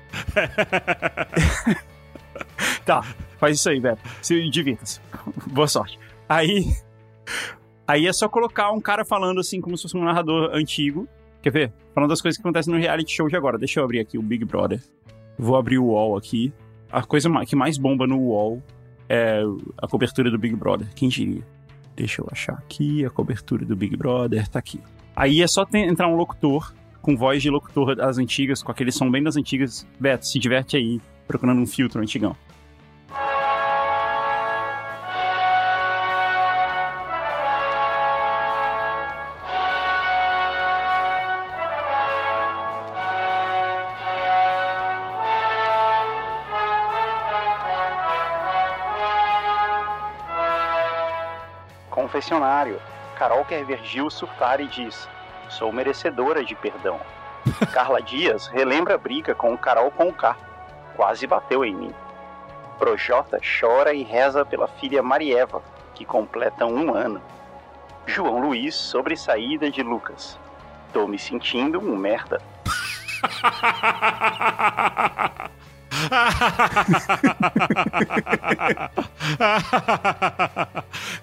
Tá, faz isso aí, Beto. Se divirta-se. Boa sorte. Aí é só colocar um cara falando assim, como se fosse um narrador antigo. Quer ver? Falando das coisas que acontecem no reality show de agora. Deixa eu abrir aqui o Big Brother. Vou abrir o UOL aqui. A coisa que mais bomba no UOL é a cobertura do Big Brother. Quem diria? Deixa eu achar aqui. A cobertura do Big Brother tá aqui. Aí é só entrar um locutor, com voz de locutor das antigas, com aquele som bem das antigas. Beto, se diverte aí, procurando um filtro antigão. Confessionário. Carol quer ver Gil surtar e diz, sou merecedora de perdão. Carla Dias relembra a briga com o Carol Conká. Quase bateu em mim. Projota chora e reza pela filha Marieva, que completa 1 ano. João Luiz sobre saída de Lucas. Tô me sentindo um merda.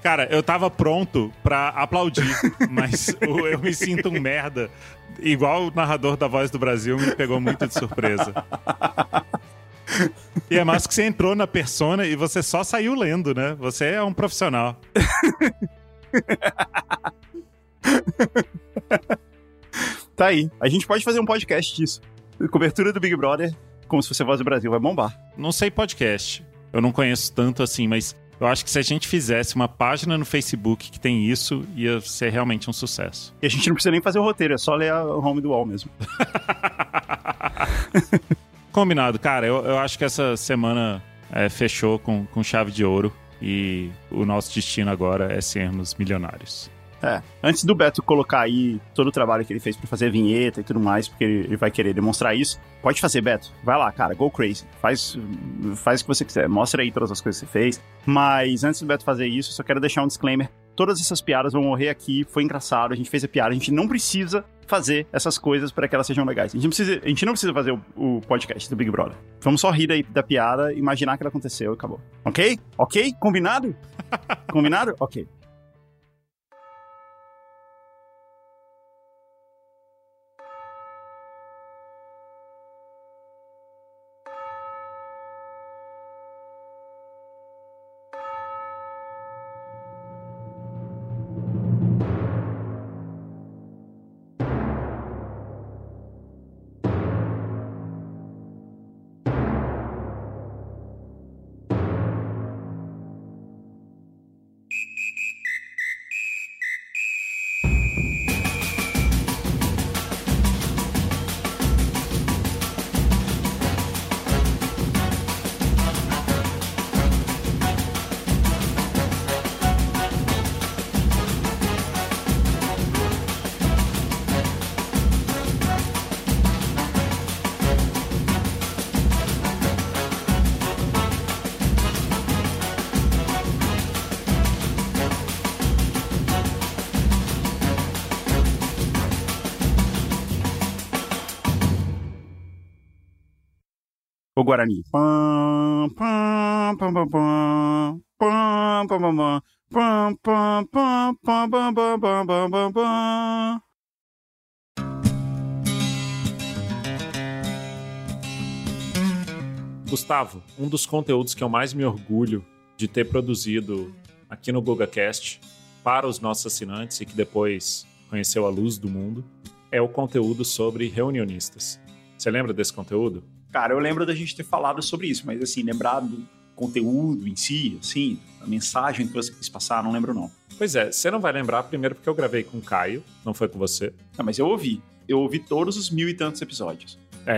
Cara, eu tava pronto pra aplaudir, mas eu me sinto um merda. Igual o narrador da Voz do Brasil me pegou muito de surpresa. E é mais que você entrou na persona e você só saiu lendo, né? Você é um profissional. Tá aí. A gente pode fazer um podcast disso. Cobertura do Big Brother, como se fosse a Voz do Brasil. Vai bombar. Não sei podcast. Eu não conheço tanto assim, mas eu acho que se a gente fizesse uma página no Facebook que tem isso, ia ser realmente um sucesso. E a gente não precisa nem fazer o roteiro, é só ler a home do wall mesmo. Combinado, cara. Eu acho que essa semana fechou com chave de ouro e o nosso destino agora é sermos milionários. Antes do Beto colocar aí todo o trabalho que ele fez pra fazer a vinheta e tudo mais, porque ele vai querer demonstrar isso, pode fazer, Beto. Vai lá, cara, go crazy. Faz o que você quiser. Mostra aí todas as coisas que você fez. Mas antes do Beto fazer isso, só quero deixar um disclaimer. Todas essas piadas vão morrer aqui, foi engraçado, a gente fez a piada, a gente não precisa fazer essas coisas para que elas sejam legais. A gente não precisa fazer o podcast do Big Brother. Vamos só rir da piada, imaginar que ela aconteceu e acabou. Ok? Ok? Combinado? Combinado? Ok. O Guarani. Pam, pam, pam, pam, pam, pam, pam, pam, pam, pam, pam, pam, pam, pam, pam, pam, pam, pam. Gustavo, um dos conteúdos que eu mais me orgulho de ter produzido aqui no GugaCast para os nossos assinantes e que depois conheceu a luz do mundo é o conteúdo sobre reunionistas. Você lembra desse conteúdo? Cara, eu lembro da gente ter falado sobre isso, mas assim, lembrar do conteúdo em si, assim, a mensagem que você quis passar, não lembro não. Pois é, você não vai lembrar primeiro porque eu gravei com o Caio, não foi com você. Não, mas eu ouvi todos os 1000 e tantos episódios.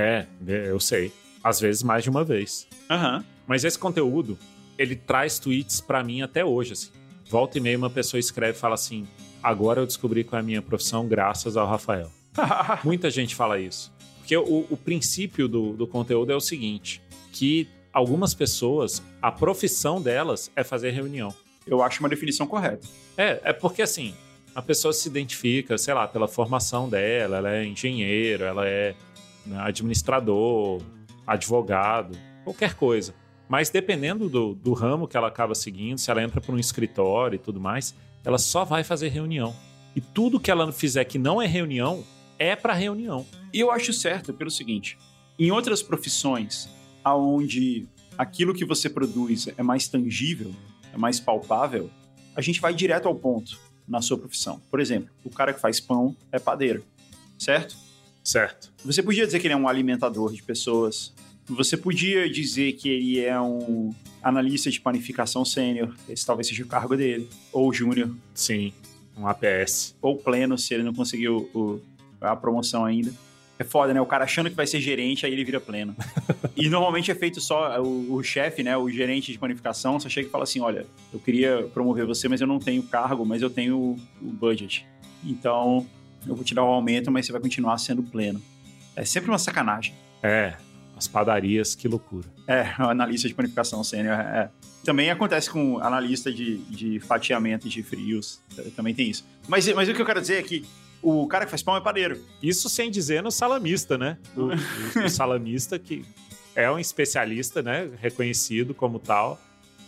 Eu sei, às vezes mais de uma vez. Aham. Mas esse conteúdo, ele traz tweets pra mim até hoje, assim. Volta e meia uma pessoa escreve e fala assim, agora eu descobri qual é a minha profissão graças ao Rafael. Muita gente fala isso. Porque o princípio do conteúdo é o seguinte, que algumas pessoas, a profissão delas é fazer reunião. Eu acho uma definição correta. É porque assim, a pessoa se identifica, sei lá, pela formação dela, ela é engenheiro, ela é administrador, advogado, qualquer coisa. Mas dependendo do ramo que ela acaba seguindo, se ela entra para um escritório e tudo mais, ela só vai fazer reunião. E tudo que ela fizer que não é reunião, é para reunião. E eu acho certo pelo seguinte, em outras profissões, onde aquilo que você produz é mais tangível, é mais palpável, a gente vai direto ao ponto na sua profissão. Por exemplo, o cara que faz pão é padeiro, certo? Certo. Você podia dizer que ele é um alimentador de pessoas, você podia dizer que ele é um analista de panificação sênior, esse talvez seja o cargo dele, ou júnior. Sim, um APS. Ou pleno, se ele não conseguiu a promoção ainda. É foda, né? O cara achando que vai ser gerente, aí ele vira pleno. E normalmente é feito só o chefe, né? O gerente de panificação, só chega e fala assim, olha, eu queria promover você, mas eu não tenho cargo, mas eu tenho o budget. Então, eu vou te dar um aumento, mas você vai continuar sendo pleno. É sempre uma sacanagem. As padarias, que loucura. O analista de panificação sênior, Também acontece com analista de fatiamento de frios. Também tem isso. Mas o que eu quero dizer é que o cara que faz pão é padeiro. Isso sem dizer no salamista, né? O salamista que é um especialista, né? Reconhecido como tal.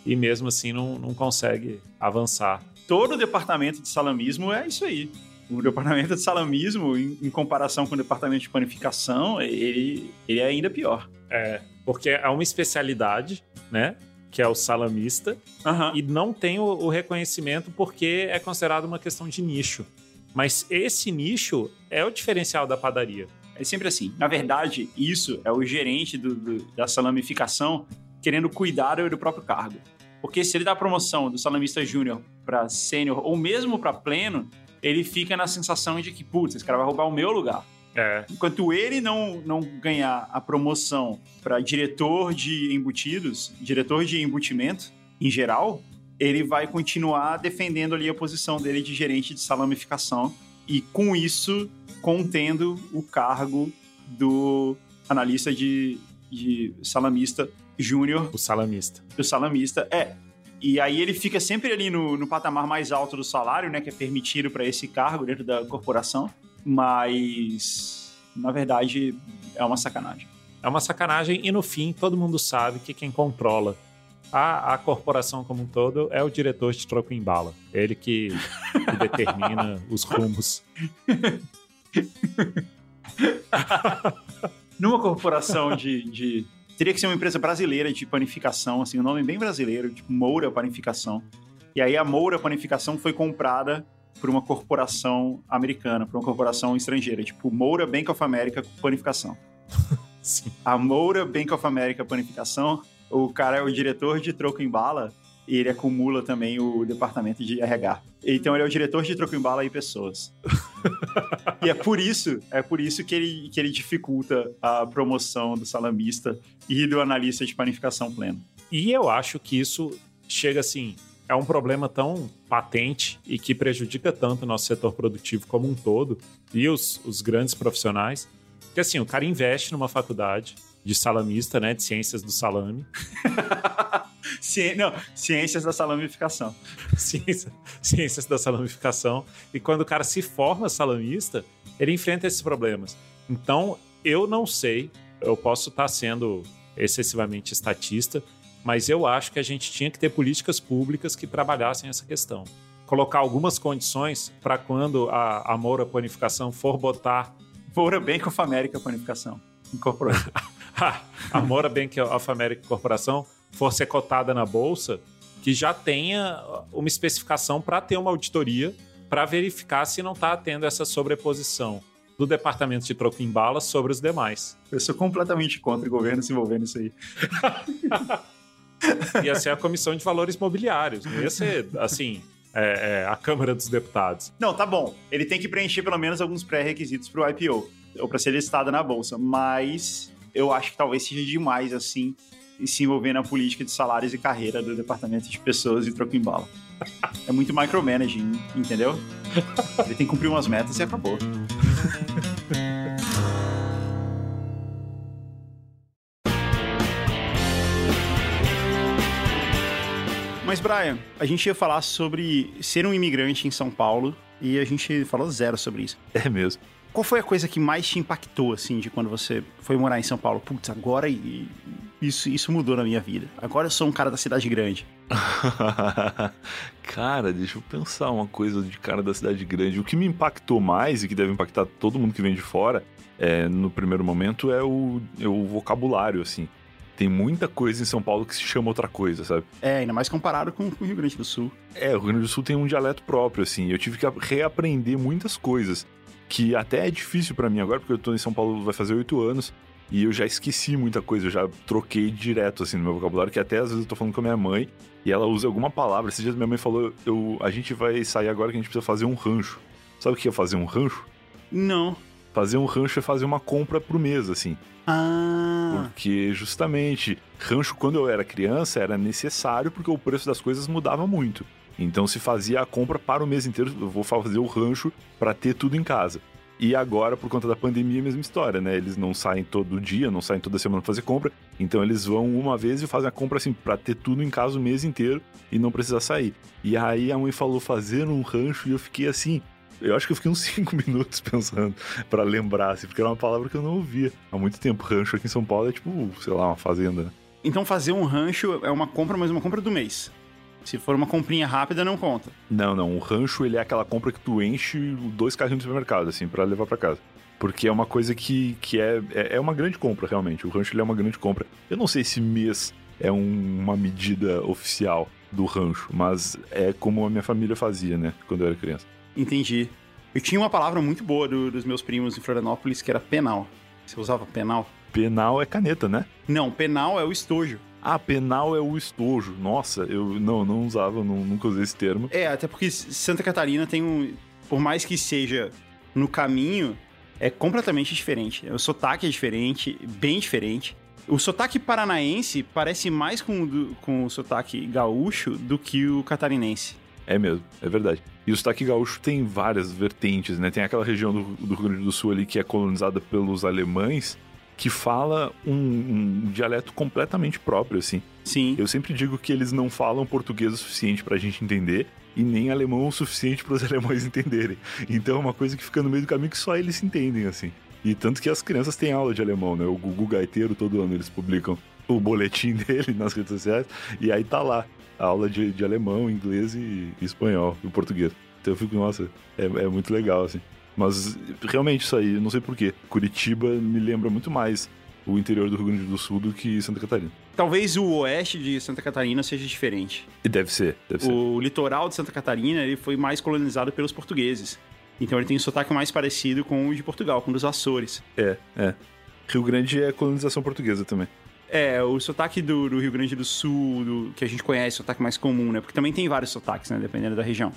e mesmo assim não consegue avançar. Todo departamento de salamismo é isso aí. O departamento de salamismo, em comparação com o departamento de panificação, ele é ainda pior. Porque é uma especialidade, né? Que é o salamista, e não tem o reconhecimento porque é considerado uma questão de nicho. Mas esse nicho é o diferencial da padaria. É sempre assim. Na verdade, isso é o gerente da salamificação querendo cuidar do próprio cargo. Porque se ele dá a promoção do salamista júnior para sênior ou mesmo para pleno, ele fica na sensação de que, putz, esse cara vai roubar o meu lugar. Enquanto ele não ganhar a promoção para diretor de embutidos, diretor de embutimento, em geral, ele vai continuar defendendo ali a posição dele de gerente de salamificação e, com isso, contendo o cargo do analista de salamista júnior. O salamista. O salamista, E aí ele fica sempre ali no patamar mais alto do salário, né, que é permitido para esse cargo dentro da corporação, mas, na verdade, é uma sacanagem. É uma sacanagem e, no fim, todo mundo sabe que quem controla a corporação como um todo é o diretor de troco em bala. Ele que determina os rumos. Numa corporação teria que ser uma empresa brasileira de panificação, assim, um nome bem brasileiro, tipo Moura Panificação. E aí a Moura Panificação foi comprada por uma corporação americana, por uma corporação estrangeira, tipo Moura Bank of America Panificação. Sim. A Moura Bank of America Panificação, o cara é o diretor de troco em bala e ele acumula também o departamento de RH. Então ele é o diretor de troco em bala e pessoas. E é por isso que ele dificulta a promoção do salamista e do analista de panificação pleno. E eu acho que isso chega assim, é um problema tão patente e que prejudica tanto o nosso setor produtivo como um todo e os grandes profissionais, que assim, o cara investe numa faculdade de salamista, né, de ciências do salame. Ciências da salamificação. Ciências da salamificação. E quando o cara se forma salamista, ele enfrenta esses problemas. Então, eu não sei, eu posso estar sendo excessivamente estatista, mas eu acho que a gente tinha que ter políticas públicas que trabalhassem essa questão. Colocar algumas condições para quando a Moura Panificação for botar... Moura Bank of America Panificação Incorporada. A Moura Bank of America Corporação for ser cotada na bolsa, que já tenha uma especificação para ter uma auditoria para verificar se não está tendo essa sobreposição do departamento de troco em bala sobre os demais. Eu sou completamente contra o governo se envolvendo nisso aí. Ia ser a Comissão de Valores Mobiliários, não ia ser, assim, a Câmara dos Deputados. Não, tá bom. Ele tem que preencher pelo menos alguns pré-requisitos para o IPO, ou para ser listado na bolsa, mas eu acho que talvez seja demais, assim, se envolver na política de salários e carreira do departamento de pessoas e troco em bala. É muito micromanaging, entendeu? Ele tem que cumprir umas metas e acabou. Mas, Brian, a gente ia falar sobre ser um imigrante em São Paulo e a gente falou zero sobre isso. É mesmo. Qual foi a coisa que mais te impactou, assim, de quando você foi morar em São Paulo? Putz, agora isso mudou na minha vida. Agora eu sou um cara da cidade grande. Cara, deixa eu pensar uma coisa de cara da cidade grande. O que me impactou mais e que deve impactar todo mundo que vem de fora, no primeiro momento, é o vocabulário, assim. Tem muita coisa em São Paulo que se chama outra coisa, sabe? Ainda mais comparado com o Rio Grande do Sul. O Rio Grande do Sul tem um dialeto próprio, assim. Eu tive que reaprender muitas coisas, que até é difícil pra mim agora, porque eu tô em São Paulo vai fazer 8 anos, e eu já esqueci muita coisa, eu já troquei direto, assim, no meu vocabulário, que até às vezes eu tô falando com a minha mãe, e ela usa alguma palavra. Esses dias minha mãe falou, a gente vai sair agora que a gente precisa fazer um rancho. Sabe o que é fazer um rancho? Não. Fazer um rancho é fazer uma compra pro mês, assim. Ah. Porque, justamente, rancho, quando eu era criança, era necessário porque o preço das coisas mudava muito. Então, se fazia a compra para o mês inteiro, eu vou fazer o rancho para ter tudo em casa. E agora, por conta da pandemia, a mesma história, né? Eles não saem todo dia, não saem toda semana pra fazer compra. Então, eles vão uma vez e fazem a compra, assim, pra ter tudo em casa o mês inteiro e não precisar sair. E aí, a mãe falou fazer um rancho e eu fiquei assim... Eu acho que eu fiquei uns 5 minutos pensando pra lembrar, assim, porque era uma palavra que eu não ouvia há muito tempo. Rancho aqui em São Paulo é tipo, sei lá, uma fazenda, né? Então fazer um rancho é uma compra, mas uma compra do mês. Se for uma comprinha rápida, não conta. Não. O rancho, ele é aquela compra que tu enche 2 carrinhos do supermercado, assim, pra levar pra casa. Porque é uma coisa que é uma grande compra, realmente. O rancho, ele é uma grande compra. Eu não sei se mês é uma medida oficial do rancho, mas é como a minha família fazia, né, quando eu era criança. Entendi. Eu tinha uma palavra muito boa dos meus primos em Florianópolis, que era penal. Você usava penal? Penal é caneta, né? Não, penal é o estojo. Ah, penal é o estojo. Nossa, eu não usava, nunca usei esse termo. É, até porque Santa Catarina tem por mais que seja no caminho, é completamente diferente. O sotaque é diferente, bem diferente. O sotaque paranaense parece mais com o sotaque gaúcho do que o catarinense. É mesmo, é verdade. E o sotaque gaúcho tem várias vertentes, né? Tem aquela região do Rio Grande do Sul ali que é colonizada pelos alemães, que fala um dialeto completamente próprio, assim. Sim. Eu sempre digo que eles não falam português o suficiente pra gente entender e nem alemão o suficiente pros alemães entenderem. Então é uma coisa que fica no meio do caminho que só eles se entendem, assim. E tanto que as crianças têm aula de alemão, né? O Gugu Gaiteiro, todo ano eles publicam o boletim dele nas redes sociais e aí tá lá a aula de alemão, inglês e espanhol, e português. Então eu fico, nossa, é muito legal, assim. Mas realmente isso aí, não sei porquê. Curitiba me lembra muito mais o interior do Rio Grande do Sul do que Santa Catarina. Talvez o oeste de Santa Catarina seja diferente. E deve ser. O litoral de Santa Catarina ele foi mais colonizado pelos portugueses. Então ele tem um sotaque mais parecido com o de Portugal, com o dos Açores. É. Rio Grande é colonização portuguesa também. É, o sotaque do Rio Grande do Sul, que a gente conhece, o sotaque mais comum, né? Porque também tem vários sotaques, né? Dependendo da região.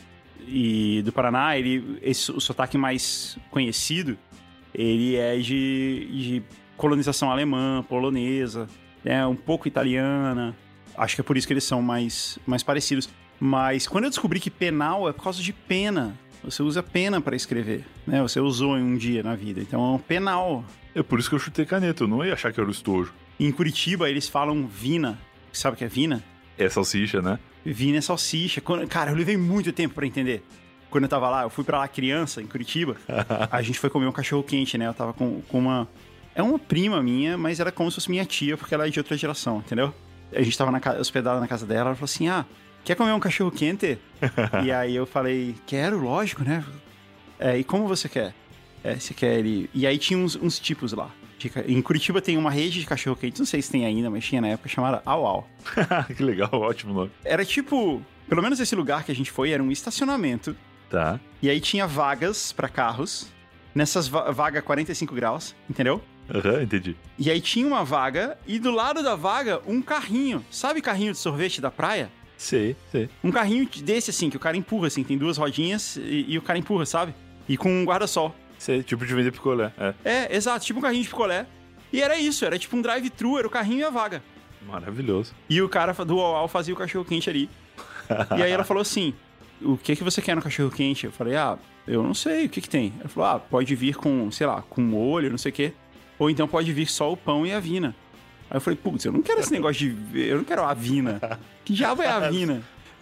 E do Paraná, o sotaque mais conhecido, ele é de colonização alemã, polonesa, né? Um pouco italiana. Acho que é por isso que eles são mais parecidos. Mas quando eu descobri que penal é por causa de pena, você usa pena para escrever, né? Você usou em um dia na vida. Então é um penal. É por isso que eu chutei caneta, eu não ia achar que era o estojo. Em Curitiba, eles falam vina. Sabe o que é vina? É salsicha, né? Vina é salsicha. Cara, eu levei muito tempo pra entender. Quando eu tava lá, eu fui pra lá criança, em Curitiba. A gente foi comer um cachorro quente, né? Eu tava com uma... É uma prima minha, mas era como se fosse minha tia, porque ela é de outra geração, entendeu? A gente tava hospedada na casa dela, ela falou assim, quer comer um cachorro quente? E aí eu falei, quero, lógico, né? E como você quer? Você quer ele... E aí tinha uns tipos lá. Em Curitiba tem uma rede de cachorro-quente, não sei se tem ainda, mas tinha na época, chamada Au Au. Que legal, ótimo nome. Era tipo, pelo menos esse lugar que a gente foi, era um estacionamento. Tá. E aí tinha vagas pra carros, nessas vagas 45 graus, entendeu? Aham, entendi. E aí tinha uma vaga, e do lado da vaga, um carrinho. Sabe carrinho de sorvete da praia? Sei. Um carrinho desse, assim, que o cara empurra, assim, tem 2 rodinhas e o cara empurra, sabe? E com um guarda-sol. Sei, tipo de vender picolé, Exato, tipo um carrinho de picolé. E era isso, era tipo um drive-thru, era o carrinho e a vaga. Maravilhoso. E o cara do Au fazia o cachorro-quente ali. E aí ela falou assim, o que você quer no cachorro-quente? Eu falei, eu não sei, o que tem? Ela falou, pode vir com, sei lá, com molho, não sei o quê. Ou então pode vir só o pão e a vina. Aí eu falei, putz, eu não quero esse negócio eu não quero a vina. Que diabo é a vina?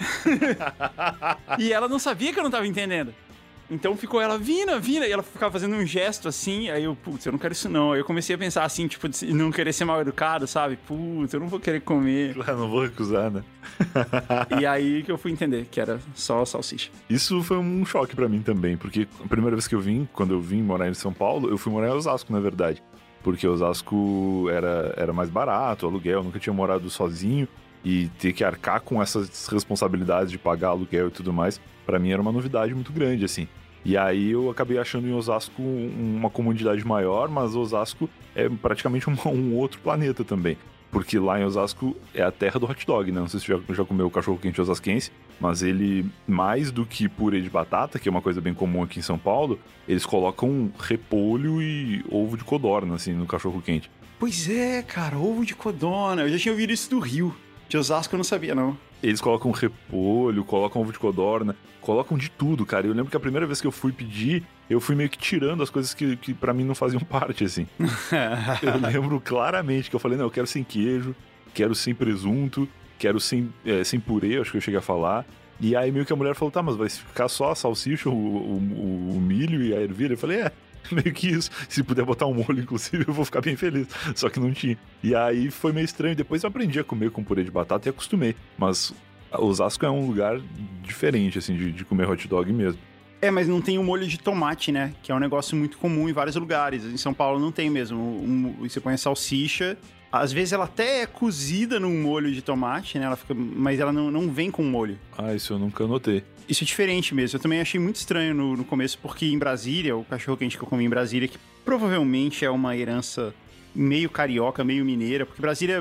E ela não sabia que eu não tava entendendo. Então ficou ela, vina, e ela ficava fazendo um gesto assim, aí eu, putz, eu não quero isso não. Aí eu comecei a pensar assim, tipo, de não querer ser mal educado, sabe? Putz, eu não vou querer comer. Claro, não vou recusar, né? E aí que eu fui entender que era só salsicha. Isso foi um choque pra mim também, porque a primeira vez que quando eu vim morar em São Paulo, eu fui morar em Osasco, na verdade. Porque Osasco era mais barato, aluguel, eu nunca tinha morado sozinho. E ter que arcar com essas responsabilidades de pagar aluguel e tudo mais, pra mim era uma novidade muito grande, assim. E aí eu acabei achando em Osasco uma comunidade maior, mas Osasco é praticamente um outro planeta também. Porque lá em Osasco é a terra do hot dog, né? Não sei se você já comeu o cachorro-quente osasquense, mas ele, mais do que purê de batata, que é uma coisa bem comum aqui em São Paulo, eles colocam repolho e ovo de codorna, assim, no cachorro-quente. Pois é, cara, ovo de codorna. Eu já tinha ouvido isso do Rio. De Osasco eu não sabia, não. Eles colocam repolho, colocam ovo de codorna, colocam de tudo, cara. Eu lembro que a primeira vez que eu fui pedir, eu fui meio que tirando as coisas que pra mim não faziam parte, assim. Eu lembro claramente que eu falei, não, eu quero sem queijo, quero sem presunto, quero sem purê, acho que eu cheguei a falar. E aí meio que a mulher falou, tá, mas vai ficar só a salsicha, o milho e a ervilha? Eu falei, Meio que isso. Se puder botar um molho, inclusive, eu vou ficar bem feliz. Só que não tinha. E aí foi meio estranho. Depois eu aprendi a comer com purê de batata e acostumei. Mas Osasco é um lugar diferente, assim, de comer hot dog mesmo. Mas não tem o molho de tomate, né? Que é um negócio muito comum em vários lugares. Em São Paulo não tem mesmo. Você põe a salsicha. Às vezes ela até é cozida num molho de tomate, né? Mas ela não vem com molho. Ah, isso eu nunca notei. Isso é diferente mesmo. Eu também achei muito estranho no começo, porque em Brasília, o cachorro-quente que eu comi em Brasília, que provavelmente é uma herança meio carioca, meio mineira, porque Brasília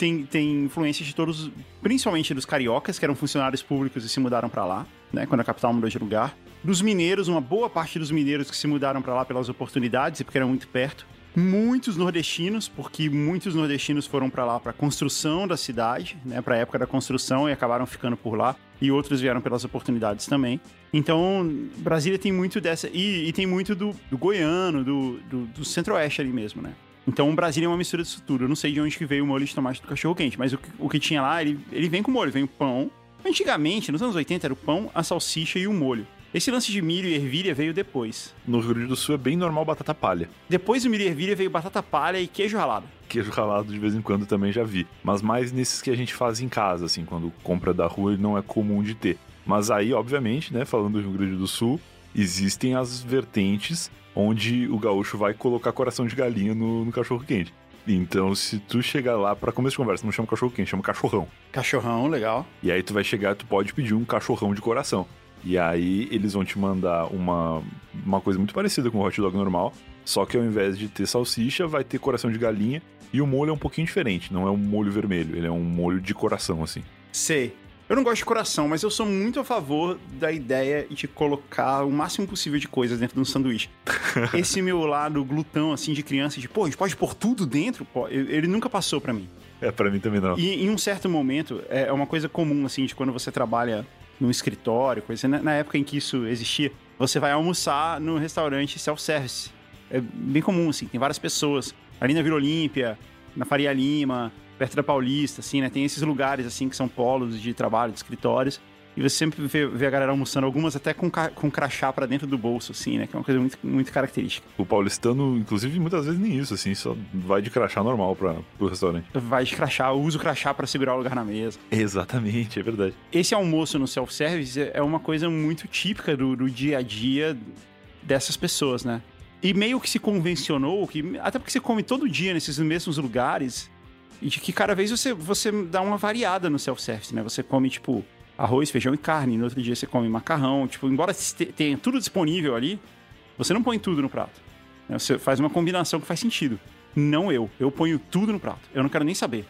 tem influência de todos, principalmente dos cariocas, que eram funcionários públicos e se mudaram pra lá, né? Quando a capital mudou de lugar. Dos mineiros, uma boa parte dos mineiros que se mudaram pra lá pelas oportunidades e porque era muito perto. Muitos nordestinos, porque muitos nordestinos foram pra lá pra construção da cidade, né, pra época da construção e acabaram ficando por lá, e outros vieram pelas oportunidades também. Então, Brasília tem muito dessa, e tem muito do goiano, do centro-oeste ali mesmo, né. Então, Brasília é uma mistura disso tudo. Eu não sei de onde que veio o molho de tomate do cachorro-quente, mas o que tinha lá, ele vem com molho, vem o pão. Antigamente, nos anos 80, era o pão, a salsicha e o molho. Esse lance de milho e ervilha veio depois. No Rio Grande do Sul é bem normal batata palha. Depois do milho e ervilha veio batata palha e queijo ralado. Queijo ralado de vez em quando também já vi. Mas mais nesses que a gente faz em casa, assim, quando compra da rua não é comum de ter. Mas aí, obviamente, né, falando do Rio Grande do Sul, existem as vertentes onde o gaúcho vai colocar coração de galinha no cachorro-quente. Então, se tu chegar lá, pra começo de conversa, não chama cachorro-quente, chama cachorrão. Cachorrão, legal. E aí tu vai chegar, tu pode pedir um cachorrão de coração. E aí eles vão te mandar uma coisa muito parecida com o hot dog normal, só que ao invés de ter salsicha, vai ter coração de galinha e o molho é um pouquinho diferente, não é um molho vermelho, ele é um molho de coração, assim. Sei. Eu não gosto de coração, mas eu sou muito a favor da ideia de colocar o máximo possível de coisas dentro de um sanduíche. Esse meu lado glutão, assim, de criança, de, pô, a gente pode pôr tudo dentro? Pô, ele nunca passou pra mim. Pra mim também não. E em um certo momento, é uma coisa comum, assim, de quando você trabalha num escritório, coisa assim, na época em que isso existia, você vai almoçar no restaurante self-service. É bem comum, assim, tem várias pessoas. Ali na Vila Olímpia, na Faria Lima, perto da Paulista, assim, né? Tem esses lugares, assim, que são polos de trabalho, de escritórios. E você sempre vê a galera almoçando, algumas até com crachá pra dentro do bolso, assim, né? Que é uma coisa muito, muito característica. O paulistano, inclusive, muitas vezes nem isso, assim, só vai de crachá normal pro restaurante. Vai de crachá, usa o crachá pra segurar o lugar na mesa. Exatamente, é verdade. Esse almoço no self-service é uma coisa muito típica do dia a dia dessas pessoas, né? E meio que se convencionou, até porque você come todo dia nesses mesmos lugares, e de que cada vez você dá uma variada no self-service, né? Você come, tipo, arroz, feijão e carne, no outro dia você come macarrão, tipo, embora tenha tudo disponível ali, você não põe tudo no prato. Né? Você faz uma combinação que faz sentido. Não eu ponho tudo no prato. Eu não quero nem saber.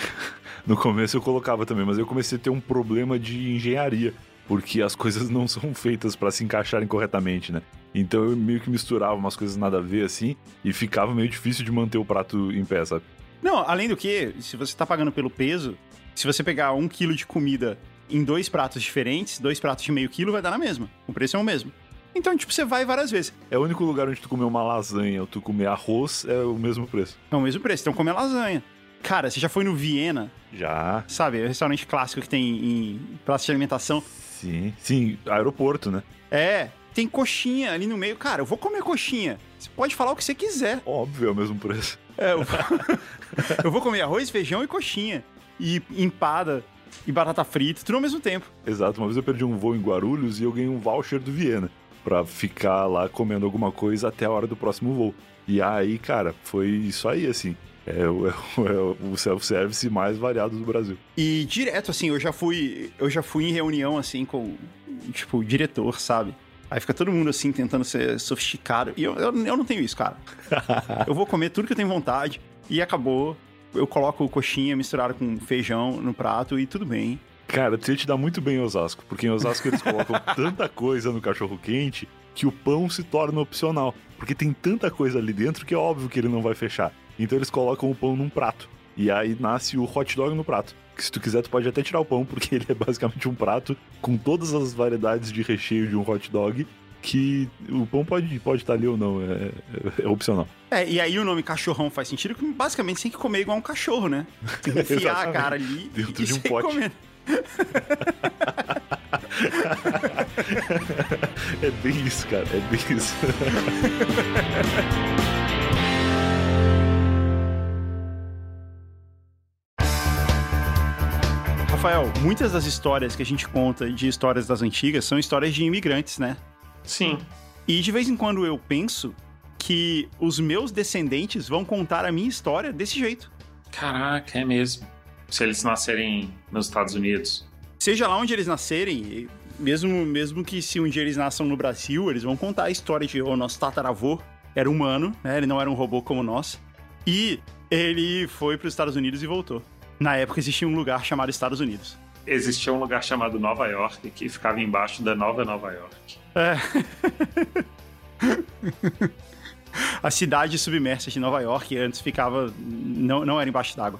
No começo eu colocava também, mas eu comecei a ter um problema de engenharia, porque as coisas não são feitas pra se encaixarem corretamente, né? Então eu meio que misturava umas coisas nada a ver, assim, e ficava meio difícil de manter o prato em pé, sabe? Não, além do que, se você tá pagando pelo peso, se você pegar 1 quilo de comida em 2 pratos diferentes, 2 pratos de meio quilo vai dar na mesma. O preço é o mesmo. Então, tipo, você vai várias vezes. É o único lugar onde tu comer uma lasanha ou tu comer arroz é o mesmo preço. É o mesmo preço, então come a lasanha. Cara, você já foi no Viena? Já. Sabe, é o restaurante clássico que tem em praça de alimentação. Sim, aeroporto, né? É, tem coxinha ali no meio. Cara, eu vou comer coxinha. Você pode falar o que você quiser. Óbvio, é o mesmo preço. Eu vou comer arroz, feijão e coxinha. E empada e batata frita, tudo ao mesmo tempo. Exato, uma vez eu perdi um voo em Guarulhos e eu ganhei um voucher do Viena pra ficar lá comendo alguma coisa até a hora do próximo voo. E aí, cara, foi isso aí, assim. É o self-service mais variado do Brasil. E direto, assim, eu já fui em reunião, assim, com, tipo, o diretor, sabe? Aí fica todo mundo, assim, tentando ser sofisticado. E eu não tenho isso, cara. Eu vou comer tudo que eu tenho vontade e acabou. Eu coloco coxinha misturada com feijão no prato e tudo bem. Cara, tu ia te dar muito bem em Osasco, porque em Osasco eles colocam tanta coisa no cachorro-quente que o pão se torna opcional. Porque tem tanta coisa ali dentro que é óbvio que ele não vai fechar. Então eles colocam o pão num prato. E aí nasce o hot dog no prato. Que se tu quiser, tu pode até tirar o pão, porque ele é basicamente um prato com todas as variedades de recheio de um hot dog, que o pão pode estar ali ou não, é opcional. E aí o nome cachorrão faz sentido, porque basicamente você tem que comer igual um cachorro, né? Tem que enfiar a cara ali dentro e de um sair pote. comendo. É bem isso, cara. É bem isso. Rafael, muitas das histórias que a gente conta de histórias das antigas são histórias de imigrantes, né? Sim. E de vez em quando eu penso que os meus descendentes vão contar a minha história desse jeito. Caraca, é mesmo. Se eles nascerem nos Estados Unidos. Seja lá onde eles nascerem, mesmo que se um dia eles nasçam no Brasil, eles vão contar a história de o nosso tataravô era humano, né? Ele não era um robô como nós. E ele foi para os Estados Unidos e voltou. Na época existia um lugar chamado Estados Unidos. Existia um lugar chamado Nova York, que ficava embaixo da Nova York. É. A cidade submersa de Nova York antes ficava... Não era embaixo d'água.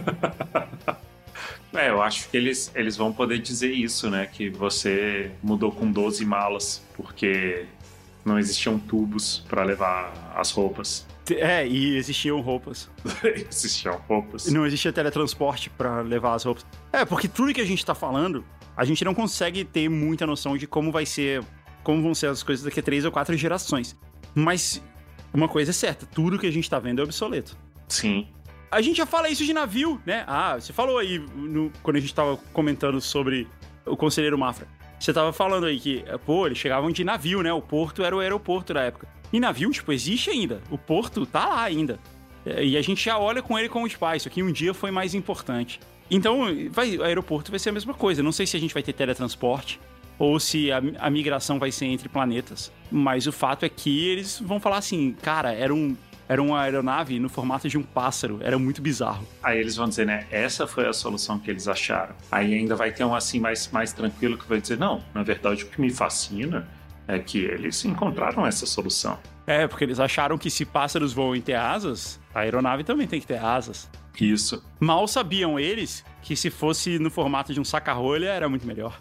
Eu acho que eles vão poder dizer isso, né? Que você mudou com 12 malas, porque não existiam tubos para levar as roupas. E existiam roupas. Existiam roupas. Não existia teletransporte pra levar as roupas. Porque tudo que a gente tá falando, a gente não consegue ter muita noção de como vão ser as coisas daqui a 3 ou 4 gerações. Mas uma coisa é certa, tudo que a gente tá vendo é obsoleto. Sim. A gente já fala isso de navio, né? Você falou aí, quando a gente tava comentando sobre o Conselheiro Mafra. Você tava falando aí que, eles chegavam de navio, né? O porto era o aeroporto da época. E navio, existe ainda. O porto tá lá ainda. E a gente já olha com ele como isso aqui um dia foi mais importante. Então, o aeroporto vai ser a mesma coisa. Não sei se a gente vai ter teletransporte ou se a migração vai ser entre planetas. Mas o fato é que eles vão falar assim, cara, era uma aeronave no formato de um pássaro. Era muito bizarro. Aí eles vão dizer, né? Essa foi a solução que eles acharam. Aí ainda vai ter um assim mais tranquilo que vai dizer, não, na verdade o que me fascina é que eles encontraram essa solução. Porque eles acharam que se pássaros voam e ter asas, a aeronave também tem que ter asas. Isso. Mal sabiam eles que se fosse no formato de um saca-rolha, era muito melhor.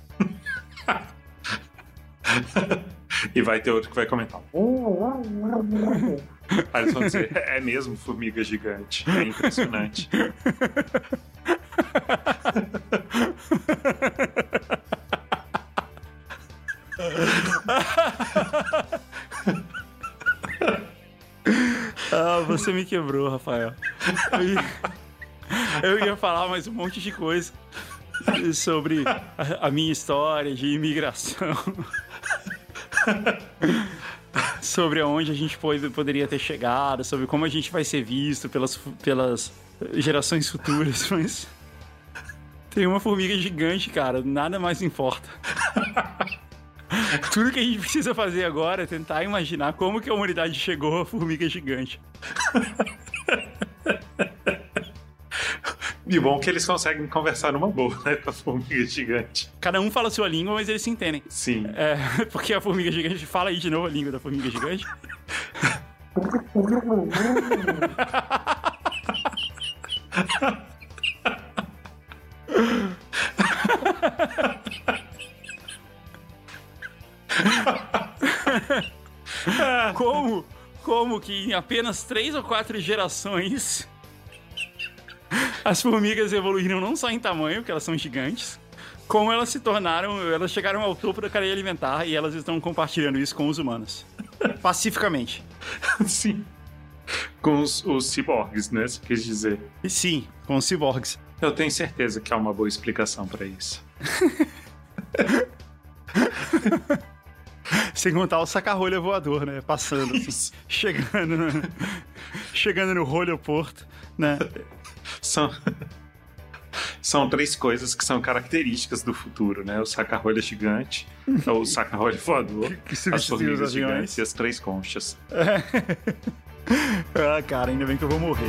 E vai ter outro que vai comentar. Aí eles vão dizer, é mesmo formiga gigante. É impressionante. Você me quebrou, Rafael. Eu ia falar mais um monte de coisa sobre a minha história de imigração. Sobre aonde a gente poderia ter chegado, sobre como a gente vai ser visto pelas gerações futuras, mas tem uma formiga gigante, cara, nada mais importa. Tudo que a gente precisa fazer agora é tentar imaginar como que a humanidade chegou à formiga gigante. E bom que eles conseguem conversar numa boa, né, com a formiga gigante. Cada um fala a sua língua, mas eles se entendem. Sim. Porque a formiga gigante... Fala aí de novo a língua da formiga gigante. Como que em apenas 3 ou 4 gerações as formigas evoluíram não só em tamanho, porque elas são gigantes, como elas chegaram ao topo da cadeia alimentar e elas estão compartilhando isso com os humanos. Pacificamente. Sim. Com os ciborgues, né? Você quis dizer. Sim, com os ciborgues. Eu tenho certeza que há uma boa explicação pra isso. Sem contar o saca-rolha voador, né? Passando, assim, chegando no rolho-porto, né? São 3 coisas que são características do futuro, né? O saca-rolha gigante, o saca-rolha voador, as formigas gigantes e as 3 conchas. Cara, ainda bem que eu vou morrer.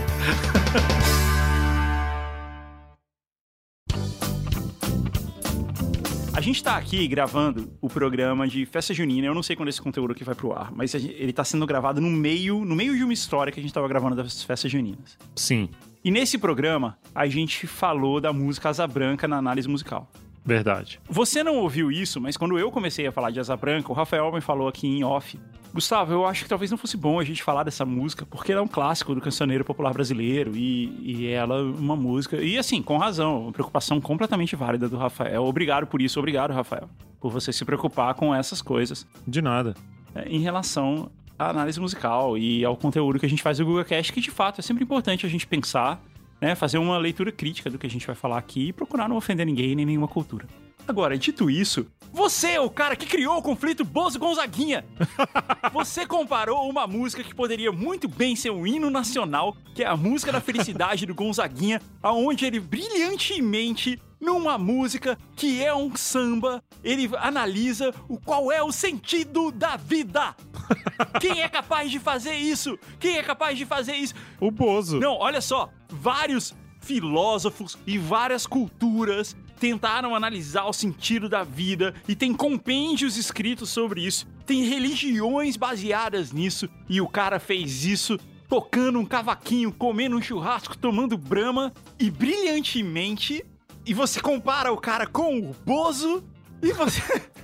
A gente tá aqui gravando o programa de festa junina. Eu não sei quando esse conteúdo aqui vai pro ar, mas ele tá sendo gravado no meio de uma história que a gente tava gravando das festas juninas. Sim. E nesse programa, a gente falou da música Asa Branca na análise musical. Verdade. Você não ouviu isso, mas quando eu comecei a falar de Asa Branca, o Rafael me falou aqui em off: Gustavo, eu acho que talvez não fosse bom a gente falar dessa música, porque ela é um clássico do cancioneiro popular brasileiro e ela é uma música... E assim, com razão, uma preocupação completamente válida do Rafael. Obrigado por isso, obrigado, Rafael. por você se preocupar com essas coisas De nada. em relação à análise musical e ao conteúdo que a gente faz no GugaCast, que de fato é sempre importante a gente pensar, né, fazer uma leitura crítica do que a gente vai falar aqui e procurar não ofender ninguém nem nenhuma cultura. Agora, dito isso, você é o cara que criou o conflito Bozo-Gonzaguinha. Você comparou uma música que poderia muito bem ser um hino nacional, que é a música da felicidade do Gonzaguinha, aonde ele brilhantemente, numa música que é um samba, ele analisa qual é o sentido da vida. Quem é capaz de fazer isso? Quem é capaz de fazer isso? O Bozo. Não, olha só, vários filósofos e várias culturas tentaram analisar o sentido da vida e tem compêndios escritos sobre isso, tem religiões baseadas nisso e o cara fez isso tocando um cavaquinho, comendo um churrasco, tomando brama e brilhantemente, e você compara o cara com o Bozo e você...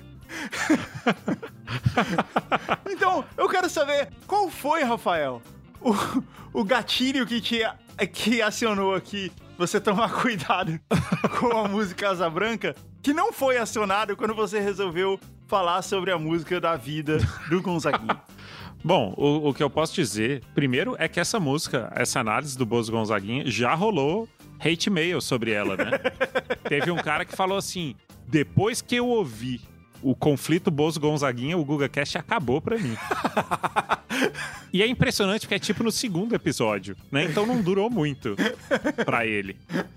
Então, eu quero saber qual foi, Rafael, o gatilho que acionou aqui você tomar cuidado com a música Asa Branca, que não foi acionado quando você resolveu falar sobre a música da vida do Gonzaguinha. Bom, o que eu posso dizer, primeiro, é que essa música, essa análise do Bozo Gonzaguinha, já rolou hate mail sobre ela, né? Teve um cara que falou assim, depois que eu ouvi o conflito Bozo Gonzaguinha, o GugaCast acabou pra mim. E é impressionante porque é tipo no segundo episódio, né? Então não durou muito pra ele.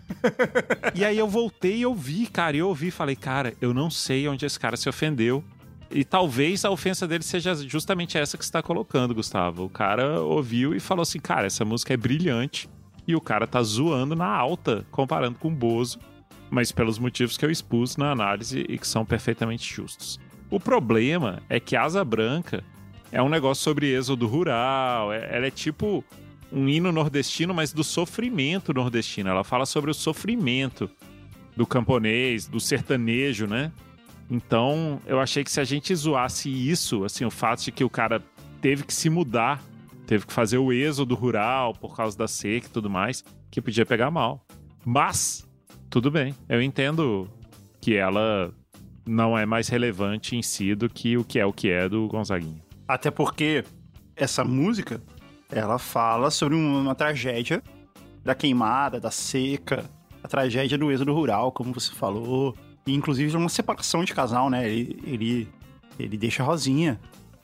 E aí eu voltei e ouvi, cara. E eu ouvi e falei, cara, eu não sei onde esse cara se ofendeu. E talvez a ofensa dele seja justamente essa que você tá colocando, Gustavo. O cara ouviu e falou assim, cara, essa música é brilhante. E o cara tá zoando na alta, comparando com o Bozo. Mas pelos motivos que eu expus na análise e que são perfeitamente justos. O problema é que Asa Branca é um negócio sobre êxodo rural, ela é tipo um hino nordestino, mas do sofrimento nordestino. Ela fala sobre o sofrimento do camponês, do sertanejo, né? Então, eu achei que se a gente zoasse isso, assim, o fato de que o cara teve que se mudar, teve que fazer o êxodo rural por causa da seca e tudo mais, que podia pegar mal. Mas... tudo bem, eu entendo que ela não é mais relevante em si do que o que é do Gonzaguinha. Até porque essa música, ela fala sobre uma tragédia da queimada, da seca, a tragédia do êxodo rural, como você falou, e inclusive uma separação de casal, né? Ele deixa a Rosinha.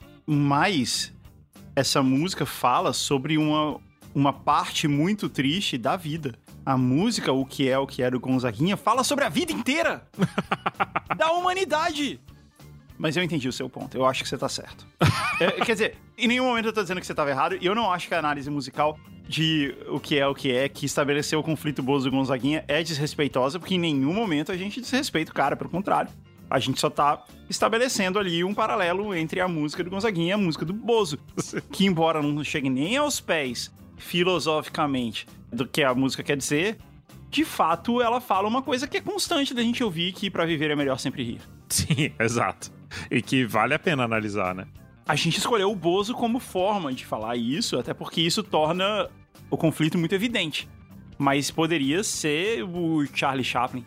Mas essa música fala sobre uma parte muito triste da vida. A música, o que é do Gonzaguinha, fala sobre a vida inteira da humanidade. Mas eu entendi o seu ponto. Eu acho que você tá certo. Quer dizer, em nenhum momento eu tô dizendo que você tava errado. E eu não acho que a análise musical de o que é, que estabeleceu o conflito Bozo e Gonzaguinha é desrespeitosa, porque em nenhum momento a gente desrespeita o cara, pelo contrário. A gente só tá estabelecendo ali um paralelo entre a música do Gonzaguinha e a música do Bozo. Que embora não chegue nem aos pés, filosoficamente, do que a música quer dizer, de fato ela fala uma coisa que é constante da gente ouvir, que pra viver é melhor sempre rir. Sim, exato. E que vale a pena analisar, né? A gente escolheu o Bozo como forma de falar isso, até porque isso torna o conflito muito evidente. Mas poderia ser o Charlie Chaplin.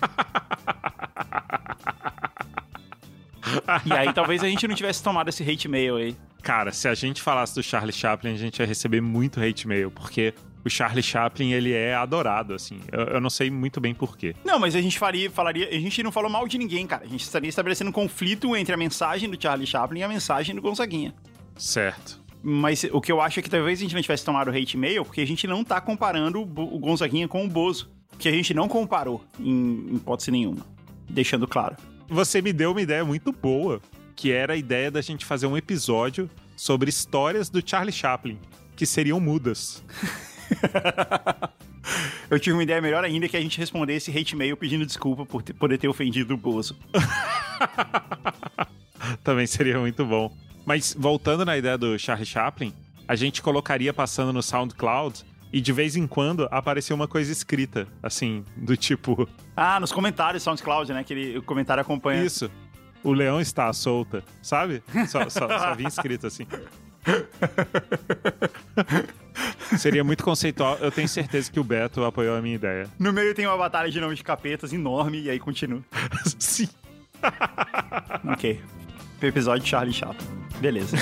E aí talvez a gente não tivesse tomado esse hate mail aí. Cara, se a gente falasse do Charlie Chaplin, a gente ia receber muito hate mail, porque o Charlie Chaplin, ele é adorado, assim. Eu não sei muito bem por quê. Não, mas a gente falaria... A gente não falou mal de ninguém, cara. A gente estaria estabelecendo um conflito entre a mensagem do Charlie Chaplin e a mensagem do Gonzaguinha. Certo. Mas o que eu acho é que talvez a gente não tivesse tomado hate mail, porque a gente não tá comparando o Gonzaguinha com o Bozo. Que a gente não comparou, em hipótese nenhuma. Deixando claro. Você me deu uma ideia muito boa, que era a ideia da gente fazer um episódio sobre histórias do Charlie Chaplin, que seriam mudas. Eu tive uma ideia melhor ainda, que a gente respondesse hate mail pedindo desculpa por poder ter ofendido o Bozo. Também seria muito bom. Mas voltando na ideia do Charlie Chaplin, a gente colocaria passando no SoundCloud e de vez em quando aparecia uma coisa escrita, assim, do tipo... Ah, nos comentários SoundCloud, né? Que o comentário acompanha. Isso. O leão está solta, sabe? Só vinha escrito assim. Seria muito conceitual. Eu tenho certeza que o Beto apoiou a minha ideia. No meio tem uma batalha de nomes de capetas enorme e aí continua. Sim. Ok. Episódio de Charlie Chaplin. Beleza.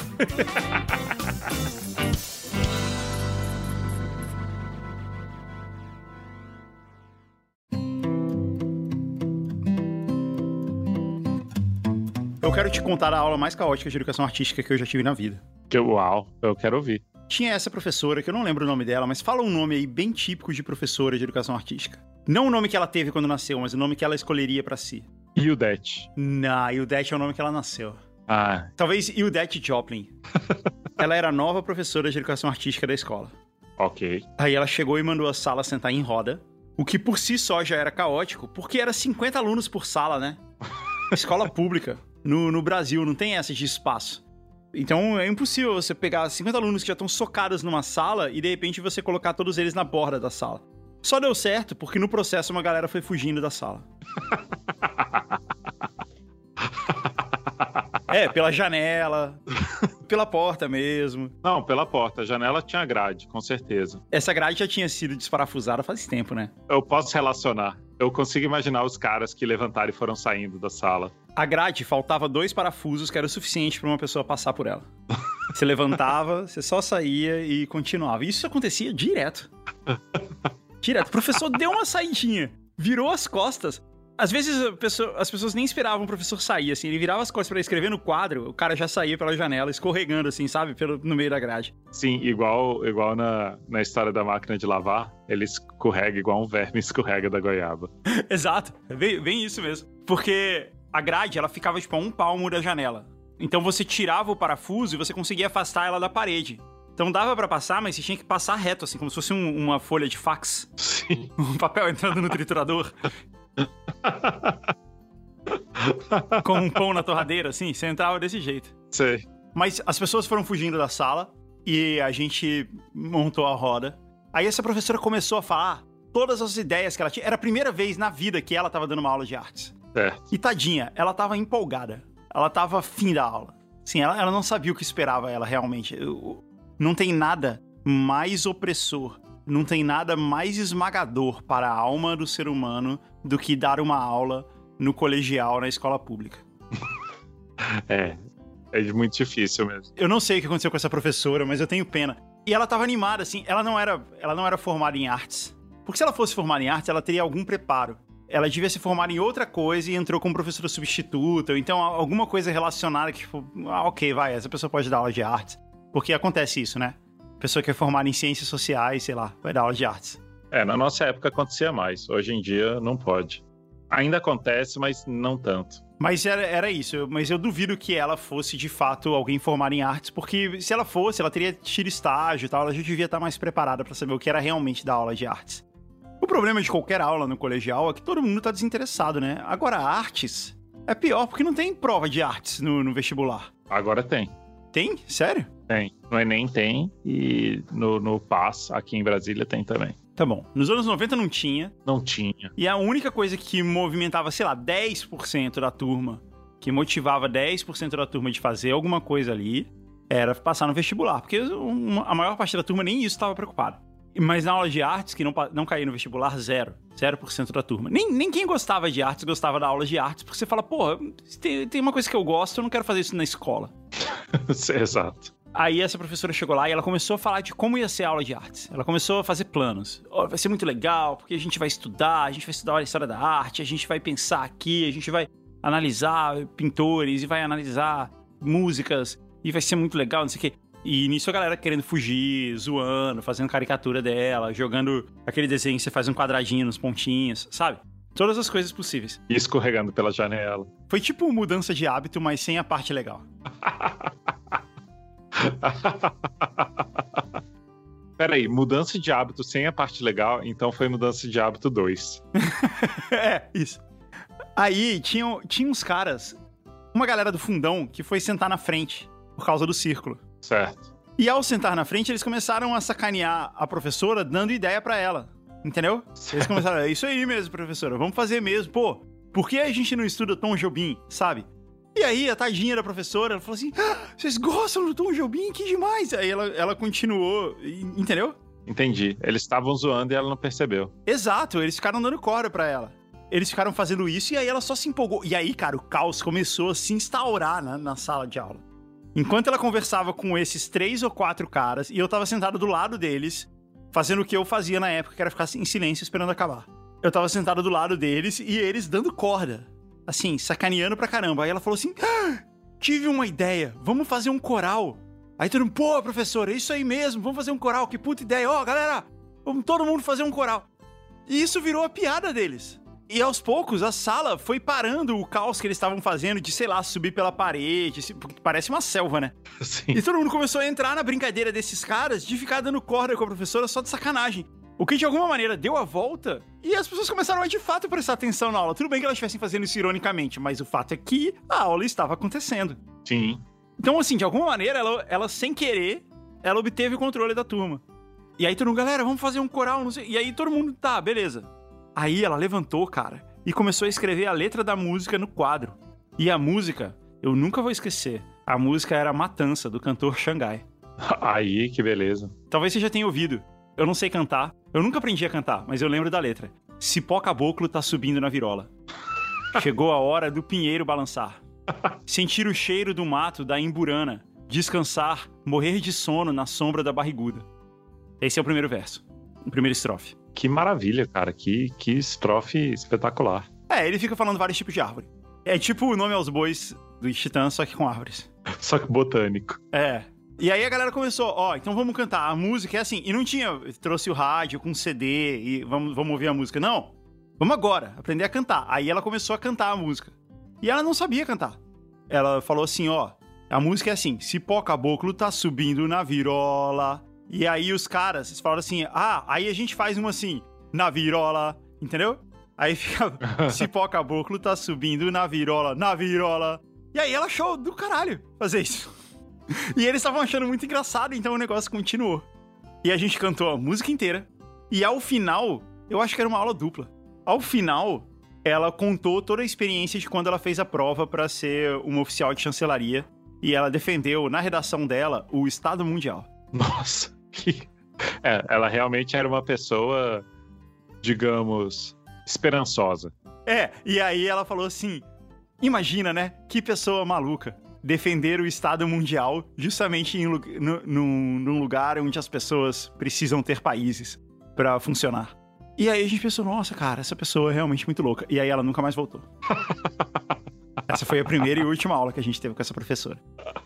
Eu quero te contar a aula mais caótica de educação artística que eu já tive na vida. Uau, eu quero ouvir. Tinha essa professora, que eu não lembro o nome dela, mas fala um nome aí bem típico de professora de educação artística. Não o nome que ela teve quando nasceu, mas o nome que ela escolheria pra si. Ildete. Não, Ildete é o nome que ela nasceu. Ah. Talvez Ildete Joplin. Ela era a nova professora de educação artística da escola. Ok. Aí ela chegou e mandou a sala sentar em roda, o que por si só já era caótico, porque era 50 alunos por sala, né? Escola pública. No Brasil não tem essa de espaço. Então é impossível você pegar 50 alunos que já estão socados numa sala e de repente você colocar todos eles na borda da sala. Só deu certo porque no processo uma galera foi fugindo da sala. Pela janela, pela porta mesmo. Não, pela porta. A janela tinha grade, com certeza. Essa grade já tinha sido desparafusada faz tempo, né? Eu posso relacionar. Eu consigo imaginar os caras que levantaram e foram saindo da sala. A grade faltava 2 parafusos, que era o suficiente para uma pessoa passar por ela. Você levantava, você só saía e continuava. Isso acontecia direto. Direto. O professor deu uma saidinha, virou as costas. Às vezes as pessoas nem esperavam o professor sair, assim. Ele virava as costas pra escrever no quadro, o cara já saía pela janela, escorregando, assim, sabe? No meio da grade. Sim, igual na história da máquina de lavar, ele escorrega igual um verme escorrega da goiaba. Exato, bem isso mesmo. Porque a grade, ela ficava, tipo, a 1 palmo da janela. Então você tirava o parafuso e você conseguia afastar ela da parede. Então dava pra passar, mas você tinha que passar reto, assim, como se fosse uma folha de fax. Sim. Um papel entrando no triturador. Com um pão na torradeira, assim, você entrava desse jeito. Sei. Mas as pessoas foram fugindo da sala e a gente montou a roda. Aí essa professora começou a falar todas as ideias que ela tinha. Era a primeira vez na vida que ela tava dando uma aula de artes. Certo. E tadinha, ela tava empolgada. Ela tava afim da aula. Sim, ela não sabia o que esperava ela realmente. Não tem nada mais opressor, não tem nada mais esmagador para a alma do ser humano do que dar uma aula no colegial, na escola pública. É muito difícil mesmo. Eu não sei o que aconteceu com essa professora, mas eu tenho pena. E ela tava animada, assim, ela não era formada em artes. Porque se ela fosse formada em artes, ela teria algum preparo. Ela devia se formar em outra coisa e entrou como professora substituta, ou então alguma coisa relacionada que, tipo, ok, vai, essa pessoa pode dar aula de artes. Porque acontece isso, né? Pessoa que é formada em ciências sociais, sei lá, vai dar aula de artes. Na nossa época acontecia mais. Hoje em dia não pode. Ainda acontece, mas não tanto. Mas era isso. Mas eu duvido que ela fosse, de fato, alguém formado em artes, porque se ela fosse, ela teria tido estágio e tal, ela já devia estar mais preparada pra saber o que era realmente dar aula de artes. O problema de qualquer aula no colegial é que todo mundo tá desinteressado, né? Agora, artes é pior, porque não tem prova de artes no vestibular. Agora tem. Tem? Sério? Tem. No Enem tem e no PAS, aqui em Brasília, tem também. Tá bom. Nos anos 90 não tinha. Não tinha. E a única coisa que movimentava, sei lá, 10% da turma, que motivava 10% da turma de fazer alguma coisa ali, era passar no vestibular. Porque a maior parte da turma nem isso estava preocupada. Mas na aula de artes, que não caía no vestibular, 0% da turma. Nem quem gostava de artes gostava da aula de artes, porque você fala, porra, tem uma coisa que eu gosto, eu não quero fazer isso na escola. Exato. Aí essa professora chegou lá e ela começou a falar de como ia ser a aula de artes. Ela começou a fazer planos. Vai ser muito legal, porque a gente vai estudar a história da arte, a gente vai pensar aqui, a gente vai analisar pintores e vai analisar músicas e vai ser muito legal, não sei o quê. E nisso a galera querendo fugir, zoando, fazendo caricatura dela, jogando aquele desenho que você faz um quadradinho nos pontinhos, sabe? Todas as coisas possíveis. E escorregando pela janela. Foi tipo mudança de hábito, mas sem a parte legal. Peraí, mudança de hábito sem a parte legal, então foi mudança de hábito 2. Isso. Aí tinha uns caras, uma galera do fundão, que foi sentar na frente, por causa do círculo. Certo. E ao sentar na frente, eles começaram a sacanear a professora, dando ideia pra ela. Entendeu? Eles começaram, é isso aí mesmo, professora, vamos fazer mesmo. Pô, por que a gente não estuda Tom Jobim, sabe? E aí, a tadinha da professora, ela falou assim, vocês gostam do Tom Jobim? Que demais! Aí ela continuou, entendeu? Entendi. Eles estavam zoando e ela não percebeu. Exato, eles ficaram dando corda pra ela. eles ficaram fazendo isso e aí ela só se empolgou. E aí, cara, o caos começou a se instaurar na sala de aula. Enquanto ela conversava com esses 3 ou 4 caras, e eu tava sentado do lado deles, fazendo o que eu fazia na época, que era ficar em silêncio esperando acabar. Eu tava sentado do lado deles e eles dando corda. Assim, sacaneando pra caramba. Aí ela falou assim, tive uma ideia, vamos fazer um coral. Aí todo mundo, pô, professor, é isso aí mesmo, vamos fazer um coral, que puta ideia. Ó, galera, vamos todo mundo fazer um coral. E isso virou a piada deles. E aos poucos, a sala foi parando o caos que eles estavam fazendo de, sei lá, subir pela parede, porque parece uma selva, né? Sim. E todo mundo começou a entrar na brincadeira desses caras de ficar dando corda com a professora só de sacanagem. O que, de alguma maneira, deu a volta e as pessoas começaram a, de fato, prestar atenção na aula. Tudo bem que elas estivessem fazendo isso ironicamente, mas o fato é que a aula estava acontecendo. Sim. Então, assim, de alguma maneira, ela sem querer, ela obteve o controle da turma. E aí todo mundo, galera, vamos fazer um coral, não sei. E aí todo mundo, tá, beleza. Aí ela levantou, cara, e começou a escrever a letra da música no quadro. E a música, eu nunca vou esquecer, a música era Matança, do cantor Xangai. Aí, que beleza. Talvez você já tenha ouvido. Eu não sei cantar, eu nunca aprendi a cantar, mas eu lembro da letra. Cipó caboclo tá subindo na virola. Chegou a hora do pinheiro balançar. Sentir o cheiro do mato da imburana. Descansar, morrer de sono na sombra da barriguda. Esse é o primeiro verso, o primeiro estrofe. Que maravilha, cara. Que estrofe espetacular. Ele fica falando vários tipos de árvore. É tipo o nome aos bois do Titã, só que com árvores. Só que botânico. E aí a galera começou, então vamos cantar. A música é assim, e não tinha, trouxe o rádio com CD e vamos ouvir a música. Não, vamos agora, aprender a cantar. Aí ela começou a cantar a música. E ela não sabia cantar. Ela falou assim, a música é assim, Cipó caboclo tá subindo na virola. E aí os caras falaram assim, aí a gente faz uma assim, na virola, entendeu? Aí fica, Cipó caboclo tá subindo na virola, na virola. E aí ela achou do caralho fazer isso. E eles estavam achando muito engraçado, então o negócio continuou. E a gente cantou a música inteira. E ao final, eu acho que era uma aula dupla. Ao final, ela contou toda a experiência de quando ela fez a prova para ser uma oficial de chancelaria. E ela defendeu, na redação dela, o Estado Mundial. Nossa, ela realmente era uma pessoa, digamos, esperançosa. E aí ela falou assim, imagina, né, que pessoa maluca. Defender o Estado Mundial justamente num lugar onde as pessoas precisam ter países pra funcionar. E aí a gente pensou, nossa, cara, essa pessoa é realmente muito louca. E aí ela nunca mais voltou. Essa foi a primeira e última aula que a gente teve com essa professora.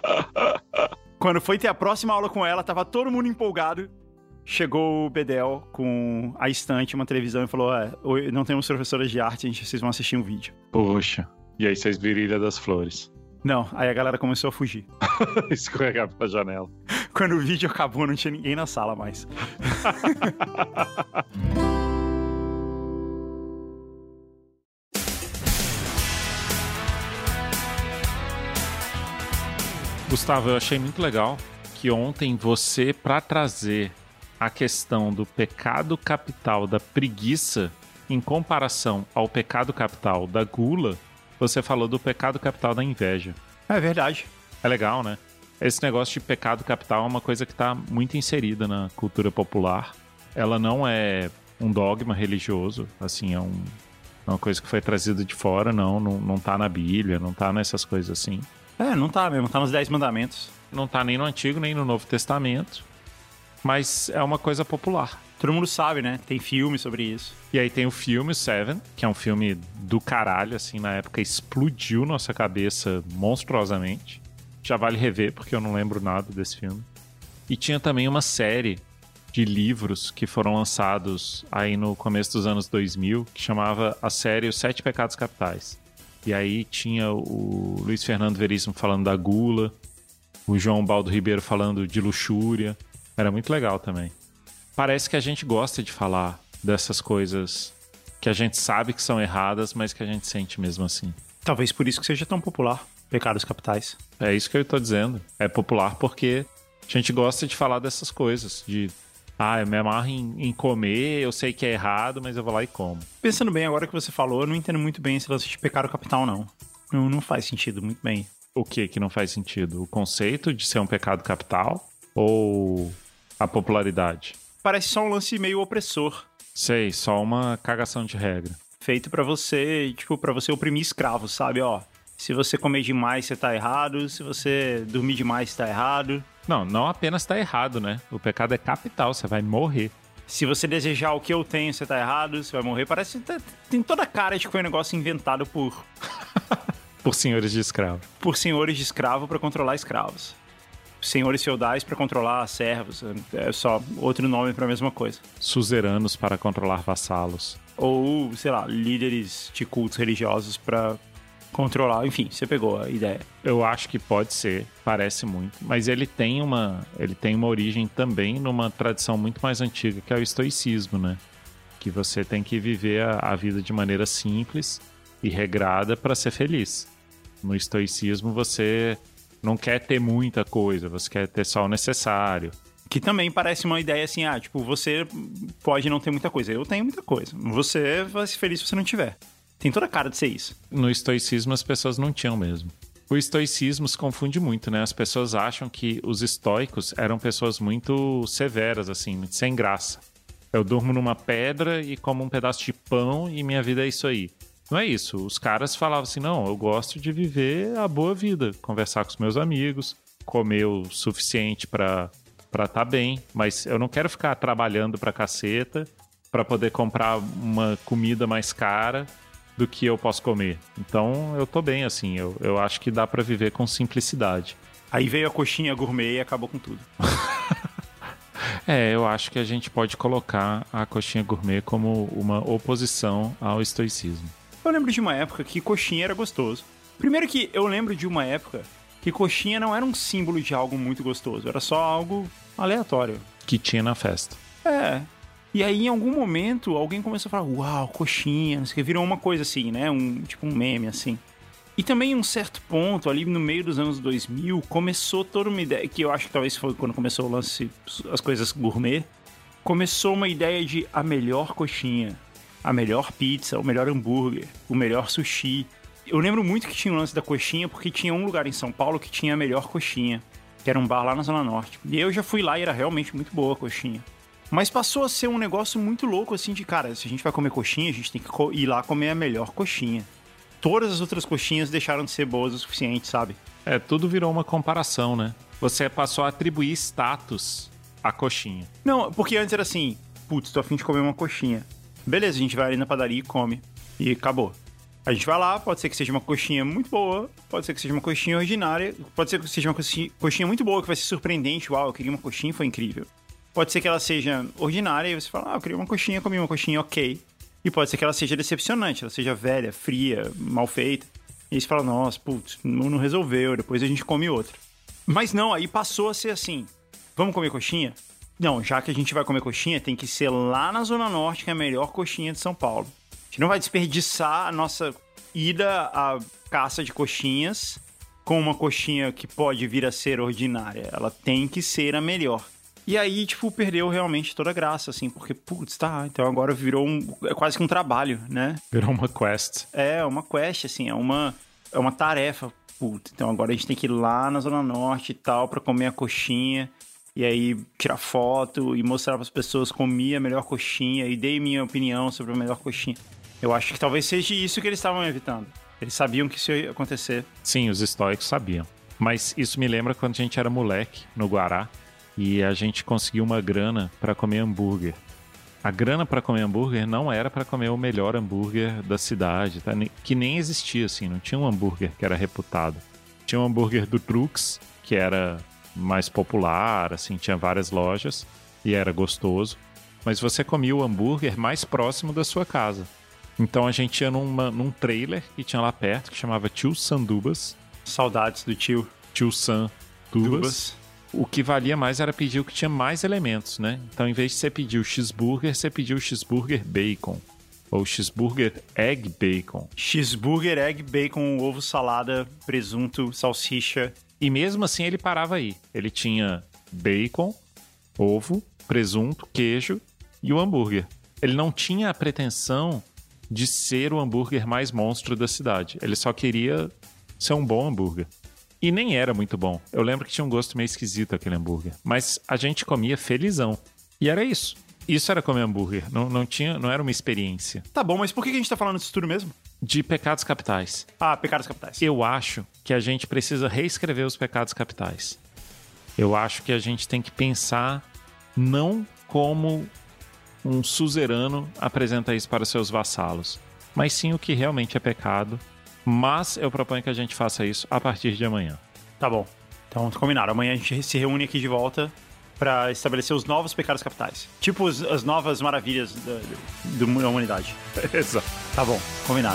Quando foi ter a próxima aula com ela, tava todo mundo empolgado. Chegou o Bedel com a estante, uma televisão e falou, não temos professoras de arte, vocês vão assistir um vídeo. Poxa, e aí vocês viram Ilha das Flores. Não, aí a galera começou a fugir. Escorregar pela janela. Quando o vídeo acabou, não tinha ninguém na sala mais. Gustavo, eu achei muito legal que ontem você, para trazer a questão do pecado capital da preguiça em comparação ao pecado capital da gula, você falou do pecado capital da inveja. É verdade. É legal, né? Esse negócio de pecado capital é uma coisa que está muito inserida na cultura popular. Ela não é um dogma religioso, assim, é uma coisa que foi trazida de fora, não tá na Bíblia, não tá nessas coisas assim. Não tá mesmo, tá nos 10 mandamentos. Não tá nem no Antigo, nem no Novo Testamento, mas é uma coisa popular. Todo mundo sabe, né? Tem filme sobre isso. E aí tem o filme Seven, que é um filme do caralho, assim, na época explodiu nossa cabeça monstruosamente. Já vale rever, porque eu não lembro nada desse filme. E tinha também uma série de livros que foram lançados aí no começo dos anos 2000, que chamava a série Os 7 Pecados Capitais. E aí tinha o Luiz Fernando Veríssimo falando da gula, o João Baldo Ribeiro falando de luxúria. Era muito legal também. Parece que a gente gosta de falar dessas coisas que a gente sabe que são erradas, mas que a gente sente mesmo assim. Talvez por isso que seja tão popular, pecados capitais. É isso que eu tô dizendo. É popular porque a gente gosta de falar dessas coisas, de eu me amarro em comer, eu sei que é errado, mas eu vou lá e como. Pensando bem, agora que você falou, eu não entendo muito bem esse lance de pecado capital, não. Não faz sentido muito bem. O que não faz sentido? O conceito de ser um pecado capital ou a popularidade? Parece só um lance meio opressor. Sei, só uma cagação de regra. feito pra você, tipo, pra você oprimir escravos, sabe? Ó, se você comer demais, você tá errado. Se você dormir demais, você tá errado. Não apenas tá errado, né? O pecado é capital, você vai morrer. Se você desejar o que eu tenho, você tá errado, você vai morrer. Parece que tem toda a cara de que foi um negócio inventado por Por senhores de escravo. senhores de escravo pra controlar escravos. Senhores feudais pra controlar servos. É só outro nome pra mesma coisa. Suzeranos para controlar vassalos. Ou, sei lá, líderes de cultos religiosos pra controlar. Enfim, você pegou a ideia. Eu acho que pode ser, parece muito. Mas ele tem uma origem também numa tradição muito mais antiga, que é o estoicismo, né? Que você tem que viver a vida de maneira simples e regrada para ser feliz. No estoicismo você não quer ter muita coisa, você quer ter só o necessário. Que também parece uma ideia assim, tipo, você pode não ter muita coisa. Eu tenho muita coisa. Você vai ser feliz se você não tiver. Tem toda a cara de ser isso. No estoicismo as pessoas não tinham mesmo. O estoicismo se confunde muito, né? As pessoas acham que os estoicos eram pessoas muito severas, assim, muito sem graça. Eu durmo numa pedra e como um pedaço de pão e minha vida é isso aí. Não é isso. Os caras falavam assim, não, eu gosto de viver a boa vida. Conversar com os meus amigos, comer o suficiente pra tá bem. Mas eu não quero ficar trabalhando pra caceta pra poder comprar uma comida mais cara do que eu posso comer. Então eu tô bem, assim. Eu acho que dá pra viver com simplicidade. Aí veio a coxinha gourmet e acabou com tudo. Eu acho que a gente pode colocar a coxinha gourmet como uma oposição ao estoicismo. Eu lembro de uma época que coxinha era gostoso. Primeiro que eu lembro de uma época que coxinha não era um símbolo de algo muito gostoso. Era só algo aleatório. Que tinha na festa. E aí, em algum momento, alguém começou a falar, uau, coxinha, não sei o que, virou uma coisa assim, né? Tipo um meme, assim. E também, em um certo ponto, ali no meio dos anos 2000, começou toda uma ideia, que eu acho que talvez foi quando começou o lance, as coisas gourmet, começou uma ideia de a melhor coxinha, a melhor pizza, o melhor hambúrguer, o melhor sushi. Eu lembro muito que tinha o lance da coxinha, porque tinha um lugar em São Paulo que tinha a melhor coxinha, que era um bar lá na Zona Norte. E eu já fui lá e era realmente muito boa a coxinha. Mas passou a ser um negócio muito louco, assim, de, cara, se a gente vai comer coxinha, a gente tem que ir lá comer a melhor coxinha. Todas as outras coxinhas deixaram de ser boas o suficiente, sabe? Tudo virou uma comparação, né? Você passou a atribuir status à coxinha. Não, porque antes era assim, putz, tô a fim de comer uma coxinha. Beleza, a gente vai ali na padaria e come. E acabou. A gente vai lá, pode ser que seja uma coxinha muito boa, pode ser que seja uma coxinha ordinária, pode ser que seja uma coxinha muito boa, que vai ser surpreendente, uau, eu queria uma coxinha, foi incrível. Pode ser que ela seja ordinária e você fala, eu queria uma coxinha, comi uma coxinha, ok. E pode ser que ela seja decepcionante, ela seja velha, fria, mal feita. E aí você fala, nossa, putz, não resolveu, depois a gente come outra. Mas não, aí passou a ser assim, vamos comer coxinha? Não, já que a gente vai comer coxinha, tem que ser lá na Zona Norte, que é a melhor coxinha de São Paulo. A gente não vai desperdiçar a nossa ida à caça de coxinhas com uma coxinha que pode vir a ser ordinária. Ela tem que ser a melhor. E aí, tipo, perdeu realmente toda a graça, assim, porque, putz, tá, então agora virou é quase que um trabalho, né? Virou uma quest. É, uma quest, assim, é uma tarefa, putz, então agora a gente tem que ir lá na Zona Norte e tal pra comer a coxinha, e aí tirar foto e mostrar pras pessoas comi a melhor coxinha e dei minha opinião sobre a melhor coxinha. Eu acho que talvez seja isso que eles estavam evitando. Eles sabiam que isso ia acontecer. Sim, os estoicos sabiam. Mas isso me lembra quando a gente era moleque, no Guará, e a gente conseguiu uma grana pra comer hambúrguer. A grana pra comer hambúrguer não era pra comer o melhor hambúrguer da cidade, tá? Que nem existia, assim, não tinha um hambúrguer que era reputado. Tinha um hambúrguer do Trux, que era mais popular, assim, tinha várias lojas e era gostoso. Mas você comia o hambúrguer mais próximo da sua casa. Então a gente ia num trailer que tinha lá perto, que chamava Tio Sandubas. Saudades do tio. Tio Sandubas. O que valia mais era pedir o que tinha mais elementos, né? Então, em vez de você pedir o cheeseburger, você pediu o cheeseburger bacon. Ou cheeseburger egg bacon. Cheeseburger, egg, bacon, ovo, salada, presunto, salsicha. E mesmo assim ele parava aí. Ele tinha bacon, ovo, presunto, queijo e o hambúrguer. Ele não tinha a pretensão de ser o hambúrguer mais monstro da cidade. Ele só queria ser um bom hambúrguer. E nem era muito bom. Eu lembro que tinha um gosto meio esquisito aquele hambúrguer. Mas a gente comia felizão. E era isso. Isso era comer hambúrguer. Não era uma experiência. Tá bom, mas por que a gente tá falando disso tudo mesmo? De pecados capitais. Ah, pecados capitais. Eu acho que a gente precisa reescrever os pecados capitais. Eu acho que a gente tem que pensar não como um suzerano apresenta isso para seus vassalos, mas sim o que realmente é pecado. Mas eu proponho que a gente faça isso a partir de amanhã. Tá bom. Então, combinado. Amanhã a gente se reúne aqui de volta pra estabelecer os novos pecados capitais. Tipo as novas maravilhas da humanidade. Exato. Tá bom, combinado.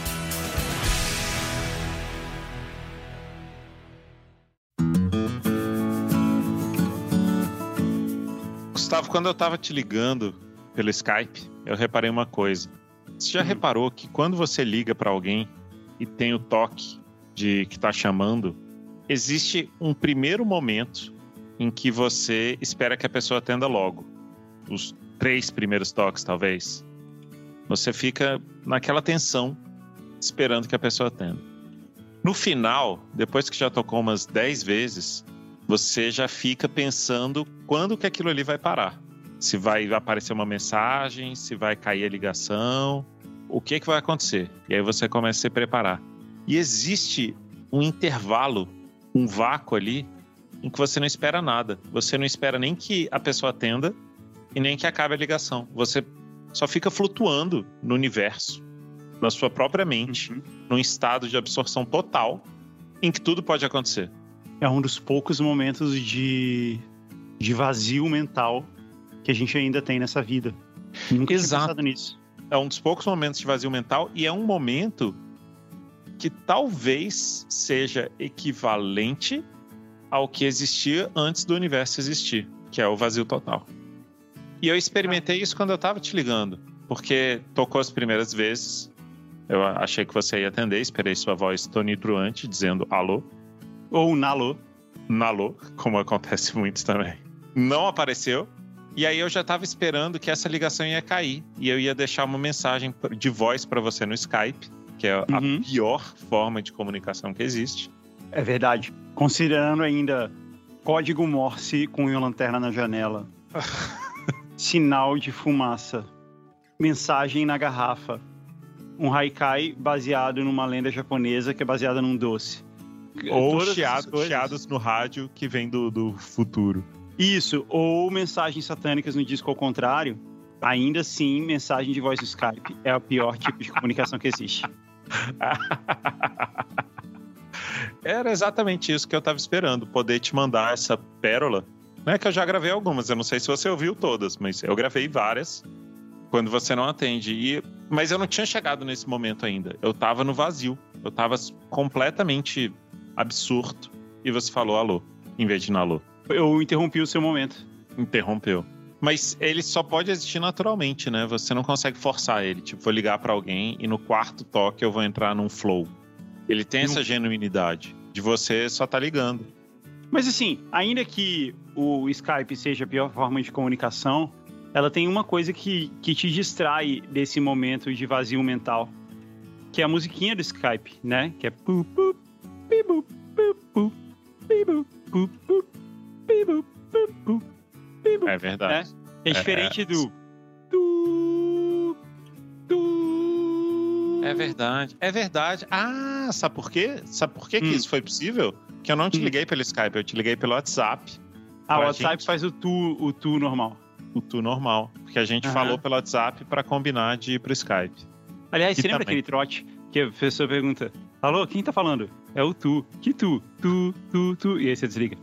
Gustavo, quando eu tava te ligando pelo Skype, eu reparei uma coisa. Você já reparou que quando você liga pra alguém e tem o toque de que tá chamando, existe um primeiro momento em que você espera que a pessoa atenda logo. Os 3 primeiros toques, talvez. Você fica naquela tensão, esperando que a pessoa atenda. No final, depois que já tocou umas 10 vezes, você já fica pensando quando que aquilo ali vai parar. Se vai aparecer uma mensagem, se vai cair a ligação, o que vai acontecer. E aí você começa a se preparar. E existe um intervalo, um vácuo ali, em que você não espera nada. Você não espera nem que a pessoa atenda e nem que acabe a ligação. Você só fica flutuando no universo, na sua própria mente, num estado de absorção total, em que tudo pode acontecer. É um dos poucos momentos de vazio mental que a gente ainda tem nessa vida. Nunca tinha pensado nisso. É um dos poucos momentos de vazio mental e é um momento que talvez seja equivalente ao que existia antes do universo existir, que é o vazio total. E eu experimentei isso quando eu tava te ligando, porque tocou as primeiras vezes, eu achei que você ia atender, esperei sua voz tonitruante dizendo alô. Ou nalô. Nalô, como acontece muito também. Não apareceu, e aí eu já tava esperando que essa ligação ia cair, e eu ia deixar uma mensagem de voz para você no Skype, que é a pior forma de comunicação que existe. É verdade. Considerando ainda código Morse com uma lanterna na janela, sinal de fumaça, mensagem na garrafa, um haikai baseado numa lenda japonesa que é baseada num doce. Ou chiados no rádio que vem do futuro. Isso, ou mensagens satânicas no disco ao contrário. Ainda assim, mensagem de voz do Skype é o pior tipo de comunicação que existe. Era exatamente isso que eu tava esperando, poder te mandar essa pérola. Não é que eu já gravei algumas, eu não sei se você ouviu todas, mas eu gravei várias quando você não atende. Mas eu não tinha chegado nesse momento ainda. Eu tava no vazio, eu tava completamente absurdo e você falou alô, em vez de alô. Eu interrompi o seu momento. Interrompeu. Mas ele só pode existir naturalmente, né? Você não consegue forçar ele. Tipo, vou ligar pra alguém e no quarto toque eu vou entrar num flow. Ele tem essa genuinidade de você só tá ligando. Mas assim, ainda que o Skype seja a pior forma de comunicação, ela tem uma coisa que te distrai desse momento de vazio mental, que é a musiquinha do Skype, né? Que é é verdade. É diferente do É verdade. É verdade. Ah, sabe por quê? Sabe por quê que isso foi possível? Que eu não te liguei pelo Skype, eu te liguei pelo WhatsApp. Ah, o WhatsApp faz o tu normal. O tu normal. Porque a gente falou pelo WhatsApp pra combinar de ir pro Skype. Aliás, você lembra aquele trote que a pessoa pergunta: alô, quem tá falando? É o tu. Que tu? Tu. E aí você desliga.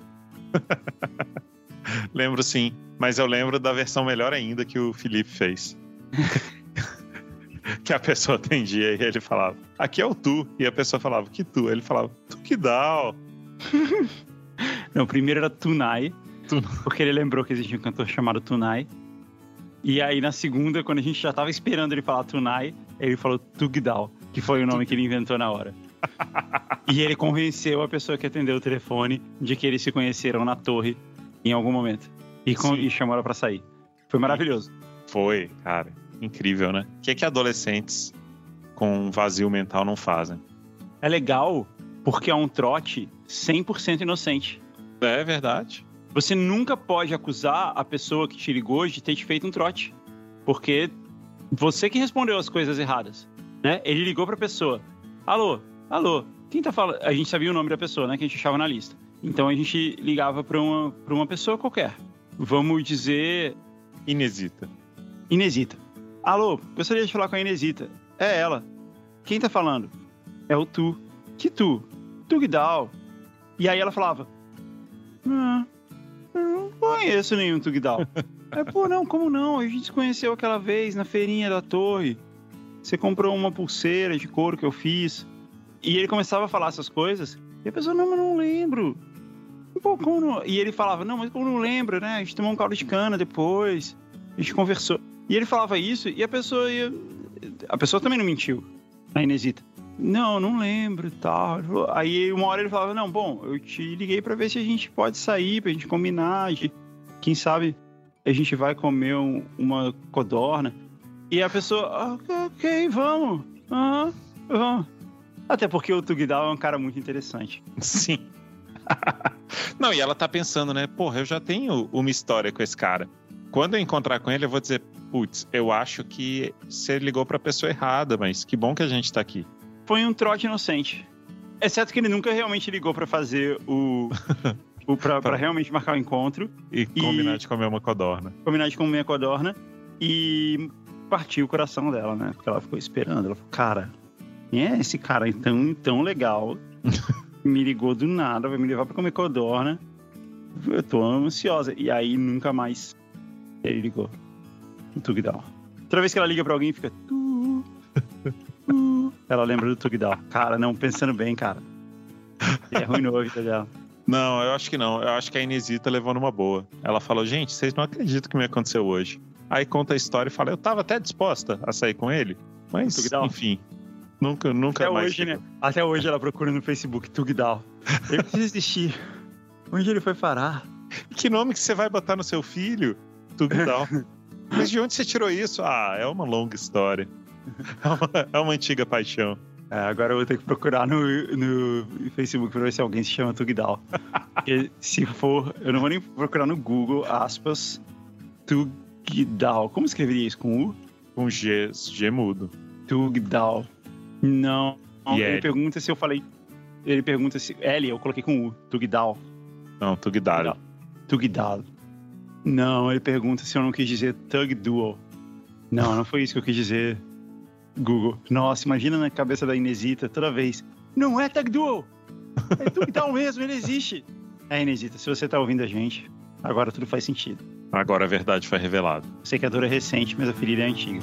Lembro sim, mas eu lembro da versão melhor ainda que o Felipe fez. Que a pessoa atendia e ele falava, aqui é o tu. E a pessoa falava, que tu? Ele falava, tu que dá. Não, primeiro era Tunai, porque ele lembrou que existia um cantor chamado Tunai. E aí na segunda, quando a gente já tava esperando ele falar Tunai, ele falou Tugdal, que foi o nome que ele inventou na hora. E ele convenceu a pessoa que atendeu o telefone de que eles se conheceram na torre em algum momento. E chamou ela pra sair. Foi maravilhoso. Foi, cara. Incrível, né? O que adolescentes com vazio mental não fazem? É legal porque é um trote 100% inocente. É verdade. você nunca pode acusar a pessoa que te ligou de ter te feito um trote. Porque você que respondeu as coisas erradas, né? Ele ligou pra pessoa. Alô, quem tá falando? A gente sabia o nome da pessoa, né? Que a gente achava na lista. Então a gente ligava pra uma pessoa qualquer. Vamos dizer... Inesita. Alô, gostaria de falar com a Inesita. É ela. Quem tá falando? É o Tu. Que Tu? Tugdal. E aí ela falava... eu não conheço nenhum Tugdal. Pô, não, como não? A gente se conheceu aquela vez na feirinha da torre. Você comprou uma pulseira de couro que eu fiz. E ele começava a falar essas coisas. E a pessoa, não, mas não lembro. Pô, como não? E ele falava, não, mas como não lembra, né? A gente tomou um caldo de cana depois. A gente conversou. E ele falava isso e a pessoa ia... A pessoa também não mentiu. A Inesita. Não lembro e tal. Aí uma hora ele falava, não, bom, eu te liguei pra ver se a gente pode sair, pra gente combinar. Quem sabe a gente vai comer uma codorna. E a pessoa, ok, vamos. Vamos. Até porque o Tugdal é um cara muito interessante. Sim. Não, e ela tá pensando, né? Porra, eu já tenho uma história com esse cara. Quando eu encontrar com ele, eu vou dizer, putz, eu acho que você ligou pra pessoa errada, mas que bom que a gente tá aqui. Foi um trote inocente. Exceto que ele nunca realmente ligou pra fazer pra realmente marcar o encontro. E combinar de comer uma codorna. E partiu o coração dela, né? Porque ela ficou esperando. Ela falou, cara, quem é esse cara tão legal? Me ligou do nada, vai me levar pra comer codorna. Eu tô ansiosa. E aí nunca mais ele ligou. O Tugdal. Toda vez que ela liga pra alguém, fica... Ela lembra do Tugdal. Cara, não, pensando bem, cara. É ruim a vida dela. Não, eu acho que não. Eu acho que a Inesita levou numa boa. Ela falou, gente, vocês não acreditam que me aconteceu hoje. Aí conta a história e fala, eu tava até disposta a sair com ele, mas, enfim, nunca até mais. Hoje, né? Até hoje ela procura no Facebook Tugdal. Ele precisa existir. Onde ele foi parar? Que nome que você vai botar no seu filho? Tugdal. Mas de onde você tirou isso? É uma longa história. É uma antiga paixão. Agora eu vou ter que procurar no Facebook pra ver se alguém se chama Tugdal. Porque se for, eu não vou nem procurar no Google, aspas, Tugdal. Como escreveria isso? Com U? Com G mudo. Tugdal. Não. E ele L? Pergunta se eu falei... Ele pergunta se... L, eu coloquei com U. Tugdal. Não, Tugdal. Tugdal. Não, ele pergunta se eu não quis dizer Tugdual. Não foi isso que eu quis dizer... Google. Nossa, imagina na cabeça da Inesita toda vez. Não é Tugdual! É Tugdal mesmo, ele existe! Inesita, se você tá ouvindo a gente, agora tudo faz sentido. Agora a verdade foi revelada. Sei que a dor é recente, mas a ferida é antiga.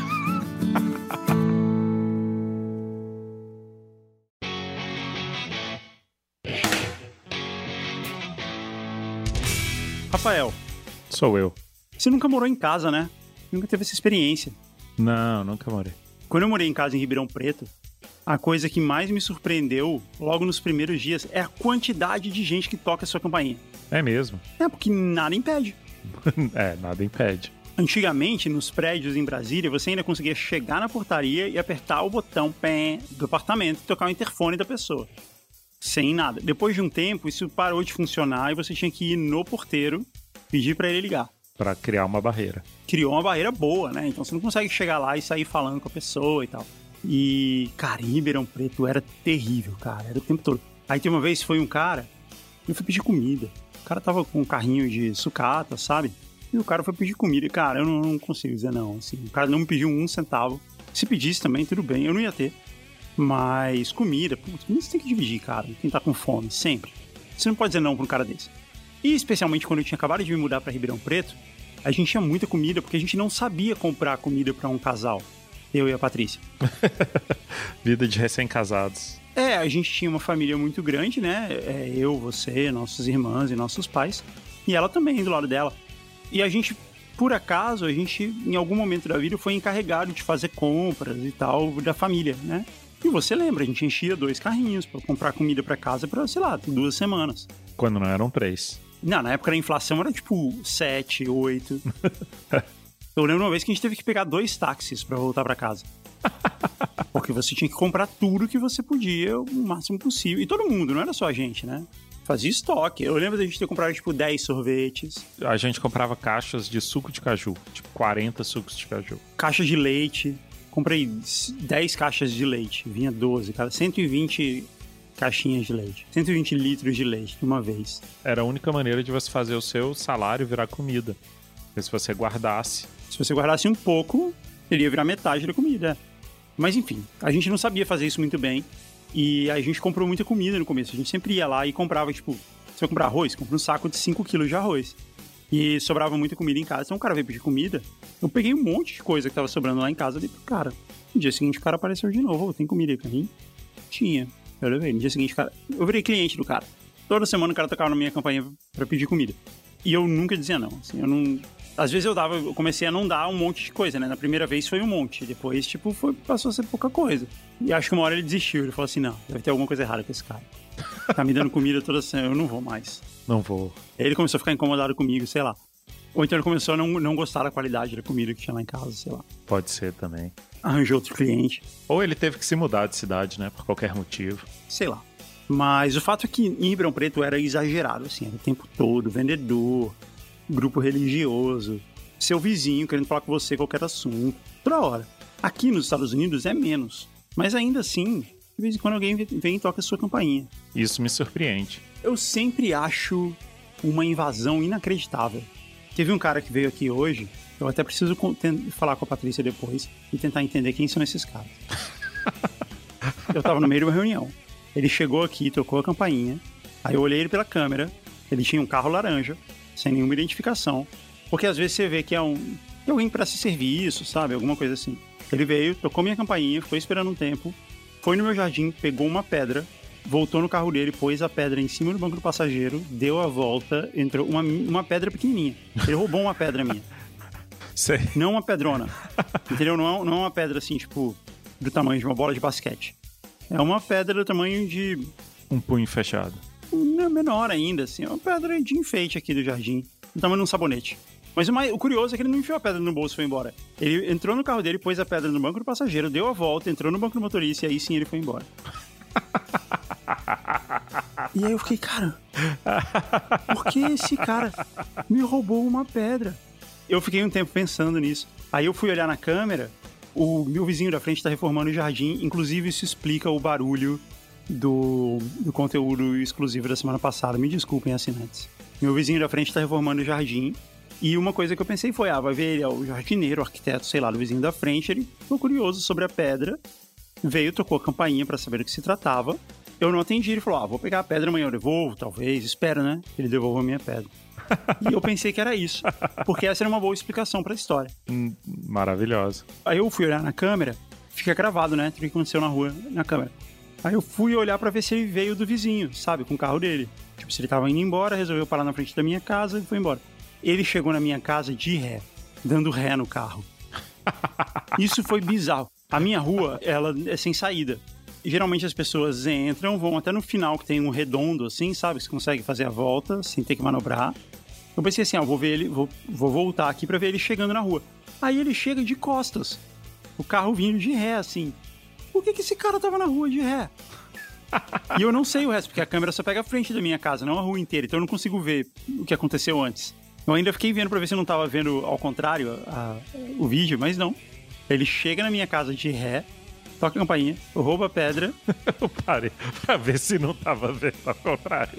Rafael. Sou eu. Você nunca morou em casa, né? Nunca teve essa experiência. Não, nunca morei. Quando eu morei em casa em Ribeirão Preto, a coisa que mais me surpreendeu logo nos primeiros dias é a quantidade de gente que toca a sua campainha. É mesmo? Porque nada impede. Nada impede. Antigamente, nos prédios em Brasília, você ainda conseguia chegar na portaria e apertar o botão do apartamento e tocar o interfone da pessoa. Sem nada. Depois de um tempo, isso parou de funcionar e você tinha que ir no porteiro pedir pra ele ligar. Pra criar uma barreira. Criou uma barreira boa, né? Então você não consegue chegar lá e sair falando com a pessoa e tal. E, cara, em Ribeirão Preto era terrível, cara. Era o tempo todo. Aí tem uma vez, foi um cara, eu fui pedir comida. O cara tava com um carrinho de sucata, sabe? E o cara foi pedir comida. E, cara, eu não consigo dizer não. Assim, o cara não me pediu 1 centavo. Se pedisse também, tudo bem. Eu não ia ter. Mas comida, putz, você tem que dividir, cara. Quem tá com fome, sempre. Você não pode dizer não pra um cara desse. E especialmente quando eu tinha acabado de me mudar pra Ribeirão Preto, a gente tinha muita comida, porque a gente não sabia comprar comida pra um casal. Eu e a Patrícia. Vida de recém-casados. A gente tinha uma família muito grande, né? Eu, você, nossas irmãs e nossos pais. E ela também, do lado dela. E a gente, por acaso, em algum momento da vida, foi encarregado de fazer compras e tal da família, né? E você lembra, a gente enchia 2 carrinhos pra comprar comida pra casa pra, sei lá, 2 semanas. Quando não eram 3. Não, na época da inflação era tipo 7, 8. Eu lembro uma vez que a gente teve que pegar 2 táxis pra voltar pra casa. Porque você tinha que comprar tudo que você podia o máximo possível. E todo mundo, não era só a gente, né? Fazia estoque. Eu lembro da gente ter comprado, tipo, 10 sorvetes. A gente comprava caixas de suco de caju. Tipo, 40 sucos de caju. Caixa de leite. Comprei 10 caixas de leite. Vinha 12, cara. 120 caixinhas de leite. 120 litros de leite de uma vez. Era a única maneira de você fazer o seu salário virar comida. Porque se você guardasse... Se você guardasse um pouco, ele ia virar metade da comida. Mas, enfim, a gente não sabia fazer isso muito bem. E a gente comprou muita comida no começo. A gente sempre ia lá e comprava, tipo... Se eu comprar arroz, compra um saco de 5 quilos de arroz. E sobrava muita comida em casa. Então o cara veio pedir comida. Eu peguei um monte de coisa que tava sobrando lá em casa e dei pro cara. No dia seguinte o cara apareceu de novo. Tem comida aí pra mim? Tinha. Eu levei. No dia seguinte, cara... Eu virei cliente do cara. Toda semana o cara tocava na minha campanha pra pedir comida. E eu nunca dizia não. Assim, eu não... Às vezes eu comecei a não dar um monte de coisa, né? Na primeira vez foi um monte. Depois, tipo, passou a ser pouca coisa. E acho que uma hora ele desistiu. Ele falou assim, não, deve ter alguma coisa errada com esse cara. Tá me dando comida toda semana, eu não vou mais. Não vou. Aí ele começou a ficar incomodado comigo, sei lá. Ou então ele começou a não gostar da qualidade da comida que tinha lá em casa, sei lá. Pode ser também. Arranjou outro cliente. Ou ele teve que se mudar de cidade, né? Por qualquer motivo. Sei lá. Mas o fato é que em Ribeirão Preto era exagerado, assim. Era o tempo todo, vendedor, grupo religioso, seu vizinho querendo falar com você qualquer assunto, toda hora. Aqui nos Estados Unidos é menos. Mas ainda assim, de vez em quando alguém vem e toca a sua campainha. Isso me surpreende. Eu sempre acho uma invasão inacreditável. Teve um cara que veio aqui hoje, eu até preciso falar com a Patrícia depois e tentar entender quem são esses caras. Eu tava no meio de uma reunião. Ele chegou aqui, tocou a campainha, aí eu olhei ele pela câmera, ele tinha um carro laranja, sem nenhuma identificação, porque às vezes você vê que é alguém que presta serviço, sabe, alguma coisa assim. Ele veio, tocou minha campainha, ficou esperando um tempo, foi no meu jardim, pegou uma pedra, voltou no carro dele, pôs a pedra em cima do banco do passageiro, deu a volta, entrou uma pedra pequenininha. Ele roubou uma pedra minha. Sei. Não uma pedrona. Entendeu? Não é uma pedra assim, tipo, do tamanho de uma bola de basquete. É uma pedra do tamanho de... Um punho fechado. Não, menor ainda, assim. É uma pedra de enfeite aqui do jardim. Do tamanho de um sabonete. Mas o curioso é que ele não enfiou a pedra no bolso e foi embora. Ele entrou no carro dele, pôs a pedra no banco do passageiro, deu a volta, entrou no banco do motorista e aí sim ele foi embora. E aí eu fiquei, cara, por que esse cara me roubou uma pedra? Eu fiquei um tempo pensando nisso. Aí eu fui olhar na câmera, o meu vizinho da frente tá reformando o jardim, inclusive isso explica o barulho do conteúdo exclusivo da semana passada. Me desculpem, assinantes. Meu vizinho da frente tá reformando o jardim e uma coisa que eu pensei foi, vai ver, ele é o jardineiro, o arquiteto, sei lá, do vizinho da frente, ele ficou curioso sobre a pedra, veio, tocou a campainha pra saber do que se tratava. Eu não atendi, ele falou, vou pegar a pedra amanhã, eu devolvo, talvez, espero, né? Ele devolveu a minha pedra. E eu pensei que era isso, porque essa era uma boa explicação pra história. Maravilhosa. Aí eu fui olhar na câmera, fica gravado, né? Tudo que aconteceu na rua, na câmera. Aí eu fui olhar pra ver se ele veio do vizinho, sabe? Com o carro dele. Tipo, se ele tava indo embora, resolveu parar na frente da minha casa e foi embora. Ele chegou na minha casa de ré, dando ré no carro. Isso foi bizarro. A minha rua, ela é sem saída. Geralmente as pessoas entram, vão até no final, que tem um redondo assim, sabe? Você consegue fazer a volta sem ter que manobrar. Eu pensei assim, vou ver ele, vou voltar aqui pra ver ele chegando na rua. Aí ele chega de costas. O carro vindo de ré, assim. Por que esse cara tava na rua de ré? E eu não sei o resto, porque a câmera só pega a frente da minha casa, não a rua inteira. Então eu não consigo ver o que aconteceu antes. Eu ainda fiquei vendo pra ver se eu não tava vendo ao contrário o vídeo, mas não. Ele chega na minha casa de ré, toca a campainha, rouba a pedra. Eu parei pra ver se não tava vendo ao contrário.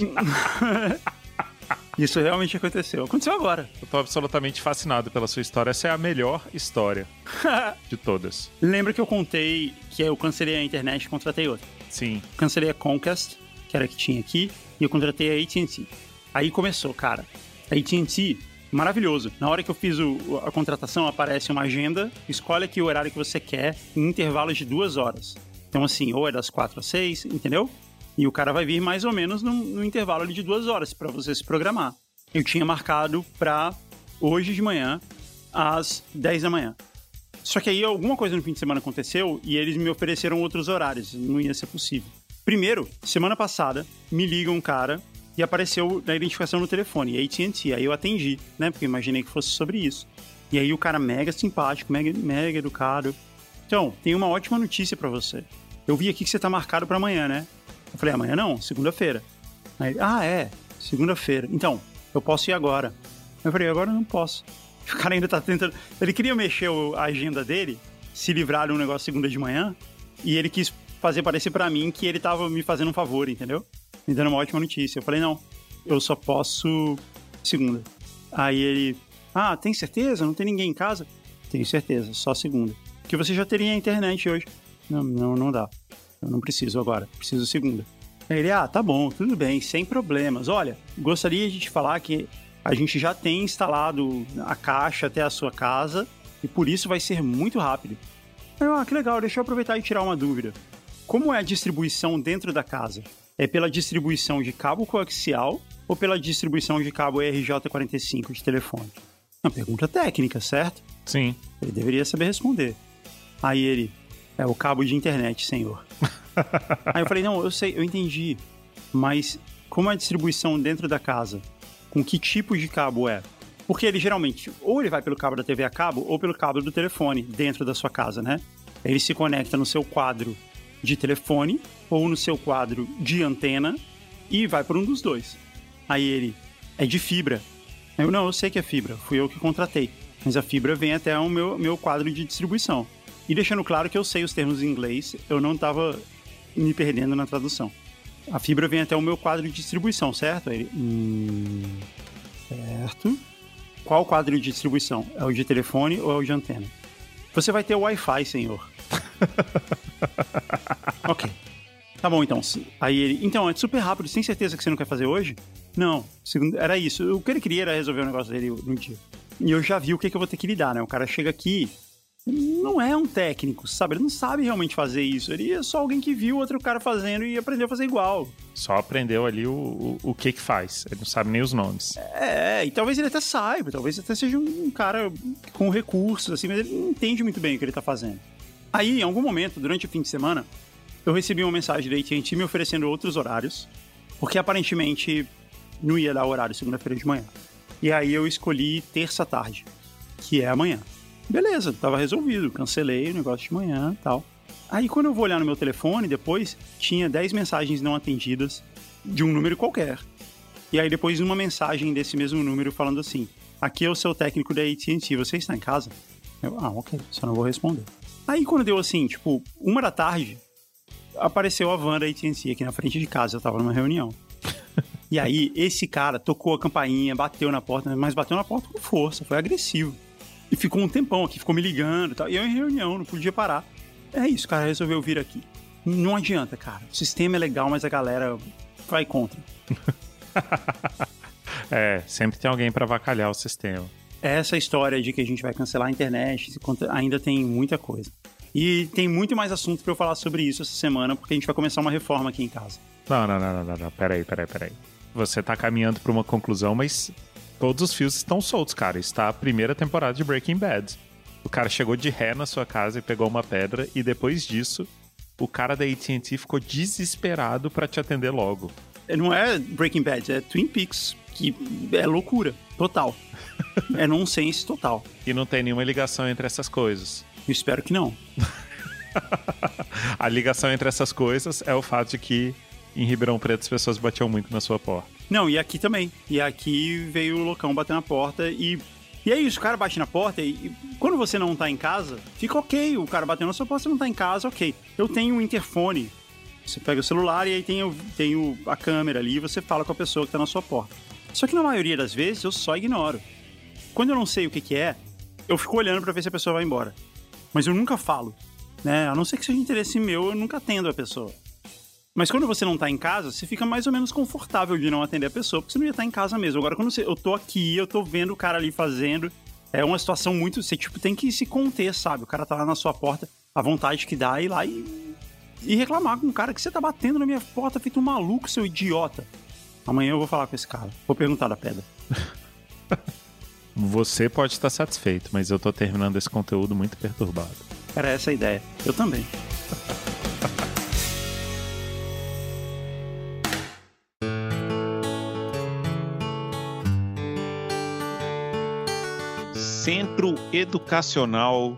Isso realmente aconteceu. Aconteceu agora. Eu tô absolutamente fascinado pela sua história. Essa é a melhor história de todas. Lembra que eu contei que eu cancelei a internet e contratei outra? Sim. Cancelei a Comcast, que era a que tinha aqui, e eu contratei a AT&T. Aí começou, cara. A AT&T, maravilhoso. Na hora que eu fiz a contratação, aparece uma agenda, escolhe aqui o horário que você quer, em intervalos de 2 horas. Então, assim, ou é das 4 às 6, entendeu? E o cara vai vir mais ou menos no intervalo ali de 2 horas para você se programar. Eu tinha marcado para hoje de manhã, às 10 da manhã. Só que aí alguma coisa no fim de semana aconteceu e eles me ofereceram outros horários. Não ia ser possível. Primeiro, semana passada, me liga um cara e apareceu na identificação no telefone, AT&T. Aí eu atendi, né? Porque eu imaginei que fosse sobre isso. E aí o cara mega simpático, mega educado. Então, tem uma ótima notícia para você. Eu vi aqui que você tá marcado para amanhã, né? Eu falei, amanhã não, segunda-feira. Aí ele, segunda-feira. Então, eu posso ir agora. Eu falei, agora eu não posso. O cara ainda tá tentando... Ele queria mexer a agenda dele, se livrar de um negócio segunda de manhã, e ele quis fazer parecer pra mim que ele tava me fazendo um favor, entendeu? Me dando uma ótima notícia. Eu falei, não, eu só posso segunda. Aí ele, tem certeza? Não tem ninguém em casa? Tenho certeza, só segunda. Porque você já teria a internet hoje. Não dá. Eu não preciso agora, preciso segunda. Aí ele, tá bom, tudo bem, sem problemas. Olha, gostaria de te falar que a gente já tem instalado a caixa até a sua casa e por isso vai ser muito rápido. Aí, que legal, deixa eu aproveitar e tirar uma dúvida. Como é a distribuição dentro da casa? É pela distribuição de cabo coaxial ou pela distribuição de cabo RJ45 de telefone? Uma pergunta técnica, certo? Sim. Ele deveria saber responder. Aí ele, o cabo de internet, senhor. Aí eu falei, não, eu sei, eu entendi. Mas como é a distribuição dentro da casa? Com que tipo de cabo é? Porque ele geralmente, ou ele vai pelo cabo da TV a cabo, ou pelo cabo do telefone, dentro da sua casa, né? Ele se conecta no seu quadro de telefone, ou no seu quadro de antena, e vai por um dos dois. Aí ele, é de fibra. Eu sei que é fibra, fui eu que contratei. Mas a fibra vem até o meu quadro de distribuição. E deixando claro que eu sei os termos em inglês, eu não estava me perdendo na tradução. A fibra vem até o meu quadro de distribuição, certo? Aí ele, certo. Qual quadro de distribuição? É o de telefone ou é o de antena? Você vai ter o Wi-Fi, senhor. Ok. Tá bom, então. Aí ele, então, é super rápido, tem certeza que você não quer fazer hoje? Não, era isso. O que ele queria era resolver o negócio dele no dia. E eu já vi o que eu vou ter que lidar, né? O cara chega aqui, não é um técnico, sabe? Ele não sabe realmente fazer isso. Ele é só alguém que viu outro cara fazendo e aprendeu a fazer igual. Só aprendeu ali o que faz. Ele não sabe nem os nomes. E talvez ele até saiba. Talvez até seja um cara com recursos, assim, mas ele não entende muito bem o que ele tá fazendo. Aí, em algum momento, durante o fim de semana, eu recebi uma mensagem da AT&T me oferecendo outros horários, porque aparentemente não ia dar horário segunda-feira de manhã. E aí eu escolhi terça à tarde, que é amanhã. Beleza, tava resolvido, cancelei o negócio de manhã e tal. Aí quando eu vou olhar no meu telefone, depois tinha 10 mensagens não atendidas de um número qualquer. E aí depois uma mensagem desse mesmo número falando assim, aqui é o seu técnico da AT&T, você está em casa? Eu, ok, só não vou responder. Aí quando deu assim, 1h, apareceu a van da AT&T aqui na frente de casa, eu tava numa reunião. E aí esse cara tocou a campainha, bateu na porta, mas bateu na porta com força, foi agressivo. E ficou um tempão aqui, ficou me ligando e tal. E eu em reunião, não podia parar. É isso, cara, resolveu vir aqui. Não adianta, cara. O sistema é legal, mas a galera vai contra. Sempre tem alguém pra avacalhar o sistema. Essa história de que a gente vai cancelar a internet, ainda tem muita coisa. E tem muito mais assunto pra eu falar sobre isso essa semana, porque a gente vai começar uma reforma aqui em casa. Não. Peraí. Você tá caminhando pra uma conclusão, mas todos os fios estão soltos, cara. Está a primeira temporada de Breaking Bad. O cara chegou de ré na sua casa e pegou uma pedra, e depois disso, o cara da AT&T ficou desesperado pra te atender logo. Não é Breaking Bad, é Twin Peaks, que é loucura total. É nonsense total. E não tem nenhuma ligação entre essas coisas. Eu espero que não. A ligação entre essas coisas é o fato de que em Ribeirão Preto as pessoas batiam muito na sua porta. Não, e aqui também. E aqui veio o loucão bater na porta e é isso, o cara bate na porta e quando você não tá em casa, fica ok. O cara bateu na sua porta, você não tá em casa, ok. Eu tenho um interfone. Você pega o celular e aí tem a câmera ali e você fala com a pessoa que tá na sua porta. Só que na maioria das vezes eu só ignoro. Quando eu não sei o que é, eu fico olhando pra ver se a pessoa vai embora. Mas eu nunca falo, né? A não ser que seja interesse meu, eu nunca atendo a pessoa. Mas quando você não tá em casa, você fica mais ou menos confortável de não atender a pessoa, porque você não ia estar em casa mesmo. Agora, quando eu tô aqui, eu tô vendo o cara ali fazendo, é uma situação muito... Você, tem que se conter, sabe? O cara tá lá na sua porta, a vontade que dá, ir lá e reclamar com o cara que você tá batendo na minha porta feito um maluco, seu idiota. Amanhã eu vou falar com esse cara. Vou perguntar da pedra. Você pode estar satisfeito, mas eu tô terminando esse conteúdo muito perturbado. Era essa a ideia. Eu também. Centro Educacional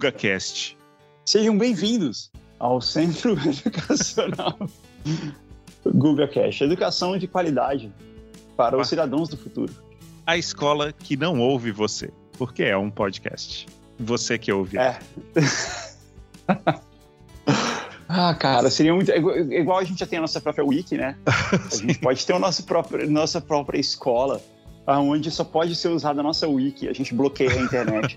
GugaCast. Sejam bem-vindos ao Centro Educacional GugaCast, educação de qualidade para os cidadãos do futuro. A escola que não ouve você, porque é um podcast. Você que ouve. Ah, cara, seria muito... Igual a gente já tem a nossa própria wiki, né? A gente pode ter nossa própria escola, onde só pode ser usada a nossa wiki. A gente bloqueia a internet.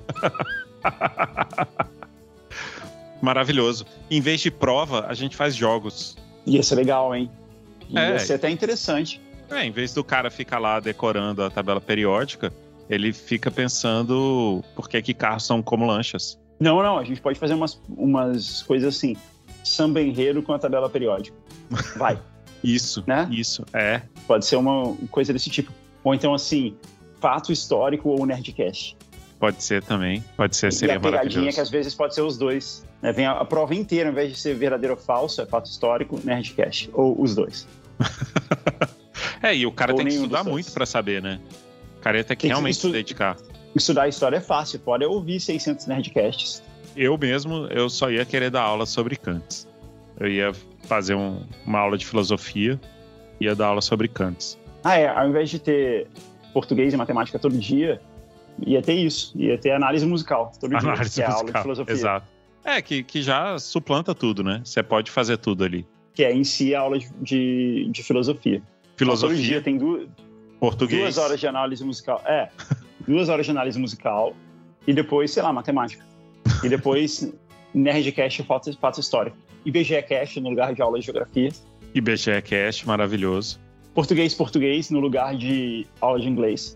Maravilhoso. Em vez de prova, a gente faz jogos. Ia ser legal, hein? Ia ser até interessante. Em vez do cara ficar lá decorando a tabela periódica, ele fica pensando por que carros são como lanchas. Não, a gente pode fazer umas coisas assim. Samba enredo com a tabela periódica. Vai. Isso, né? Isso. Pode ser uma coisa desse tipo. Ou então, assim, fato histórico ou Nerdcast. Pode ser também. Pode ser, seria maravilhoso. E a pegadinha que às vezes pode ser os dois. Né? Vem a prova inteira, ao invés de ser verdadeiro ou falso, é fato histórico, Nerdcast. Ou os dois. E o cara tem que estudar muito pra saber, né? O cara tem que realmente se dedicar. Estudar história é fácil. Pode ouvir 600 Nerdcasts. Eu só ia querer dar aula sobre Kant. Eu ia fazer uma aula de filosofia, ia dar aula sobre Kant. Ao invés de ter português e matemática todo dia, ia ter isso. Ia ter análise musical todo dia, que é a aula de filosofia. Exato. Que já suplanta tudo, né? Você pode fazer tudo ali. Que é em si a aula de filosofia. Filosofia. Todo dia tem português. 2 horas de análise musical. 2 horas de análise musical e depois, sei lá, matemática. E depois Nerdcast e fato histórico. IBGEcast no lugar de aula de geografia. IBGEcast, maravilhoso. Português no lugar de aula de inglês.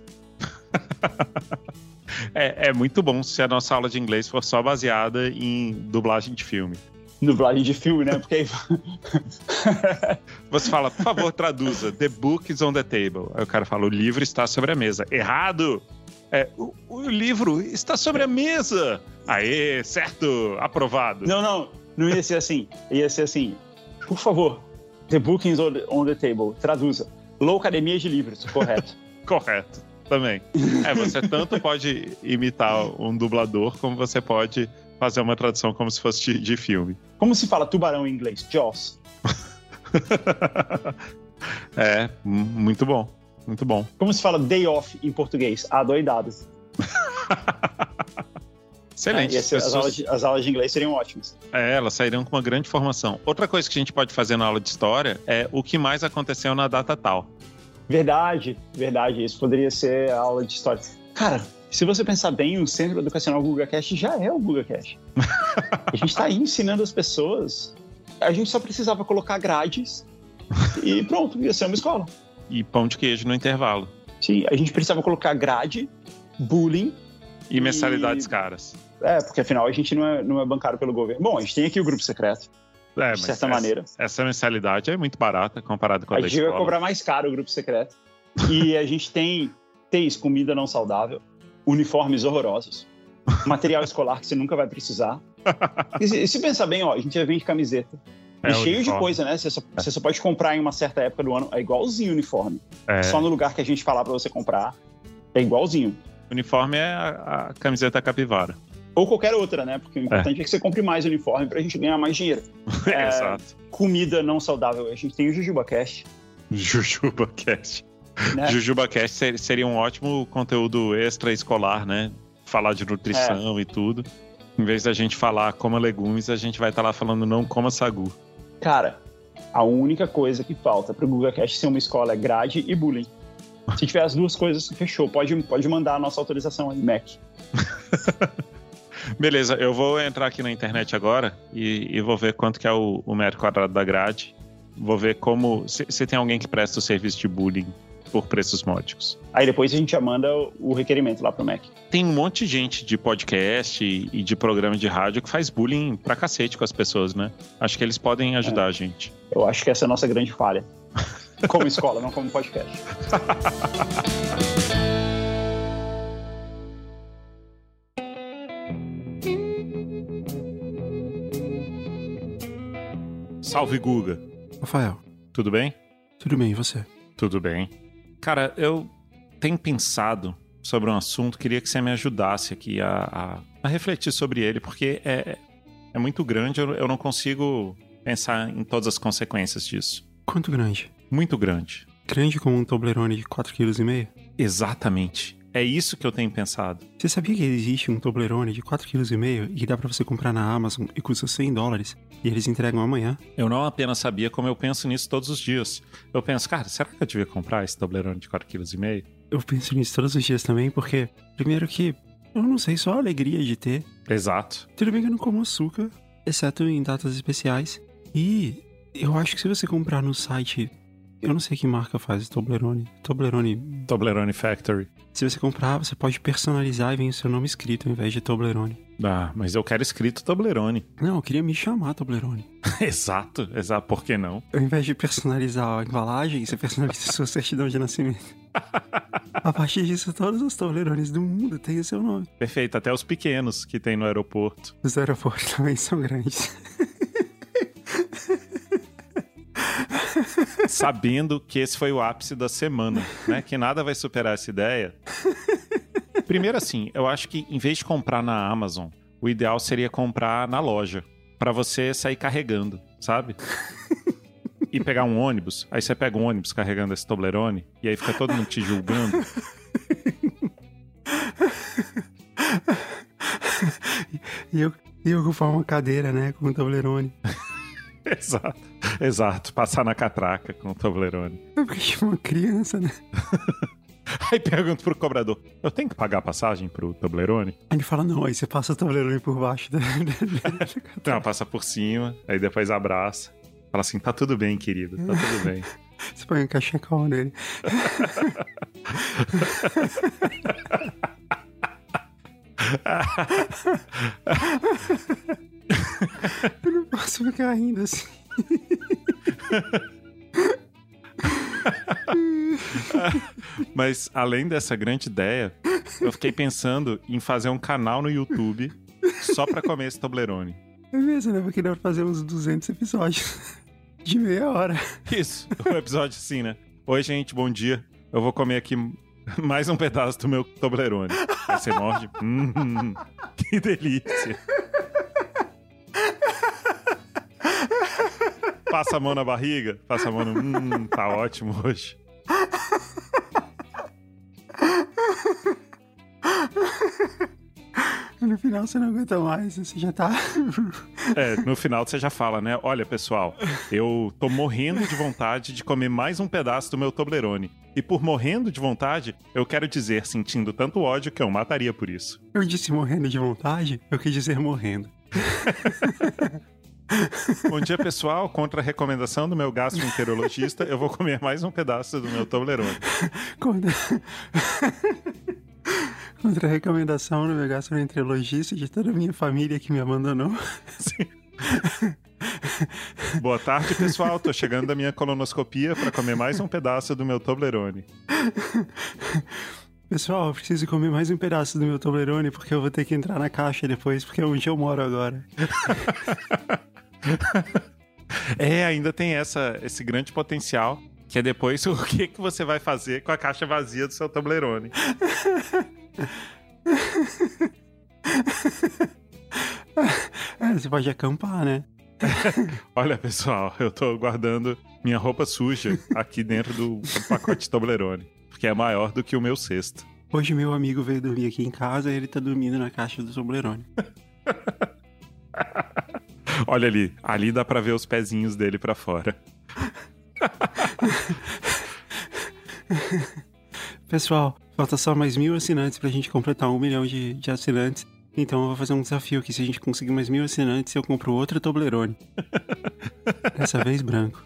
É muito bom se a nossa aula de inglês for só baseada em dublagem de filme. Dublagem de filme, né? Porque aí... Você fala, por favor, traduza. The book is on the table. Aí o cara fala, o livro está sobre a mesa. Errado! O livro está sobre a mesa. Aê, certo, aprovado. Não ia ser assim. Ia ser assim, por favor, the book is on the table. Traduza. Loucademia de livros, correto. Correto, também. Você tanto pode imitar um dublador, como você pode fazer uma tradução como se fosse de filme. Como se fala tubarão em inglês? Jaws. Muito bom. Muito bom. Como se fala day off em português? Adoidados. Excelente. As aulas de inglês seriam ótimas. Elas sairiam com uma grande formação. Outra coisa que a gente pode fazer na aula de história é o que mais aconteceu na data tal. Verdade. Isso poderia ser a aula de história. Cara, se você pensar bem, o Centro Educacional GugaCast já é o GugaCast. A gente está aí ensinando as pessoas. A gente só precisava colocar grades e pronto, ia ser uma escola. E pão de queijo no intervalo. Sim, a gente precisava colocar grade, bullying... E mensalidades caras. Porque afinal a gente não é bancado pelo governo. Bom, a gente tem aqui o grupo secreto, de certa maneira. Essa mensalidade é muito barata comparada com a da escola. A gente vai cobrar mais caro o grupo secreto. E a gente tem comida não saudável, uniformes horrorosos, material escolar que você nunca vai precisar. E se pensar bem, a gente já vende camiseta. Cheio de coisa, né? Você só pode comprar em uma certa época do ano. É igualzinho o uniforme. Só no lugar que a gente falar pra você comprar, é igualzinho. O uniforme é a camiseta capivara. Ou qualquer outra, né? Porque o importante é que você compre mais uniforme pra gente ganhar mais dinheiro. Exato. Comida não saudável. A gente tem o JujubaCast. JujubaCast. Né? JujubaCast seria um ótimo conteúdo extra-escolar, né? Falar de nutrição e tudo. Em vez da gente falar coma legumes, a gente vai estar lá falando não coma sagu. Cara, a única coisa que falta pro GugaCast ser uma escola é grade e bullying. Se tiver as duas coisas, fechou. Pode mandar a nossa autorização aí, Mac. Beleza, eu vou entrar aqui na internet agora e vou ver quanto que é o metro quadrado da grade. Vou ver se tem alguém que presta o serviço de bullying por preços módicos. Aí depois a gente já manda o requerimento lá pro Mac. Tem um monte de gente de podcast e de programa de rádio que faz bullying pra cacete com as pessoas, né? Acho que eles podem ajudar a gente. Eu acho que essa é a nossa grande falha. Como escola, não como podcast. Salve, Guga. Rafael. Tudo bem? Tudo bem, e você? Tudo bem. Cara, eu tenho pensado sobre um assunto, queria que você me ajudasse aqui a refletir sobre ele, porque é muito grande, eu não consigo pensar em todas as consequências disso. Quanto grande? Muito grande. Grande como um Toblerone de 4,5 kg? Exatamente. É isso que eu tenho pensado. Você sabia que existe um Toblerone de 4,5 kg e dá pra você comprar na Amazon e custa $100 e eles entregam amanhã? Eu não apenas sabia, como eu penso nisso todos os dias. Eu penso, cara, será que eu devia comprar esse Toblerone de 4,5 kg? Eu penso nisso todos os dias também, porque, primeiro que, eu não sei, só a alegria de ter. Exato. Tudo bem que eu não como açúcar, exceto em datas especiais. E eu acho que se você comprar no site, eu não sei que marca faz Toblerone. Toblerone Factory. Se você comprar, você pode personalizar e vem o seu nome escrito ao invés de Toblerone. Ah, mas eu quero escrito Toblerone. Não, eu queria me chamar Toblerone. Exato, por que não? Ao invés de personalizar a embalagem, você personaliza a sua certidão de nascimento. A partir disso, todos os Toblerones do mundo têm o seu nome. Perfeito, até os pequenos que tem no aeroporto. Os aeroportos também são grandes. Sabendo que esse foi o ápice da semana, né? Que nada vai superar essa ideia. Primeiro assim, eu acho que em vez de comprar na Amazon, o ideal seria comprar na loja, pra você sair carregando, sabe? E pegar um ônibus, aí você pega um ônibus carregando esse Toblerone, e aí fica todo mundo te julgando. E eu ocupar uma cadeira, né, com o Toblerone. Exato. Passar na catraca com o Toblerone. É porque tinha uma criança, né? Aí pergunto pro cobrador, eu tenho que pagar a passagem pro Toblerone? Aí ele fala, não, aí você passa o Toblerone por baixo. Não, passa por cima, aí depois abraça. Fala assim, tá tudo bem, querido, tá tudo bem. Você põe um cachecol nele. Eu não posso ficar rindo assim. Mas além dessa grande ideia, eu fiquei pensando em fazer um canal no YouTube só pra comer esse Toblerone. É mesmo, né? Porque dá pra fazer uns 200 episódios de meia hora. Isso, um episódio assim, né? Oi, gente, bom dia. Eu vou comer aqui mais um pedaço do meu Toblerone. Aí você morde. Que delícia. Passa a mão na barriga. Passa a mão no... tá ótimo hoje. No final você não aguenta mais, você já tá... No final você já fala, né? Olha, pessoal, eu tô morrendo de vontade de comer mais um pedaço do meu Toblerone. E por morrendo de vontade, eu quero dizer, sentindo tanto ódio, que eu mataria por isso. Eu disse morrendo de vontade, eu quis dizer morrendo. Bom dia, pessoal. Contra a recomendação do meu gastroenterologista, eu vou comer mais um pedaço do meu Toblerone. Contra a recomendação do meu gastroenterologista e de toda a minha família que me abandonou. Sim. Boa tarde, pessoal. Tô chegando da minha colonoscopia para comer mais um pedaço do meu Toblerone. Pessoal, eu preciso comer mais um pedaço do meu Toblerone porque eu vou ter que entrar na caixa depois, porque é onde eu moro agora. Ainda tem esse grande potencial, que é depois o que você vai fazer com a caixa vazia do seu Toblerone. Você pode acampar, né? Olha, pessoal, eu tô guardando minha roupa suja aqui dentro do pacote Toblerone, porque é maior do que o meu cesto. Hoje meu amigo veio dormir aqui em casa e ele tá dormindo na caixa do Toblerone. Olha ali dá pra ver os pezinhos dele pra fora. Pessoal, falta só mais 1.000 assinantes pra gente completar 1 milhão de assinantes. Então eu vou fazer um desafio que se a gente conseguir mais 1.000 assinantes, eu compro outro Toblerone. Dessa vez branco.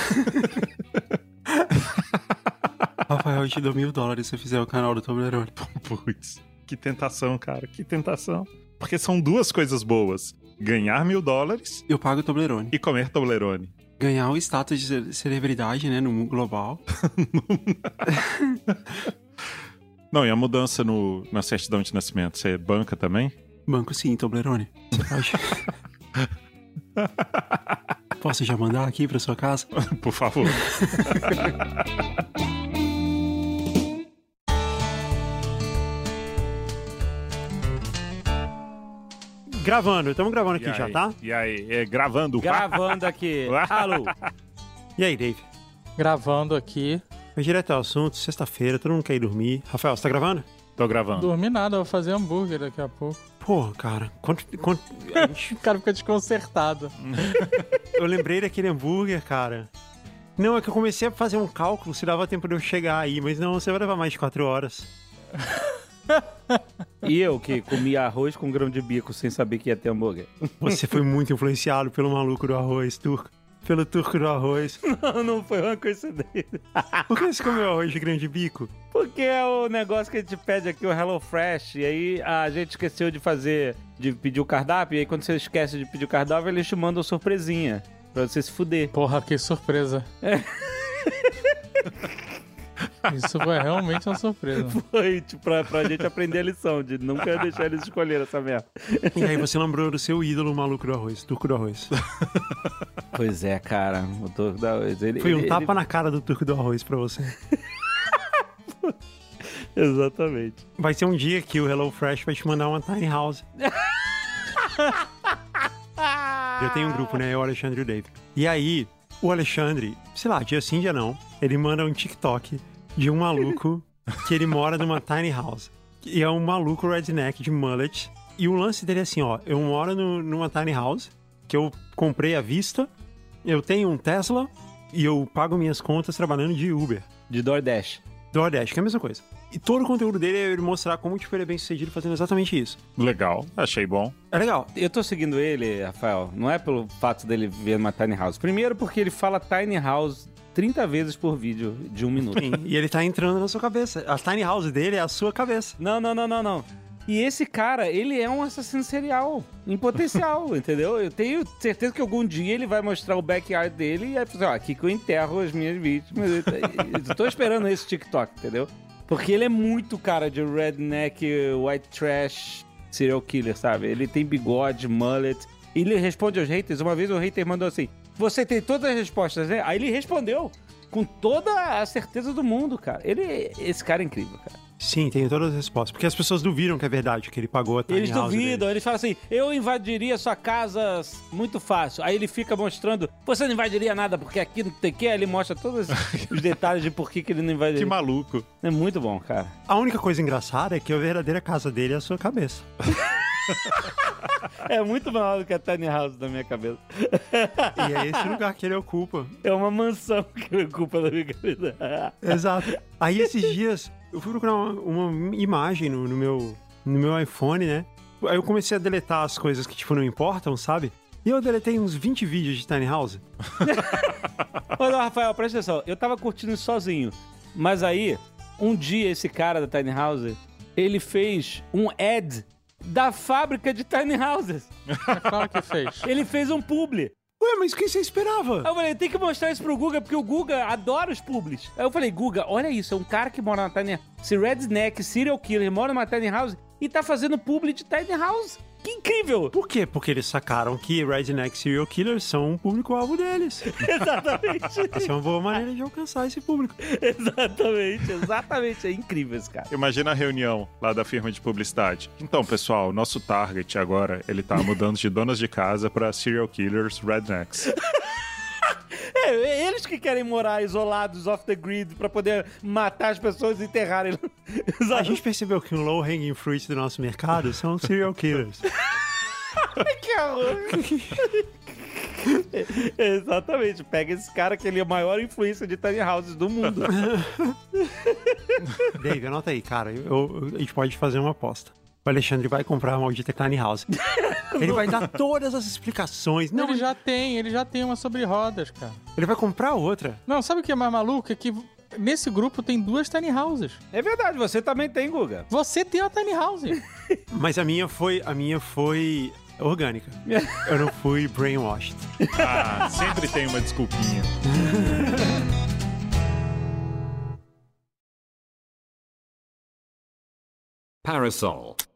Rafael, eu te dou $1.000 se eu fizer o canal do Toblerone. Putz, que tentação, cara, que tentação. Porque são duas coisas boas. Ganhar $1.000... Eu pago o Toblerone. E comer Toblerone. Ganhar o status de celebridade, né, no mundo global. Não, e a mudança na certidão de nascimento, você banca também? Banco sim, Toblerone. Você pode... Posso já mandar aqui pra sua casa? Por favor. Gravando, estamos gravando aqui já, tá? E aí, gravando. Gravando aqui. Alô. E aí, Dave? Gravando aqui. Vai direto ao assunto, sexta-feira, todo mundo quer ir dormir. Rafael, você tá gravando? Tô gravando. Dormi nada, vou fazer hambúrguer daqui a pouco. Porra, cara, O cara fica desconcertado. Eu lembrei daquele hambúrguer, cara. Não, é que eu comecei a fazer um cálculo se dava tempo de eu chegar aí, mas não, você vai levar mais de 4 horas. E eu que comia arroz com grão de bico sem saber que ia ter hambúrguer. Você foi muito influenciado pelo maluco do arroz, turco. Pelo turco do arroz. Não foi uma coincidência. Por que você comeu arroz de grão de bico? Porque é o negócio que a gente pede aqui, o HelloFresh, e aí a gente esqueceu de pedir o cardápio, e aí quando você esquece de pedir o cardápio, eles te mandam surpresinha, pra você se fuder. Porra, que surpresa. Isso foi realmente uma surpresa. Foi, tipo, pra gente aprender a lição, de nunca deixar eles escolher essa merda. E aí você lembrou do seu ídolo, o maluco do arroz, turco do arroz. Pois é, cara, o turco do arroz. Foi um tapa na cara do turco do arroz pra você. Exatamente. Vai ser um dia que o HelloFresh vai te mandar uma tiny house. Eu tenho um grupo, né? Eu, o Alexandre e o Dave. E aí, o Alexandre, sei lá, dia sim, dia não, ele manda um TikTok de um maluco que ele mora numa tiny house. E é um maluco redneck de mullet. E o lance dele é assim, ó, eu moro numa tiny house que eu comprei à vista, eu tenho um Tesla e eu pago minhas contas trabalhando de Uber. De DoorDash. DoorDash, que é a mesma coisa. E todo o conteúdo dele é ele mostrar como tipo, ele é bem sucedido fazendo exatamente isso. Legal, achei bom. É legal. Eu tô seguindo ele, Rafael, não é pelo fato dele ver uma tiny house. Primeiro porque ele fala tiny house 30 vezes por vídeo de 1 minuto. Sim, e ele tá entrando na sua cabeça. A tiny house dele é a sua cabeça. Não. E esse cara, ele é um assassino serial, em potencial, entendeu? Eu tenho certeza que algum dia ele vai mostrar o backyard dele e vai fazer, ó, aqui que eu enterro as minhas vítimas. Eu tô esperando esse TikTok, entendeu? Porque ele é muito cara de redneck, white trash, serial killer, sabe? Ele tem bigode, mullet. E ele responde aos haters. Uma vez o hater mandou assim, você tem todas as respostas, né? Aí ele respondeu com toda a certeza do mundo, cara. Esse cara é incrível, cara. Sim, tem todas as respostas. Porque as pessoas duvidam que é verdade, que ele pagou a tiny Eles house duvidam, dele. eles falam assim, eu invadiria sua casa muito fácil. Aí ele fica mostrando, você não invadiria nada, porque aqui não tem que. Aí ele mostra todos os detalhes de por que ele não invadiria. Que maluco. É muito bom, cara. A única coisa engraçada é que a verdadeira casa dele é a sua cabeça. É muito maior do que a tiny house da minha cabeça. E é esse lugar que ele ocupa. É uma mansão que ele ocupa da minha cabeça. Exato. Aí esses dias, eu fui procurar uma imagem no meu iPhone, né? Aí eu comecei a deletar as coisas que, tipo, não importam, sabe? E eu deletei uns 20 vídeos de tiny house. Olha, Rafael, presta atenção. Eu tava curtindo isso sozinho. Mas aí, um dia esse cara da tiny house, ele fez um ad da fábrica de tiny houses. Claro que fez. Ele fez um publi. Ué, mas o que você esperava? Aí eu falei, tem que mostrar isso pro Guga, porque o Guga adora os publis. Aí eu falei, Guga, olha isso, é um cara que mora na tiny house. Esse redneck, serial killer, mora numa tiny house e tá fazendo publi de tiny house. Que incrível! Por quê? Porque eles sacaram que redneck serial killers são um público-alvo deles. Exatamente. Essa é uma boa maneira de alcançar esse público. Exatamente. É incrível esse cara. Imagina a reunião lá da firma de publicidade. Então, pessoal, nosso target agora, ele tá mudando de donas de casa pra serial killers rednecks. É eles que querem morar isolados, off the grid, pra poder matar as pessoas e enterrarem. A gente percebeu que um low-hanging fruit do nosso mercado são os serial killers. Que horror! Exatamente, pega esse cara que ele é a maior influência de tiny houses do mundo. Dave, anota aí, cara. A gente pode fazer uma aposta. O Alexandre vai comprar a maldita tiny house. Ele vai dar todas as explicações. Não, Ele já tem uma sobre rodas, cara. ele vai comprar outra. Não, sabe o que é mais maluco? É que nesse grupo tem 2 tiny houses. É verdade, você também tem, Guga. Você tem uma tiny house. Mas a minha foi orgânica. Eu não fui brainwashed. Ah, sempre tem uma desculpinha. Parasol.